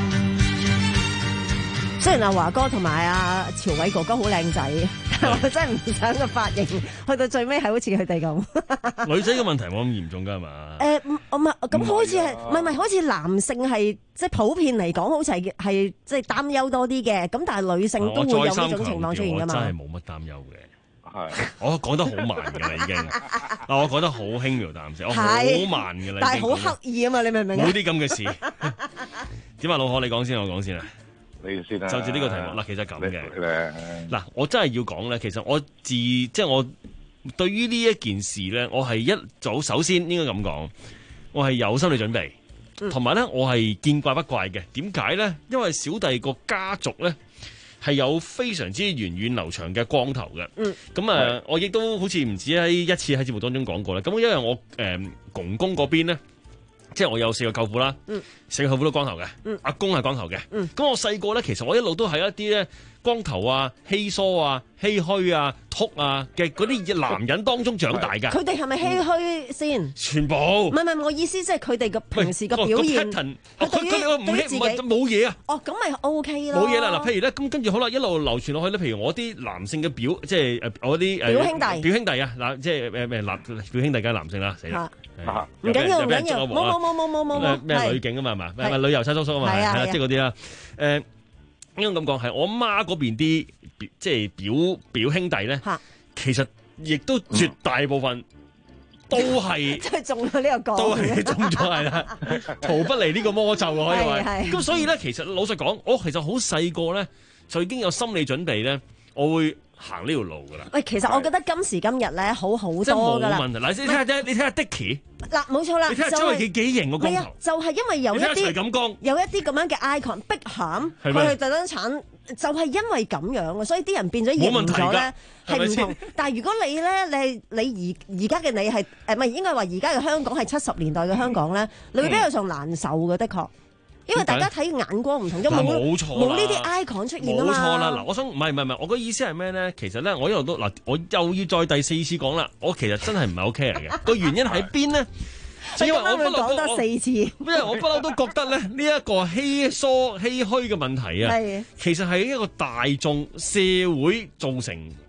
雖然阿華哥同埋阿朝偉哥哥好靚仔，但我真係唔想個髮型去到最尾係好似佢哋咁。 女仔嘅問題冇咁嚴重㗎嘛？ 誒唔唔係咁，好似係唔係唔係？好似男性係即係普遍嚟講，好似係係即係擔憂多啲嘅。咁但係女性都會有呢種情況出現㗎嘛？ 我真係冇乜擔憂嘅。係，我講得好慢㗎啦，已經。嗱，我講得好輕描淡寫，我好慢㗎啦。 但係好刻意啊嘛，你明唔明啊？ 冇啲咁嘅事。點啊，老何，你講先，我講先啊。 你先啦。 就住呢個題目嗱，其實咁嘅。嗱，我真係要講咧，其實我自即係我對於呢一件事咧，我係一早首先應該咁講，我係有心理準備，同埋咧我係見怪不怪嘅。點解咧？因為小弟個家族咧係有非常之源遠流長嘅光頭嘅。嗯。咁啊、呃，我亦都好似唔止喺一次喺節目當中講過啦。咁因為我誒、呃、公公嗰邊咧。即係我有四個舅父啦，嗯、四個舅父都光頭嘅，嗯、阿公係光頭嘅。咁、嗯、我細個咧，其實我一路都係一啲咧光頭啊、稀疏啊、唏噓啊、禿啊嘅嗰啲男人當中長大㗎。 佢哋係咪唏噓先、嗯？全部。唔係唔係，我意思即係佢哋嘅平時嘅表現。佢對於對於自己冇嘢啊。 哦，咁咪 O K 咯。 冇嘢啦，嗱，譬如咧，咁跟住好啦，一路流傳落去咧，譬如我啲男性嘅表，即係誒我啲表兄弟， 表兄弟啊，嗱，即係誒咩男表兄弟梗係男性啦，死啦。 唔緊要，唔緊要，冇冇冇冇冇冇咩咩女警啊嘛，係嘛，咩旅遊差叔叔啊嘛，係啦，即係嗰啲啦。誒，應該咁講係我媽嗰邊啲，即係表表兄弟咧，其實亦都絕大部分都係即係中咗呢個角， 都係中咗係啦，逃不離呢個魔咒可以話。咁所以咧，其實老實講，我其實好細個咧就已經有心理準備咧，我會行呢條路噶啦。 喂，其實我覺得今時今日咧好好多噶啦。 冇問題。嗱，你睇下啫，你睇下 Dicky。 嗱，冇錯啦。 你睇下周慧傑幾型個光頭。 就係因為有一啲有一啲咁樣嘅 icon，碧咸佢去特登鏟，就係因為咁樣啊，所以啲人變咗型咗咧，係唔同。但係如果你咧，你你而而家嘅你係誒唔係應該話而家嘅香港係七十年代嘅香港咧，你會比較上難受嘅，的確。因為大家睇眼光唔同，因為冇冇呢啲 icon 出現啊嘛。冇錯啦，嗱，我想唔係唔係唔係，我個意思係咩咧？其實咧，我一路都嗱，我又要再第四次講啦。我其實真係唔係好 care 嘅，個原因喺邊咧？因為我不嬲講多四次，因為我不嬲都覺得咧，呢一個稀疏唏噓嘅問題啊，其實係一個大眾社會造成。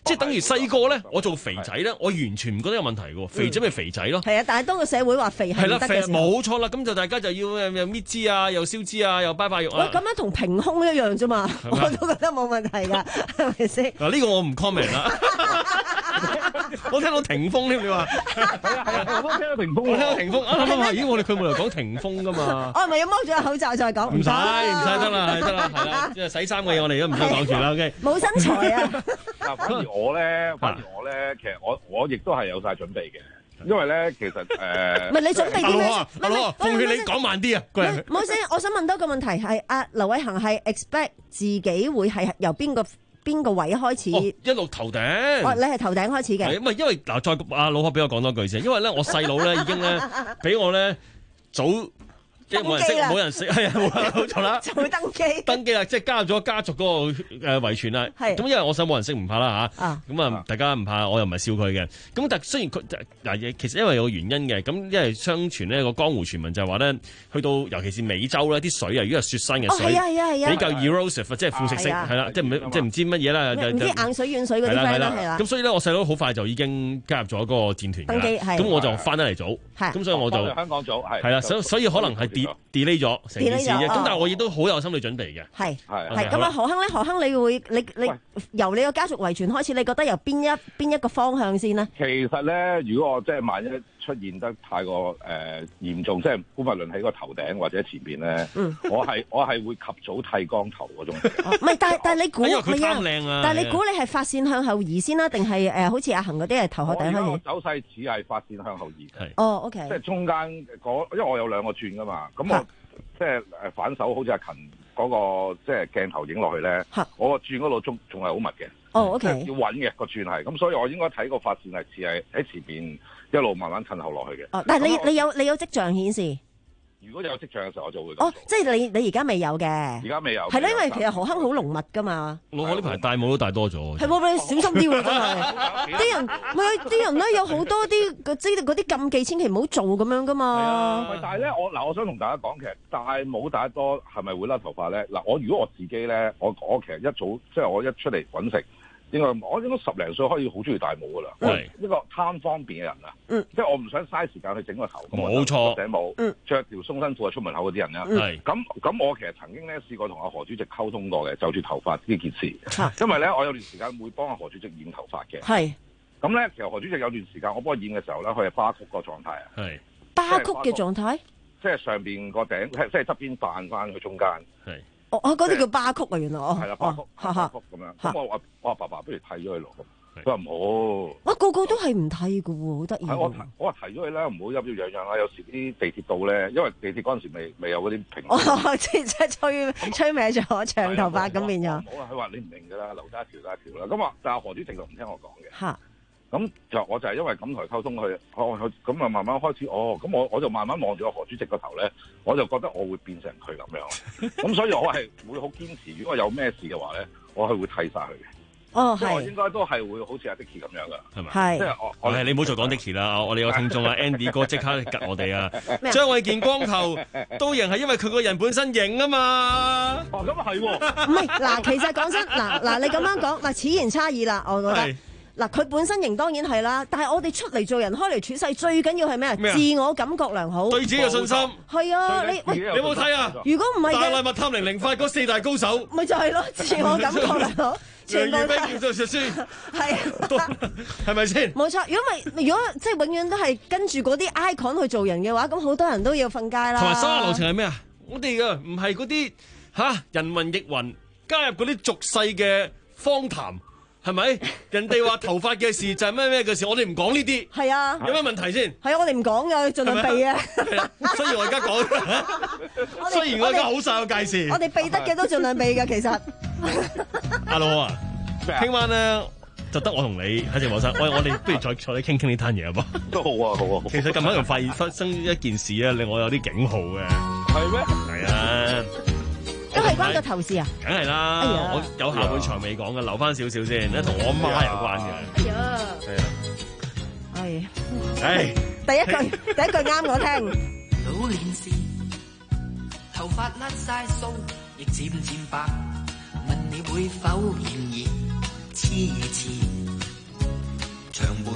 即係等於細個咧，我做肥仔咧，我完全唔覺得有問題嘅，肥仔咪肥仔咯。 係啊，但係當個社會話肥係唔得嘅時候， 冇錯啦。咁就大家就要又搣脂啊，又燒脂啊，又拜拜肉啊。 喂，咁樣同平胸一樣啫嘛，我都覺得冇問題㗎，係咪先？ 嗱，呢個我唔 comment 啦。我聽到霆鋒添，你話係啊係啊，我都聽到霆鋒， 我聽到霆鋒啊，諗下，咦，我哋佢冇嚟講霆鋒㗎嘛？ 我係咪要剝咗個口罩再講？ 唔使唔使得啦，係得啦，係啦，即係洗衫嘅嘢，我哋都唔使講住啦。OK， 冇身材啊！ 嗱，反而我咧，反而我咧，其實我我亦都係有晒準備嘅，因為咧，其實誒， 唔係你準備啲咩？ 阿老啊，奉勸你講慢啲啊！ 唔好先，我想問多個問題係：阿劉偉恒係 expect 自己會係由邊個邊個位開始？ 哦、一路頭頂。 哦，你係頭頂開始嘅。 係唔係因為嗱？再阿老可俾我講多句先，因為咧我細佬咧已經咧俾我咧早。即係冇人識，冇人識，係啊，冇錯啦。 做登記， 登記啦，即係加入咗家族嗰個誒遺傳啦。係。咁因為我想冇人識唔怕啦嚇。咁啊，大家唔怕，我又唔係笑佢嘅。咁但係雖然佢嗱，其實因為有個原因嘅。咁因為相傳呢個江湖傳聞就係話咧，去到尤其是美洲咧，啲水啊，如果係雪山嘅水， 係啊係啊係啊， 比較 erosive，即係腐蝕性，係啦，即係唔即係唔知乜嘢啦。 唔知硬水軟水嗰啲 friend 啦，係啦。 咁所以咧，我細佬好快就已經加入咗嗰個戰團。 登記係。 咁我就翻得嚟早。係。咁所以我就香港早係。 係啦，所所以可能係 delay 咗。成件事啫，咁但係我亦都好有心理準備嘅。係係係咁啊，何亨咧？何亨，你會你你由你個家族遺傳開始，你覺得由邊一邊一個方向先呢？ 其實咧，如果我即係萬一出現得太過誒、呃、嚴重，即係姑勿論喺個頭頂或者前邊咧，嗯、我係我係會及早剃光頭嗰種。唔係、哦，但係但係你估， 因為佢貪靚啊！ 但係你估你係發線向後移先啦，定係誒好似阿恒嗰啲係頭殼頂開始？ 我走勢只係發線向後移。係哦，OK。 即係中間嗰，因為我有兩個轉噶嘛，咁我。即係誒反手，好似阿勤嗰個即係鏡頭影落去咧，我個轉嗰度仲仲係好密嘅。 哦，OK， 要穩嘅個轉係，咁所以我應該睇個發線係似係喺前邊一路慢慢褪後落去嘅。 哦，但係你你有你有跡象顯示？ 如果有跡象嘅時候，我就會。 哦，即係你你而家未有嘅。而家未有。 係咯，因為其實何亨好濃密㗎嘛。 我我呢排戴帽都戴多咗。係喎，你小心啲喎，真係。啲人咪啲人咧有好多啲嗰啲嗰啲禁忌，千祈唔好做咁樣㗎嘛。 係啊，但係咧，我嗱，我想同大家講，其實戴帽戴得多係咪會甩頭髮咧？嗱，我如果我自己咧，我我其實一早即係我一出嚟揾食。應該我應該十零歲開始好中意戴帽噶啦，我係一個貪方便嘅人啊，嗯、即係我唔想嘥時間去整個頭， 冇錯， 頂帽， 嗯、 着條鬆身褲出門口嗰啲人啦。咁咁、嗯、我其實曾經咧試過同阿何主席溝通過嘅，就住頭髮呢件事，啊、因為咧我有段時間會幫阿何主席染頭髮嘅。係咁咧，其實何主席有段時間我幫佢染嘅時候咧，佢係巴曲個狀態啊。係巴曲嘅狀態， 即係上邊個頂，即係側邊扮翻去中間。係。 哦，嗰啲叫巴曲啊，原來哦， 係啦，巴曲，巴曲咁樣。咁我話，我話爸爸不如剃咗佢咯。佢話唔好。 哇，個個都係唔剃嘅喎，好得意。 我我話剃咗佢啦，唔好陰陰陽陽啦。有時啲地鐵道咧，因為地鐵嗰陣時未未有嗰啲平。 哦，即係即係吹吹歪咗長頭髮咁變咗。 唔好啦，佢話你唔明㗎啦，留低一條，留一條啦。咁話，但係何主席就唔聽我講嘅。嚇。咁就我就係因為咁同佢溝通佢，我咁啊慢慢開始，哦，咁我我就慢慢望住個何主席個頭咧，我就覺得我會變成佢咁樣，咁所以我係會好堅持，如果我有咩事嘅話咧，我係會剃晒佢嘅。 哦， 係，我應該都係會好似阿 Dicky 咁樣噶，係咪？ 係， 即係我我係你唔好再講 Dicky 啦，我哋有聽眾啊 ，Andy 哥即刻吉我哋啊，張衛健光頭都型係因為佢個人本身型啊嘛。 哦，咁啊係喎。 唔係嗱，其實講真嗱嗱，你咁樣講嗱，此言差異啦，我覺得。嗱，佢本身型當然係啦，但係我哋出嚟做人，開嚟處世，最緊要係咩啊？自我感覺良好， 對自己有信心。係啊，你喂， 你有冇睇啊？ 如果唔係嘅， 大內密探零零發嗰四大高手， 咪就係咯，自我感覺良好，全部都係。 做實書， 係係咪先？ 冇錯，如果咪如果即係永遠都係跟住嗰啲 icon 去做人嘅話，咁好多人都要瞓街啦。 同埋生活流程係咩啊？我哋嘅唔係嗰啲嚇人云亦云，加入嗰啲俗世嘅荒談。係咪？人哋話頭髮嘅事就係咩咩嘅事，我哋唔講呢啲。 係啊。 有咩問題先？ 係啊，我哋唔講㗎，盡量避啊。 所以我而家講。雖然我而家好晒個介紹。 我哋避得嘅都盡量避㗎，其實。 阿老啊，聽晚咧就得我同你喺直播室。喂，我哋不如再坐低傾傾呢攤嘢好唔好？ 都好啊，好啊。 其實近排又發現發生一件事啊，令我有啲警號嘅。 係咩？ 係啊。 都係關個頭事啊！ 梗係啦，哎、我有下半場未講嘅，留翻少少先，咧同我媽有關嘅。 哎呀，係啊， 哎， 第一句第一句啱我聽。 老年時頭髮甩晒鬚，亦漸漸白。問你會否嫌熱？痴痴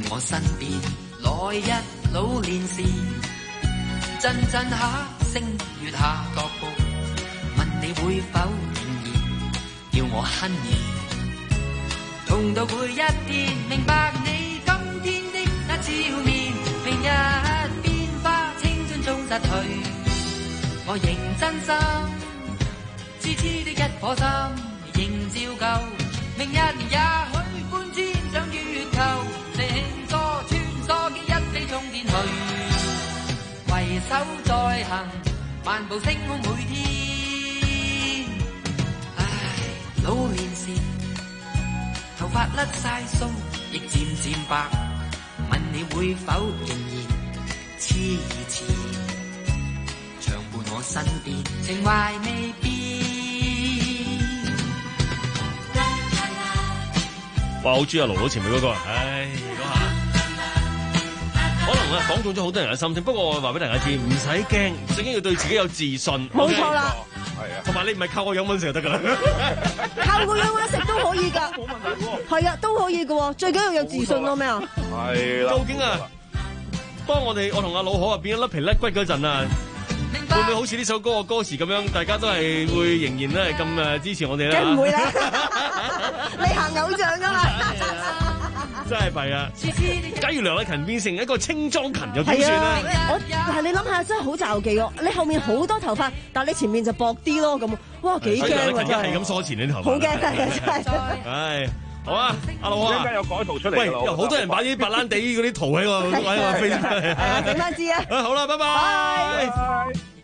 我身邊，來日老年時，陣陣下星月下腳步，問你會否仍然叫我 Honey， 痛到每一天明白你今天的那笑面，明日變化青春中失去，我仍真心痴痴的一顆心仍照舊，明日也許搬遷上月球，乘坐穿梭機一飛衝天去，攜手再行漫步星空每天。唉，老年時頭髮甩晒鬚，亦漸漸白，問你會否仍然痴纏，常伴我身邊，情懷未變。 哇！好中意阿盧盧前面嗰個，唉，嗰下可能啊講中咗好多人嘅心聲。不過我話俾大家知，唔使驚，最緊要對自己有自信。 冇錯啦， 係啊， 同埋你唔係靠我養蚊食就得㗎啦， 靠我養蚊食都可以㗎，冇問題喎。係啊，都可以㗎喎，最緊要有自信咯，咩啊？ 係啦。 究竟啊，當我哋我同阿老何啊變咗甩皮甩骨嗰陣啊，會唔會好似呢首歌嘅歌詞咁樣，大家都係會仍然咧咁誒支持我哋咧？ 梗唔會啦，你行偶像㗎嘛， 真係弊啊！假如梁禮勤變成一個清裝勤又點算咧？ 我係你諗下，真係好詐忌喎！你後面好多頭髮，但係你前面就薄啲咯，咁哇幾驚梁禮勤一喎！ 係咁梳前啲頭髮， 好驚真係真係。 唉，好啊，阿老啊， 而家有改圖出嚟。 喂，有好多人擺啲白蘭地嗰啲圖喺我喺我 Facebook， 係啊，整翻支啊！ 好啦，拜拜。